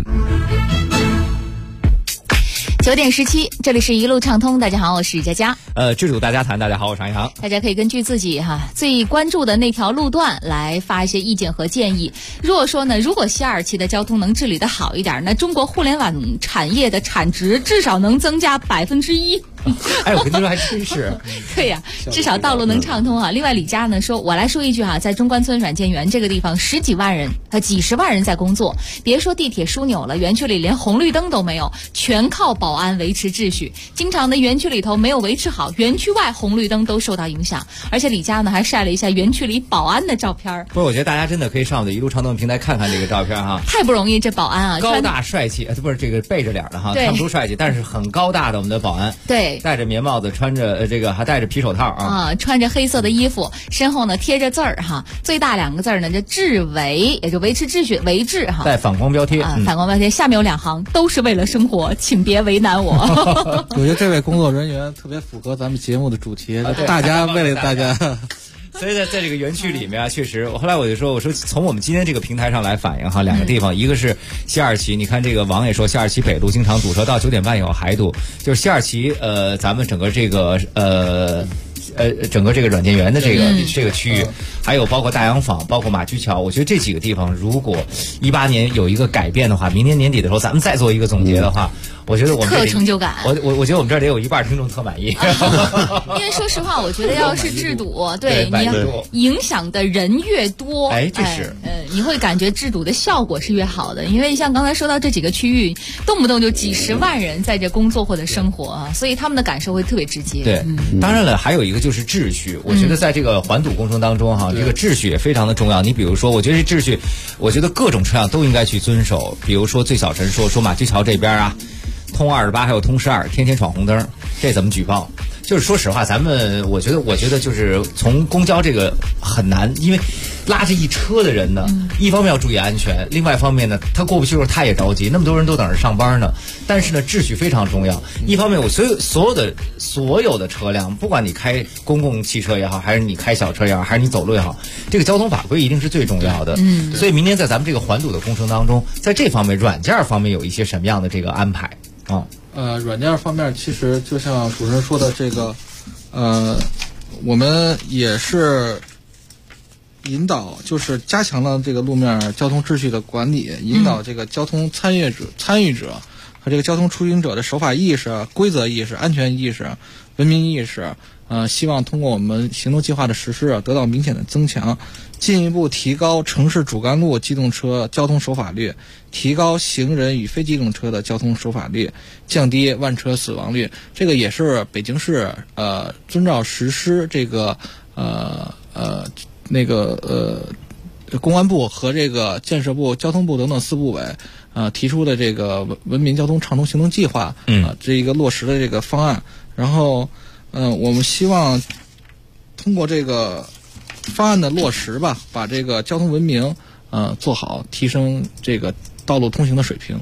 9点17，这里是一路畅通。大家好，我是佳佳。 知足大家谈，大家好，我是常一航。 大家可以根据自己最关注的那条路段来发一些意见和建议。如果西二旗的交通能治理的好一点，那中国互联网产业的产值至少能增加1%。 哎，我跟你说还真是。 对呀，至少道路能畅通啊。另外李佳呢说，我来说一句在中关村软件园这个地方10几万人几十万人在工作，别说地铁枢纽了，园区里连红绿灯都没有，全靠保安维持秩序。经常的园区里头没有维持好，园区外红绿灯都受到影响。而且李佳呢还晒了一下园区里保安的照片。 不是，我觉得大家真的可以上我的一路畅通平台看看这个照片哈， 太不容易，这保安啊， 高大帅气，不是这个背着脸的哈，看不出帅气，但是很高大的我们的保安。 对。 戴着棉帽子，穿着还戴着皮手套啊， 穿着黑色的衣服，身后呢贴着字儿最大2个字呢就治维，也就维持秩序，维治带反光标贴反光标贴，下面有2行，都是为了生活，请别为难我。 我觉得这位工作人员特别符合咱们节目的主题，大家为了大家。 所以在这个园区里面确实，后来我就说从我们今天这个平台上来反映2个地方，一个是西二旗，你看这个王也说西二旗北路经常堵车，到9点半以后还堵，就是西二旗咱们整个这个整个这个软件园的这个区域，还有包括大洋坊，包括马驹桥，我觉得这几个地方如果18年有一个改变的话，明年年底的时候咱们再做一个总结的话，我觉得我们特成就感。 我觉得我们这儿得有1半听众特满意。 因为说实话，我觉得要是制堵，对你要影响的人越多， 这是你会感觉制堵的效果是越好的。因为像刚才说到这几个区域，动不动就几十万人在这工作或者生活所以他们的感受会特别直接。 对，当然了，还有一个就是秩序。我觉得在这个环堵工程当中这个秩序也非常的重要。你比如说，我觉得这秩序，我觉得各种车辆都应该去遵守。比如说最小陈说马驹桥这边通28还有通12天天闯红灯，这怎么举报？就是说实话，我觉得就是从公交这个很难，因为拉着一车的人呢，一方面要注意安全，另外一方面呢，他过不去的时候他也着急，那么多人都等着上班呢。但是呢，秩序非常重要。一方面，所有的车辆，不管你开公共汽车也好，还是你开小车也好，还是你走路也好，这个交通法规一定是最重要的。所以明年在咱们这个环堵的工程当中，在这方面软件方面有一些什么样的这个安排软件方面其实就像主持人说的这个，我们也是引导，就是加强了这个路面交通秩序的管理，引导这个交通参与者和这个交通出行者的守法意识、规则意识、安全意识、文明意识，希望通过我们行动计划的实施得到明显的增强，进一步提高城市主干路机动车交通守法率，提高行人与非机动车的交通守法率，降低万车死亡率。这个也是北京市遵照实施这个公安部和这个建设部、交通部等等4部委提出的这个文明交通畅通行动计划这一个落实的这个方案。然后我们希望通过这个方案的落实吧，把这个交通文明做好，提升这个道路通行的水平。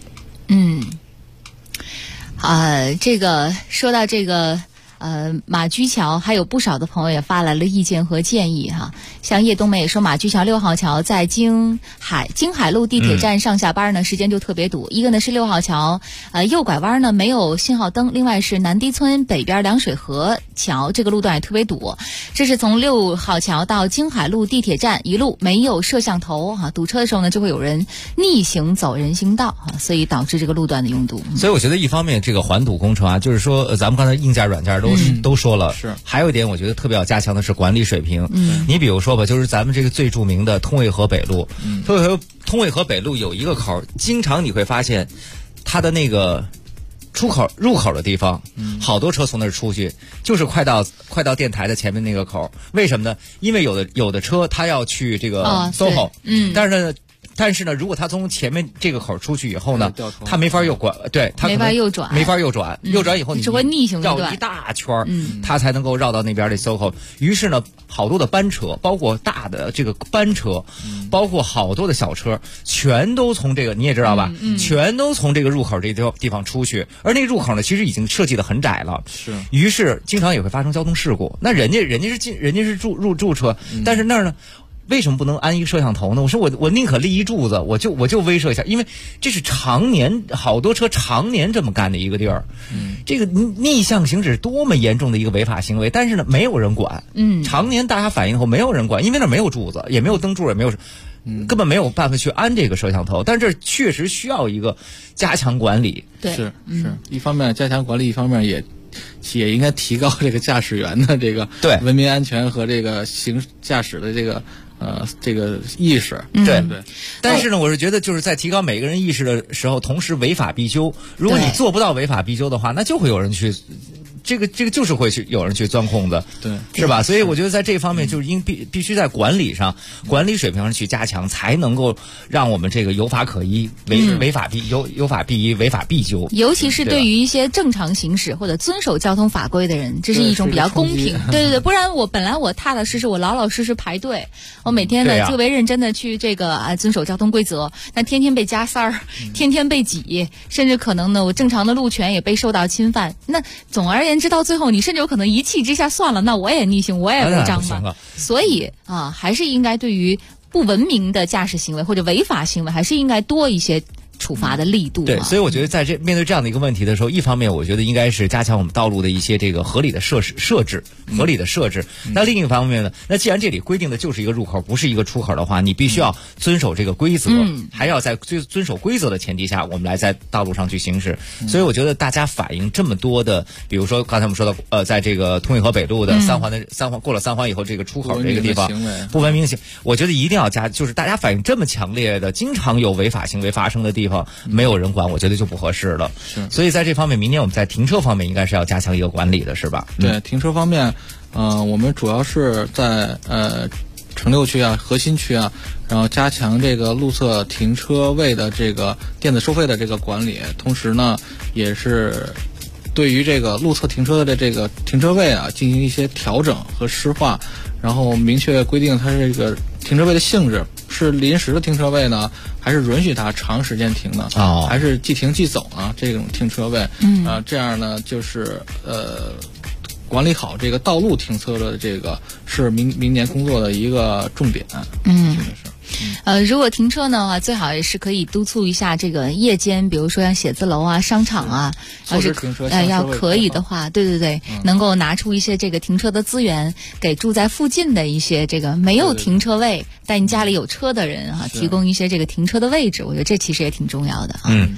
这个说到这个马驹桥，还有不少的朋友也发来了意见和建议哈。像叶冬梅也说，马驹桥6号桥在京海路地铁站上下班呢，时间就特别堵。一个呢是6号桥右拐弯呢没有信号灯，另外是南堤村北边凉水河桥这个路段也特别堵。这是从6号桥到京海路地铁站一路没有摄像头堵车的时候呢，就会有人逆行走人行道所以导致这个路段的拥堵。 所以我觉得一方面这个环堵工程就是说咱们刚才硬件软件都说了，是还有一点我觉得特别要加强的是管理水平。你比如说吧，就是咱们这个最著名的通渭河北路，通渭河北路有一个口，经常你会发现它的那个入口的地方，好多车从那儿出去，就是快到电台的前面那个口。为什么呢？因为有的车它要去这个 SOHO，但是呢，如果他从前面这个口出去以后呢，他没法右转，对，他没法右转， 右转以后你只会逆行绕一大圈他才能够绕到那边的 SOHO。于是呢，好多的班车，包括大的这个班车，包括好多的小车，全都从这个你也知道吧，全都从这个入口这个地方出去，而那个入口呢，其实已经设计的很窄了，于是经常也会发生交通事故。那人家是入驻车，但是那儿呢？为什么不能安一摄像头呢？我说我宁可立一柱子，我就威慑一下，因为这是好多车常年这么干的一个地儿。这个逆向行驶多么严重的一个违法行为，但是呢没有人管。常年大家反映后没有人管，因为那没有柱子，也没有灯柱，也没有根本没有办法去安这个摄像头。但这确实需要一个加强管理。 对， 是一方面加强管理，一方面也应该提高这个驾驶员的这个文明安全和这个驾驶的这个意识。 对。但是呢，我是觉得就是在提高每个人意识的时候，同时违法必究。如果你做不到违法必究的话，那就会有人去。这个就是会有人去钻空子， 对， 是吧？所以我觉得在这方面就是必须在管理水平上去加强，才能够让我们这个有法可依，有法必依，违法必究。 尤其是对于一些正常行驶或者遵守交通法规的人，这是一种比较公平。对，不然我本来我踏踏实实，我老老实实排队，我每天呢特别认真的去这个遵守交通规则，但天天被加塞儿，天天被挤，甚至可能呢我正常的路权也被受到侵犯。那总而言之，到最后你甚至有可能一气之下算了，那我也逆行，我也违章吧。所以还是应该对于不文明的驾驶行为或者违法行为，还是应该多一些处罚的力度。 对，所以我觉得在面对这样的一个问题的时候，一方面我觉得应该是加强我们道路的一些这个合理的设置。那另一方面呢，那既然这里规定的就是一个入口，不是一个出口的话，你必须要遵守这个规则，还要在遵守规则的前提下，我们来在道路上去行驶。所以我觉得大家反映这么多的，比如说刚才我们说的，在这个通渭河北路的三环过了三环以后，这个出口这个地方不文明行为，我觉得一定要就是大家反映这么强烈的，经常有违法行为发生的地方，没有人管，我觉得就不合适了。所以在这方面，明年我们在停车方面应该是要加强一个管理的，是吧？ 对，停车方面，我们主要是在城六区核心区然后加强这个路侧停车位的这个电子收费的这个管理，同时呢，也是对于这个路侧停车的这个停车位进行一些调整和施划，然后明确规定它这个停车位的性质，是临时的停车位呢，还是允许它长时间停呢？还是即停即走呢？这种停车位，这样呢就是管理好这个道路停车的这个是明年工作的一个重点。 如果停车呢最好也是可以督促一下这个夜间，比如说像写字楼商场要是要可以的话，对，能够拿出一些这个停车的资源，给住在附近的一些这个没有停车位但你家里有车的人提供一些这个停车的位置，我觉得这其实也挺重要的。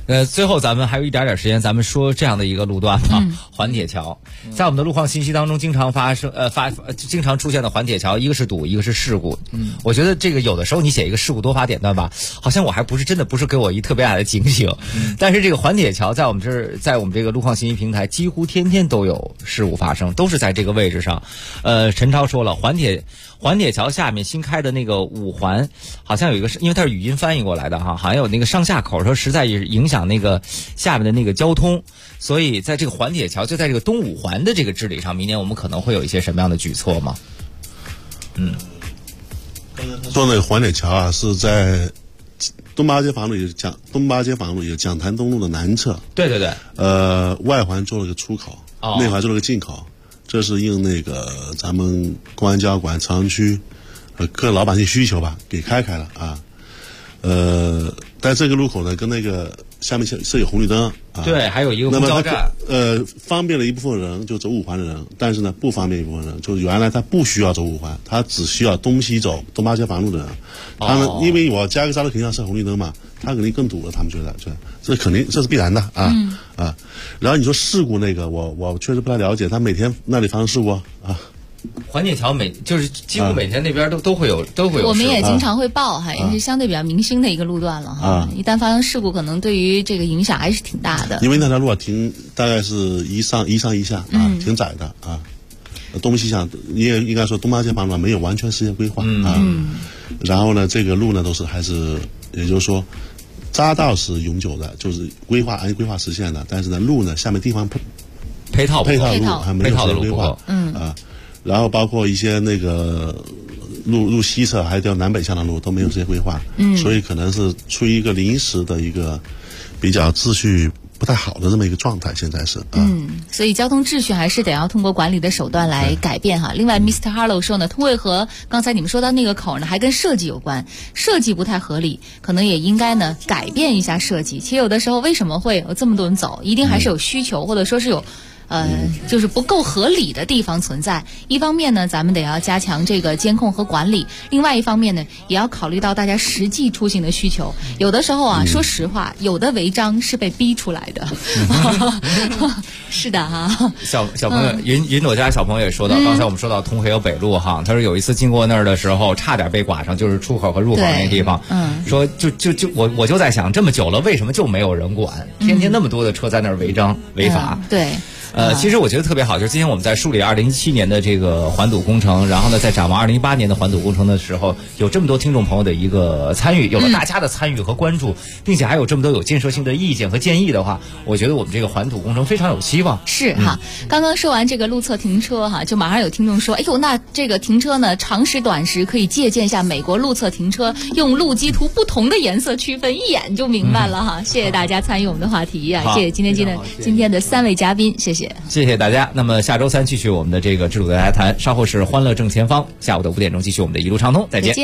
最后咱们还有一点点时间，咱们说这样的一个路段吧。环铁桥，在我们的路况信息当中，经常经常出现的环铁桥，一个是堵，一个是事故。我觉得这个有的时候你写一个事故多发点段吧，好像我还不是真的不是给我一特别大的警醒。但是这个环铁桥在我们这个路况信息平台，几乎天天都有事故发生，都是在这个位置上。陈超说了，环铁桥下面新开的那个5环，好像有一个因为它是语音翻译过来的哈，好像有那个上下口，说实在也影响那个下面的那个交通，所以在这个环铁桥就在这个东5环的这个治理上，明年我们可能会有一些什么样的举措吗？ 说那个环铁桥啊，是在东八街房路有讲坛东路的南侧。 对对对。 外环做了个出口，内环做了个进口。这是应那个咱们公安交管朝阳区各老百姓需求吧，给开了啊。但这个路口呢，跟那个下面是有红绿灯啊。 对，还有一个公交站。 方便了一部分人，就走5环的人，但是呢，不方便一部分人，就是原来他不需要走5环，他只需要东西走东八街房路的人。他们因为我加个刹车肯定要设红绿灯嘛，他肯定更堵了，他们觉得这肯定这是必然的啊。然后你说事故那个，我确实不太了解，他每天那里发生事故啊。 环铁桥就是几乎每天那边都会有我们也经常会报哈，也是相对比较明星的一个路段了哈。一旦发生事故，可能对于这个影响还是挺大的。 因为那条路大概是一上一下啊，挺窄的啊。东西向也应该说东八街房路没有完全实现规划啊。然后呢，这个路呢也就是说，匝道是永久的，就是按规划实现的，但是呢，路呢下面地方配套路还没有实现规划。然后包括一些那个路西侧还有条南北向的路都没有这些规划，所以可能是处于一个临时的一个比较秩序不太好的这么一个状态，现在是。 所以交通秩序还是得要通过管理的手段来改变哈。另外 Mr. Harlow 说呢，通惠河刚才你们说到那个口呢，还跟设计有关，设计不太合理，可能也应该呢改变一下设计。其实有的时候为什么会有这么多人走，一定还是有需求，或者说是有就是不够合理的地方存在。一方面呢，咱们得要加强这个监控和管理；另外一方面呢，也要考虑到大家实际出行的需求。有的时候啊，说实话，有的违章是被逼出来的。是的哈。 小朋友，云朵家小朋友也说到，刚才我们说到通惠河北路哈，他说有一次经过那儿的时候，差点被剐上，就是出口和入口那地方。说我就在想，这么久了，为什么就没有人管？天天那么多的车在那儿违章违法。 对。 其实我觉得特别好，就是今天我们在梳理2017年的这个环堵工程，然后呢，在展望2018年的环堵工程的时候，有这么多听众朋友的一个参与，有了大家的参与和关注，并且还有这么多有建设性的意见和建议的话，我觉得我们这个环堵工程非常有希望。 是哈，刚刚说完这个路侧停车哈，就马上有听众说，哎呦，那这个停车呢，长时短时可以借鉴一下美国路侧停车，用路基图不同的颜色区分，一眼就明白了哈。谢谢大家参与我们的话题啊，谢谢今天的3位嘉宾，谢谢大家。那么下周3继续我们的这个制度的来谈，稍后是欢乐正前方，下午的5点钟继续我们的一路畅通，再见。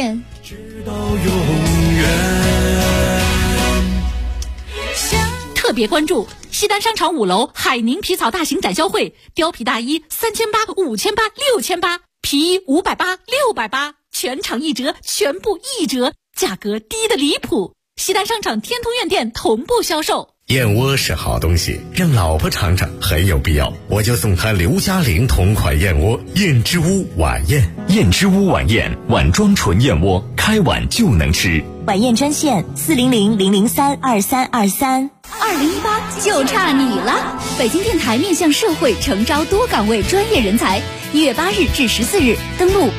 特别关注西单商场5楼海宁皮草大型展销会，貂皮大衣3800、5800、6800，皮衣580、680，全场1折，全部1折，价格低得离谱。西单商场天通苑店同步销售。 燕窝是好东西，让老婆尝尝很有必要，我就送她刘嘉玲同款燕窝燕之屋晚宴。 燕之屋晚宴，碗装纯燕窝，开碗就能吃。 晚宴专线400-003-2323。 2018就差你了！北京电台面向社会，诚招多岗位专业人才。1月8日至14日，登录